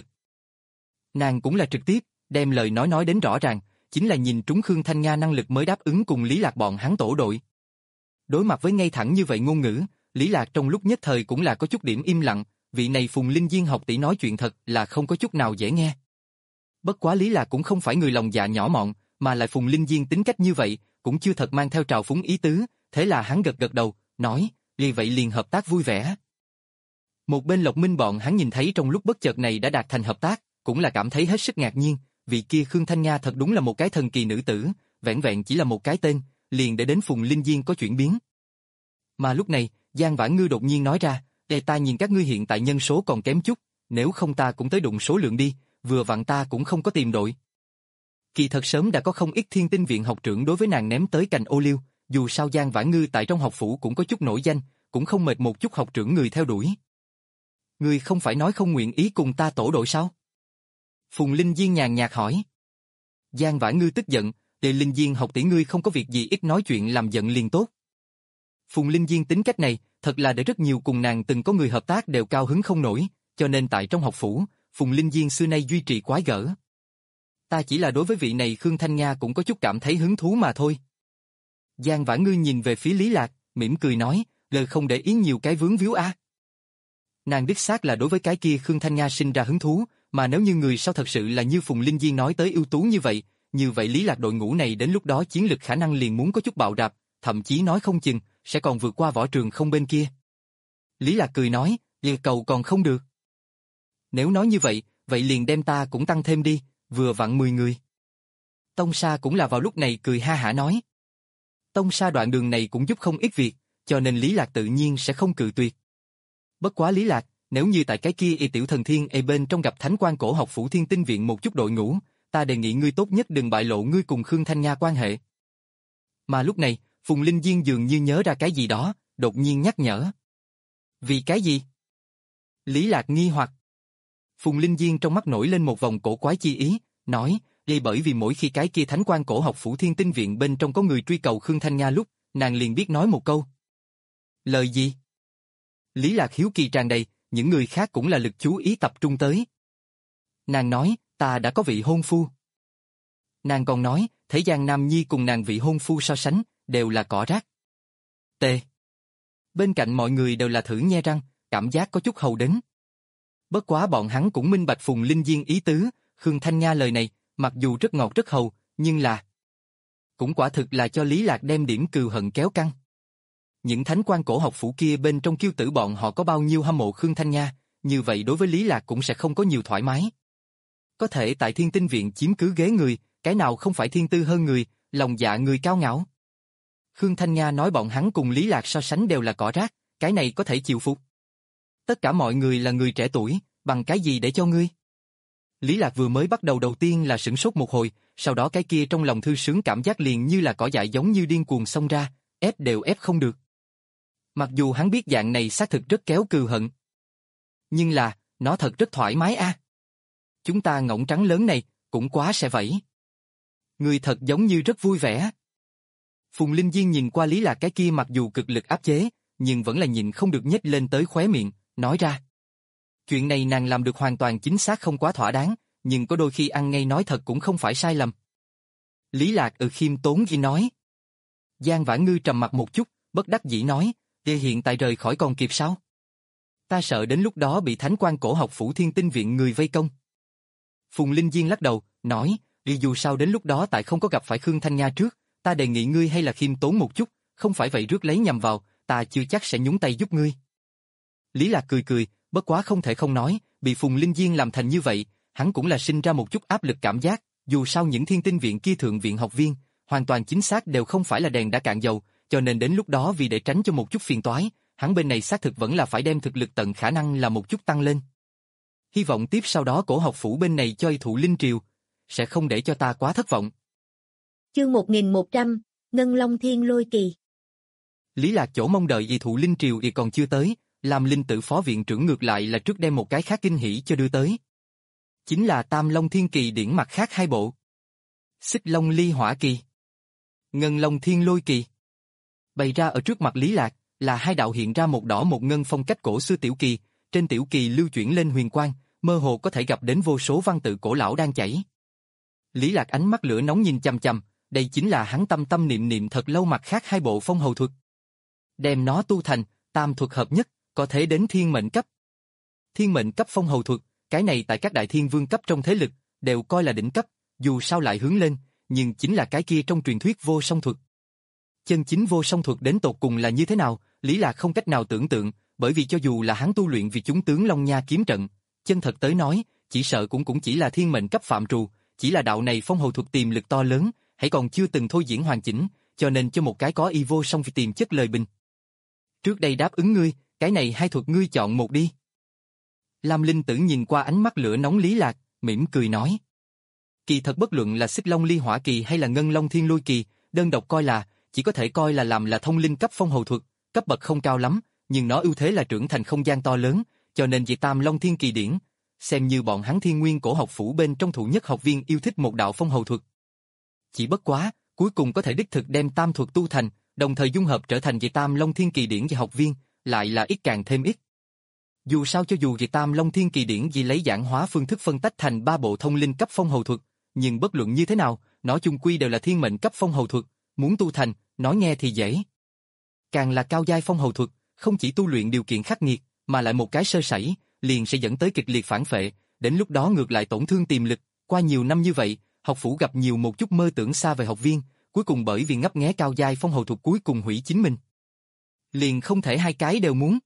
Nàng cũng là trực tiếp, đem lời nói nói đến rõ ràng, chính là nhìn trúng Khương Thanh Nga năng lực mới đáp ứng cùng Lý Lạc bọn hắn tổ đội. Đối mặt với ngay thẳng như vậy ngôn ngữ, Lý Lạc trong lúc nhất thời cũng là có chút điểm im lặng, vị này Phùng Linh Diên học tỷ nói chuyện thật là không có chút nào dễ nghe. Bất quá Lý Lạc cũng không phải người lòng dạ nhỏ mọn, mà lại Phùng Linh Diên tính cách như vậy, cũng chưa thật mang theo trào phúng ý tứ, thế là hắn gật gật đầu, nói, vì vậy liền hợp tác vui vẻ. Một bên Lộc Minh bọn hắn nhìn thấy trong lúc bất chợt này đã đạt thành hợp tác, cũng là cảm thấy hết sức ngạc nhiên, vị kia Khương Thanh Nga thật đúng là một cái thần kỳ nữ tử, vẻn vẹn chỉ là một cái tên, liền để đến Phùng Linh Diên có chuyển biến. Mà lúc này, Giang Vãn Ngư đột nhiên nói ra, để ta nhìn các ngươi hiện tại nhân số còn kém chút, nếu không ta cũng tới đụng số lượng đi, vừa vặn ta cũng không có tìm đội. Kỳ thật sớm đã có không ít thiên tinh viện học trưởng đối với nàng ném tới cành ô liu, dù sao Giang Vãn Ngư tại trong học phủ cũng có chút nổi danh, cũng không mệt một chút học trưởng người theo đuổi. Ngươi không phải nói không nguyện ý cùng ta tổ đội sao? Phùng Linh Diên nhàn nhạt hỏi. Giang Vãn Ngư tức giận, Đề Linh Diên học tỷ ngươi không có việc gì ít nói chuyện làm giận liền tốt. Phùng Linh Diên tính cách này, thật là để rất nhiều cùng nàng từng có người hợp tác đều cao hứng không nổi, cho nên tại trong học phủ, Phùng Linh Diên xưa nay duy trì quái gở. Ta chỉ là đối với vị này Khương Thanh Nga cũng có chút cảm thấy hứng thú mà thôi. Giang Vãn Ngư nhìn về phía Lý Lạc, mỉm cười nói, lời không để ý nhiều cái vướng víu a. Nàng đích xác là đối với cái kia Khương Thanh Nga sinh ra hứng thú, mà nếu như người sau thật sự là như Phùng Linh Diên nói tới ưu tú như vậy, như vậy Lý Lạc đội ngũ này đến lúc đó chiến lực khả năng liền muốn có chút bạo đạp, thậm chí nói không chừng, sẽ còn vượt qua võ trường không bên kia. Lý Lạc cười nói, yêu cầu còn không được. Nếu nói như vậy, vậy liền đem ta cũng tăng thêm đi, vừa vặn mười người. Tông Sa cũng là vào lúc này cười ha hả nói. Tông Sa đoạn đường này cũng giúp không ít việc, cho nên Lý Lạc tự nhiên sẽ không cự tuyệt. Bất quá Lý Lạc, nếu như tại cái kia y tiểu thần thiên e bên trong gặp thánh quan cổ học phủ thiên tinh viện một chút đội ngũ, ta đề nghị ngươi tốt nhất đừng bại lộ ngươi cùng Khương Thanh Nga quan hệ. Mà lúc này, Phùng Linh Diên dường như nhớ ra cái gì đó, đột nhiên nhắc nhở. Vì cái gì? Lý Lạc nghi hoặc. Phùng Linh Diên trong mắt nổi lên một vòng cổ quái chi ý, nói, đây bởi vì mỗi khi cái kia thánh quan cổ học phủ thiên tinh viện bên trong có người truy cầu Khương Thanh Nga lúc, nàng liền biết nói một câu. Lời gì? Lý Lạc hiếu kỳ tràn đầy, những người khác cũng là lực chú ý tập trung tới. Nàng nói, ta đã có vị hôn phu. Nàng còn nói, thế gian nam nhi cùng nàng vị hôn phu so sánh, đều là cỏ rác. T. Bên cạnh mọi người đều là thử nhe răng, cảm giác có chút hầu đến. Bất quá bọn hắn cũng minh bạch Phùng Linh Diên ý tứ, Khương Thanh Nga lời này, mặc dù rất ngọt rất hầu, nhưng là... Cũng quả thực là cho Lý Lạc đem điểm cừu hận kéo căng. Những thánh quan cổ học phủ kia bên trong kiêu tử bọn họ có bao nhiêu hâm mộ Khương Thanh Nha, như vậy đối với Lý Lạc cũng sẽ không có nhiều thoải mái. Có thể tại Thiên Tinh Viện chiếm cứ ghế người, cái nào không phải thiên tư hơn người, lòng dạ người cao ngạo. Khương Thanh Nha nói bọn hắn cùng Lý Lạc so sánh đều là cỏ rác, cái này có thể chịu phục. Tất cả mọi người là người trẻ tuổi, bằng cái gì để cho ngươi? Lý Lạc vừa mới bắt đầu đầu tiên là sửng sốt một hồi, sau đó cái kia trong lòng thư sướng cảm giác liền như là cỏ dại giống như điên cuồng xông ra, ép đều ép không được. Mặc dù hắn biết dạng này xác thực rất kéo cừu hận. Nhưng là, nó thật rất thoải mái a. Chúng ta ngỗng trắng lớn này, cũng quá sẽ vẫy. Người thật giống như rất vui vẻ. Phùng Linh Diên nhìn qua Lý Lạc cái kia mặc dù cực lực áp chế, nhưng vẫn là nhịn không được nhếch lên tới khóe miệng, nói ra. Chuyện này nàng làm được hoàn toàn chính xác không quá thỏa đáng, nhưng có đôi khi ăn ngay nói thật cũng không phải sai lầm. Lý Lạc ừ khiêm tốn ghi nói. Giang Vãn Ngư trầm mặt một chút, bất đắc dĩ nói, "Ngươi hiện tại rời khỏi còn kịp sao? Ta sợ đến lúc đó bị thánh quan cổ học phủ Thiên Tinh Viện người vây công." Phùng Linh Diên lắc đầu, nói, "Vì dù sao đến lúc đó tại không có gặp phải Khương Thanh Nha trước, ta đề nghị ngươi hay là khiêm tốn một chút, không phải vậy rước lấy nhầm vào, ta chưa chắc sẽ nhúng tay giúp ngươi." Lý Lạc cười cười, bất quá không thể không nói, bị Phùng Linh Diên làm thành như vậy, hắn cũng là sinh ra một chút áp lực cảm giác, dù sao những Thiên Tinh Viện kia thượng viện học viên, hoàn toàn chính xác đều không phải là đèn đã cạn dầu, cho nên đến lúc đó vì để tránh cho một chút phiền toái, hắn bên này xác thực vẫn là phải đem thực lực tận khả năng là một chút tăng lên. Hy vọng tiếp sau đó cổ học phủ bên này cho y thụ linh triều, sẽ không để cho ta quá thất vọng. Chương một nghìn một trăm, Ngân Long Thiên Lôi Kỳ. Lý Lạc chỗ mong đợi y thụ linh triều y còn chưa tới, làm linh tự phó viện trưởng ngược lại là trước đem một cái khác kinh hỉ cho đưa tới. Chính là Tam Long Thiên Kỳ điển mặt khác hai bộ. Xích Long Ly Hỏa Kỳ, Ngân Long Thiên Lôi Kỳ. Bày ra ở trước mặt Lý Lạc, là hai đạo hiện ra một đỏ một ngân phong cách cổ xưa tiểu kỳ, trên tiểu kỳ lưu chuyển lên huyền quang, mơ hồ có thể gặp đến vô số văn tự cổ lão đang chảy. Lý Lạc ánh mắt lửa nóng nhìn chằm chằm, đây chính là hắn tâm tâm niệm niệm thật lâu mặt khác hai bộ phong hầu thuật. Đem nó tu thành, tam thuật hợp nhất, có thể đến thiên mệnh cấp. Thiên mệnh cấp phong hầu thuật, cái này tại các đại thiên vương cấp trong thế lực, đều coi là đỉnh cấp, dù sao lại hướng lên, nhưng chính là cái kia trong truyền thuyết vô song thuật. Chân chính vô song thuật đến tột cùng là như thế nào, Lý Lạc không cách nào tưởng tượng, bởi vì cho dù là hắn tu luyện vì chúng tướng Long Nha kiếm trận, chân thật tới nói, chỉ sợ cũng cũng chỉ là thiên mệnh cấp phạm trù, chỉ là đạo này phong hầu thuật tiềm lực to lớn, hãy còn chưa từng thôi diễn hoàn chỉnh, cho nên cho một cái có y vô song vì tìm chất lời bình. Trước đây đáp ứng ngươi, cái này hai thuật ngươi chọn một đi. Lam Linh Tử nhìn qua ánh mắt lửa nóng Lý Lạc, mỉm cười nói. Kỳ thật bất luận là Xích Long Ly Hỏa Kỳ hay là Ngân Long Thiên Lôi Kỳ, đơn độc coi là, chỉ có thể coi là làm là thông linh cấp phong hầu thuật, cấp bậc không cao lắm, nhưng nó ưu thế là trưởng thành không gian to lớn, cho nên vì Tam Long Thiên Kỳ điển, xem như bọn hắn Thiên Nguyên cổ học phủ bên trong thủ nhất học viên yêu thích một đạo phong hầu thuật. Chỉ bất quá, cuối cùng có thể đích thực đem tam thuật tu thành, đồng thời dung hợp trở thành vì Tam Long Thiên Kỳ điển và học viên, lại là ít càng thêm ít. Dù sao cho dù vì Tam Long Thiên Kỳ điển vì lấy giảng hóa phương thức phân tách thành ba bộ thông linh cấp phong hầu thuật, nhưng bất luận như thế nào, nó chung quy đều là thiên mệnh cấp phong hầu thuật, muốn tu thành, nói nghe thì dễ. Càng là cao giai phong hầu thuật, không chỉ tu luyện điều kiện khắc nghiệt, mà lại một cái sơ sẩy, liền sẽ dẫn tới kịch liệt phản phệ, đến lúc đó ngược lại tổn thương tiềm lực, qua nhiều năm như vậy, học phủ gặp nhiều một chút mơ tưởng xa về học viên, cuối cùng bởi vì ngấp nghé cao giai phong hầu thuật cuối cùng hủy chính mình. Liền không thể hai cái đều muốn.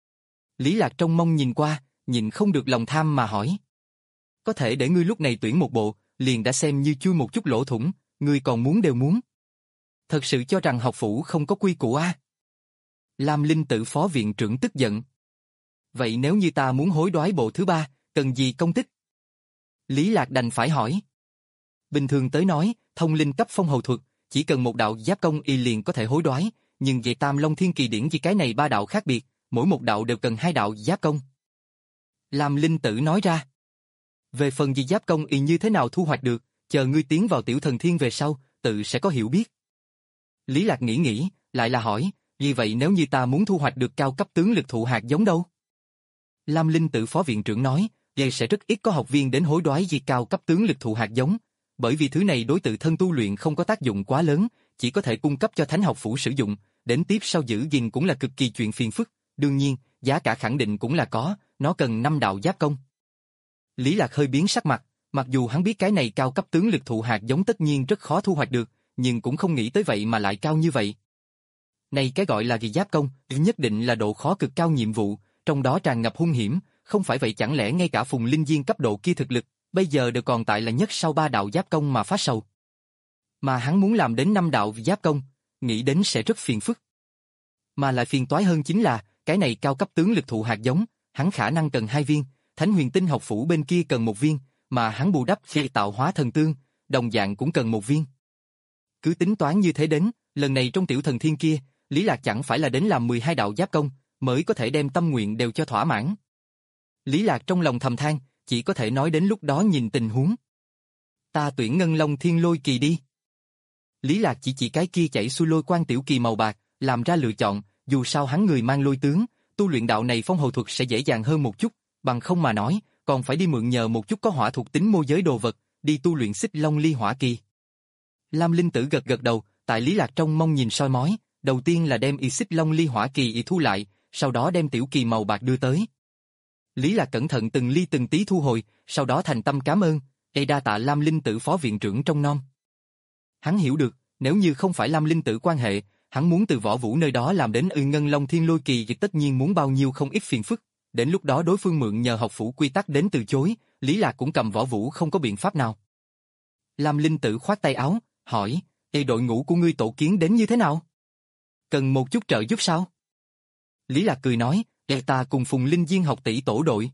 Lý Lạc trông mong nhìn qua, nhìn không được lòng tham mà hỏi. Có thể để ngươi lúc này tuyển một bộ, liền đã xem như chui một chút lỗ thủng, ngươi còn muốn đều muốn. Thật sự cho rằng học phủ không có quy củ a? Lam Linh Tự phó viện trưởng tức giận. Vậy nếu như ta muốn hối đoái bộ thứ ba, cần gì công tích? Lý Lạc đành phải hỏi. Bình thường tới nói, thông linh cấp phong hầu thuật, chỉ cần một đạo giáp công y liền có thể hối đoái, nhưng về Tam Long Thiên Kỳ điển vì cái này ba đạo khác biệt, mỗi một đạo đều cần hai đạo giáp công. Lam Linh Tử nói ra. Về phần gì giáp công y như thế nào thu hoạch được, chờ ngươi tiến vào tiểu thần thiên về sau, tự sẽ có hiểu biết. Lý Lạc nghĩ nghĩ, lại là hỏi, như vậy nếu như ta muốn thu hoạch được cao cấp tướng lực thụ hạt giống đâu? Lam Linh Tự phó viện trưởng nói, vậy sẽ rất ít có học viên đến hối đoái gì cao cấp tướng lực thụ hạt giống, bởi vì thứ này đối tự thân tu luyện không có tác dụng quá lớn, chỉ có thể cung cấp cho thánh học phủ sử dụng, đến tiếp sau giữ gìn cũng là cực kỳ chuyện phiền phức, đương nhiên, giá cả khẳng định cũng là có, nó cần năm đạo giáp công. Lý Lạc hơi biến sắc mặt, mặc dù hắn biết cái này cao cấp tướng lực thụ hạt giống tất nhiên rất khó thu hoạch được, nhưng cũng không nghĩ tới vậy mà lại cao như vậy. Này cái gọi là ghi giáp công, nhất định là độ khó cực cao nhiệm vụ, trong đó tràn ngập hung hiểm, không phải vậy chẳng lẽ ngay cả Phùng Linh Diên cấp độ kia thực lực, bây giờ đều còn tại là nhất sau ba đạo giáp công mà phát sầu. Mà hắn muốn làm đến năm đạo giáp công, nghĩ đến sẽ rất phiền phức. Mà lại phiền toái hơn chính là, cái này cao cấp tướng lực thụ hạt giống, hắn khả năng cần hai viên, Thánh Huyền Tinh học phủ bên kia cần một viên, mà hắn bù đắp khi tạo hóa thần tương, đồng dạng cũng cần một viên. Cứ tính toán như thế đến, lần này trong tiểu thần thiên kia, Lý Lạc chẳng phải là đến làm mười hai đạo giáp công, mới có thể đem tâm nguyện đều cho thỏa mãn. Lý Lạc trong lòng thầm than, chỉ có thể nói đến lúc đó nhìn tình huống. Ta tuyển Ngân Long Thiên Lôi Kỳ đi. Lý Lạc chỉ chỉ cái kia chảy xuôi lôi quang tiểu kỳ màu bạc, làm ra lựa chọn, dù sao hắn người mang lôi tướng, tu luyện đạo này phong hầu thuật sẽ dễ dàng hơn một chút, bằng không mà nói, còn phải đi mượn nhờ một chút có hỏa thuộc tính môi giới đồ vật, đi tu luyện Xích Long Ly Hỏa Kỳ. Lam Linh Tử gật gật đầu, tại Lý Lạc trong mong nhìn soi mói, đầu tiên là đem y Xích Long Ly Hỏa Kỳ y thu lại, sau đó đem tiểu kỳ màu bạc đưa tới. Lý Lạc cẩn thận từng ly từng tí thu hồi, sau đó thành tâm cảm ơn, ê đa tạ Lam Linh Tử phó viện trưởng trong non. Hắn hiểu được, nếu như không phải Lam Linh Tử quan hệ, hắn muốn từ Võ Vũ nơi đó làm đến ư Ngân Long Thiên Lôi Kỳ thì tất nhiên muốn bao nhiêu không ít phiền phức, đến lúc đó đối phương mượn nhờ học phủ quy tắc đến từ chối, Lý Lạc cũng cầm Võ Vũ không có biện pháp nào. Lam Linh Tử khoát tay áo, hỏi, ê đội ngũ của ngươi tổ kiến đến như thế nào? Cần một chút trợ giúp sao? Lý Lạc cười nói, ê ta cùng Phùng Linh Diên học tỷ tổ đội.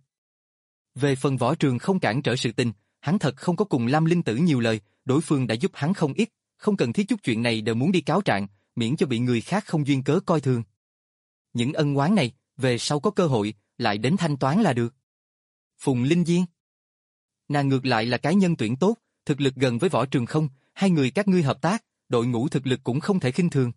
Về phần Võ Trường không cản trở sự tình, hắn thật không có cùng Lam Linh Tử nhiều lời, đối phương đã giúp hắn không ít, không cần thiết chút chuyện này đều muốn đi cáo trạng, miễn cho bị người khác không duyên cớ coi thường. Những ân oán này, về sau có cơ hội, lại đến thanh toán là được. Phùng Linh Diên, nàng ngược lại là cái nhân tuyển tốt, thực lực gần với Võ Trường không, hai người các ngươi hợp tác, đội ngũ thực lực cũng không thể khinh thường.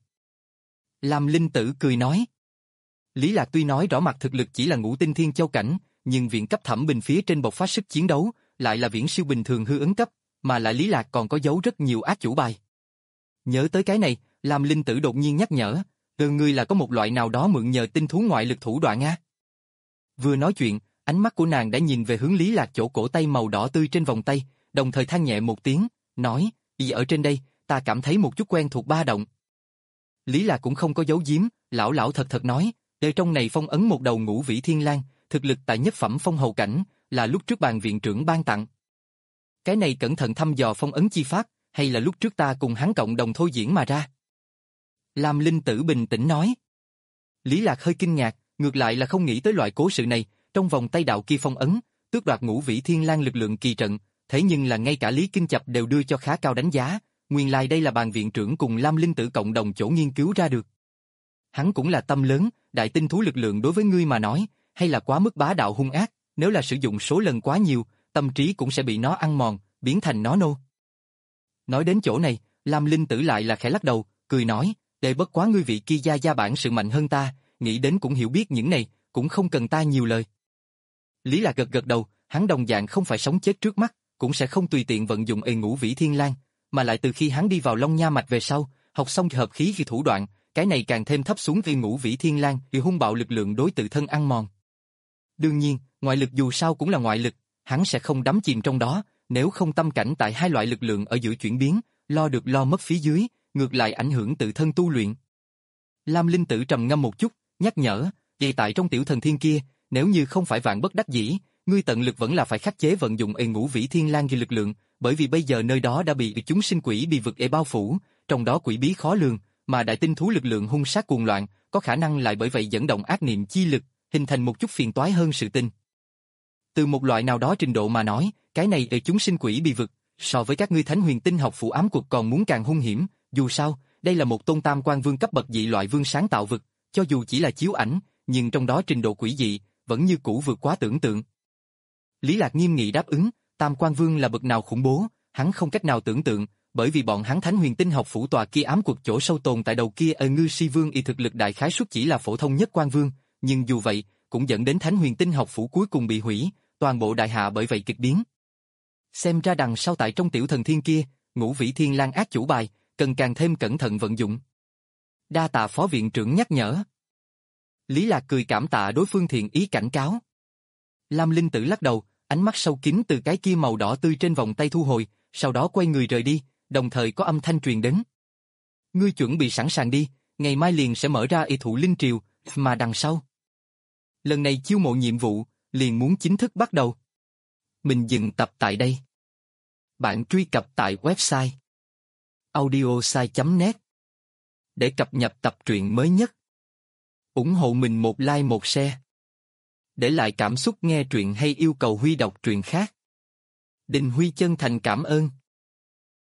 Lam Linh Tử cười nói. Lý Lạc tuy nói rõ mặt thực lực chỉ là ngũ tinh thiên châu cảnh, nhưng viện cấp thẩm bình phía trên bộc phát sức chiến đấu, lại là viễn siêu bình thường hư ấn cấp, mà lại Lý Lạc còn có giấu rất nhiều ác chủ bài. Nhớ tới cái này, Lam Linh Tử đột nhiên nhắc nhở, từ ngươi là có một loại nào đó mượn nhờ tinh thú ngoại lực thủ đoạn a. Vừa nói chuyện, ánh mắt của nàng đã nhìn về hướng Lý Lạc chỗ cổ tay màu đỏ tươi trên vòng tay, đồng thời than nhẹ một tiếng, nói, y ở trên đây, ta cảm thấy một chút quen thuộc ba động. Lý Lạc cũng không có giấu giếm, lão lão thật thật nói, để trong này phong ấn một đầu ngũ vĩ thiên lang, thực lực tại nhất phẩm phong hầu cảnh, là lúc trước bàn viện trưởng ban tặng. Cái này cẩn thận thăm dò phong ấn chi pháp, hay là lúc trước ta cùng hắn cộng đồng thôi diễn mà ra? Lam Linh Tử bình tĩnh nói. Lý Lạc hơi kinh ngạc, ngược lại là không nghĩ tới loại cố sự này, trong vòng tay đạo kia phong ấn, tước đoạt ngũ vĩ thiên lang lực lượng kỳ trận, thế nhưng là ngay cả Lý Kinh Chập đều đưa cho khá cao đánh giá, nguyên lai đây là bàn viện trưởng cùng Lam Linh Tử cộng đồng chỗ nghiên cứu ra được. Hắn cũng là tâm lớn, đại tinh thú lực lượng đối với ngươi mà nói, hay là quá mức bá đạo hung ác, nếu là sử dụng số lần quá nhiều, tâm trí cũng sẽ bị nó ăn mòn, biến thành nó nô. Nói đến chỗ này, Lam Linh Tử lại là khẽ lắc đầu, cười nói, để bất quá ngươi vị kia gia gia bản sự mạnh hơn ta, nghĩ đến cũng hiểu biết những này, cũng không cần ta nhiều lời. Lý Lạc gật gật đầu, hắn đồng dạng không phải sống chết trước mắt, cũng sẽ không tùy tiện vận dụng ê ngũ vĩ thiên lang, mà lại từ khi hắn đi vào Long Nha Mạch về sau, học xong hợp khí khi thủ đoạn, cái này càng thêm thấp xuống ê ngũ vĩ thiên lang, thì hung bạo lực lượng đối tự thân ăn mòn. Đương nhiên, ngoại lực dù sao cũng là ngoại lực, hắn sẽ không đắm chìm trong đó, nếu không tâm cảnh tại hai loại lực lượng ở giữa chuyển biến, lo được lo mất phía dưới, ngược lại ảnh hưởng tự thân tu luyện. Lam Linh Tử trầm ngâm một chút, nhắc nhở, vậy tại trong tiểu thần thiên kia, nếu như không phải vạn bất đắc dĩ, ngươi tận lực vẫn là phải khắc chế vận dụng ê ngũ vĩ thiên lang kỳ lực lượng, bởi vì bây giờ nơi đó đã bị chúng sinh quỷ bị vực ê bao phủ, trong đó quỷ bí khó lường, mà đại tinh thú lực lượng hung sát cuồng loạn, có khả năng lại bởi vậy dẫn động ác niệm chi lực, hình thành một chút phiền toái hơn sự tình. Từ một loại nào đó trình độ mà nói, cái này để chúng sinh quỷ bị vực, so với các ngươi Thánh Huyền Tinh học phủ ám cuộc còn muốn càng hung hiểm, dù sao, đây là một tôn tam quan vương cấp bậc dị loại vương sáng tạo vực, cho dù chỉ là chiếu ảnh, nhưng trong đó trình độ quỷ dị, vẫn như cũ vượt quá tưởng tượng. Lý Lạc nghiêm nghị đáp ứng, tam quan vương là bậc nào khủng bố, hắn không cách nào tưởng tượng, bởi vì bọn hắn Thánh Huyền Tinh học phủ tòa kia ám cuộc chỗ sâu tồn tại đầu kia ở Ngư Si Vương y thực lực đại khái suất chỉ là phổ thông nhất quan vương, nhưng dù vậy, cũng dẫn đến Thánh Huyền Tinh học phủ cuối cùng bị hủy, toàn bộ đại hạ bởi vậy kịch biến. Xem ra đằng sau tại trong tiểu thần thiên kia, ngũ vĩ thiên lang ác chủ bài, cần càng thêm cẩn thận vận dụng. Đa tạ phó viện trưởng nhắc nhở. Lý Lạc cười cảm tạ đối phương thiện ý cảnh cáo. Lam Linh Tử lắc đầu, ánh mắt sâu kín từ cái kia màu đỏ tươi trên vòng tay thu hồi, sau đó quay người rời đi, đồng thời có âm thanh truyền đến, Ngươi chuẩn bị sẵn sàng đi, ngày mai liền sẽ mở ra y thụ linh triều, mà đằng sau. Lần này chiêu mộ nhiệm vụ, liền muốn chính thức bắt đầu. Mình dừng tập tại đây. Bạn truy cập tại website audiosai chấm net để cập nhật tập truyện mới nhất. Ủng hộ mình một like một share. Để lại cảm xúc nghe truyện hay yêu cầu Huy đọc truyện khác. Đình Huy chân thành cảm ơn.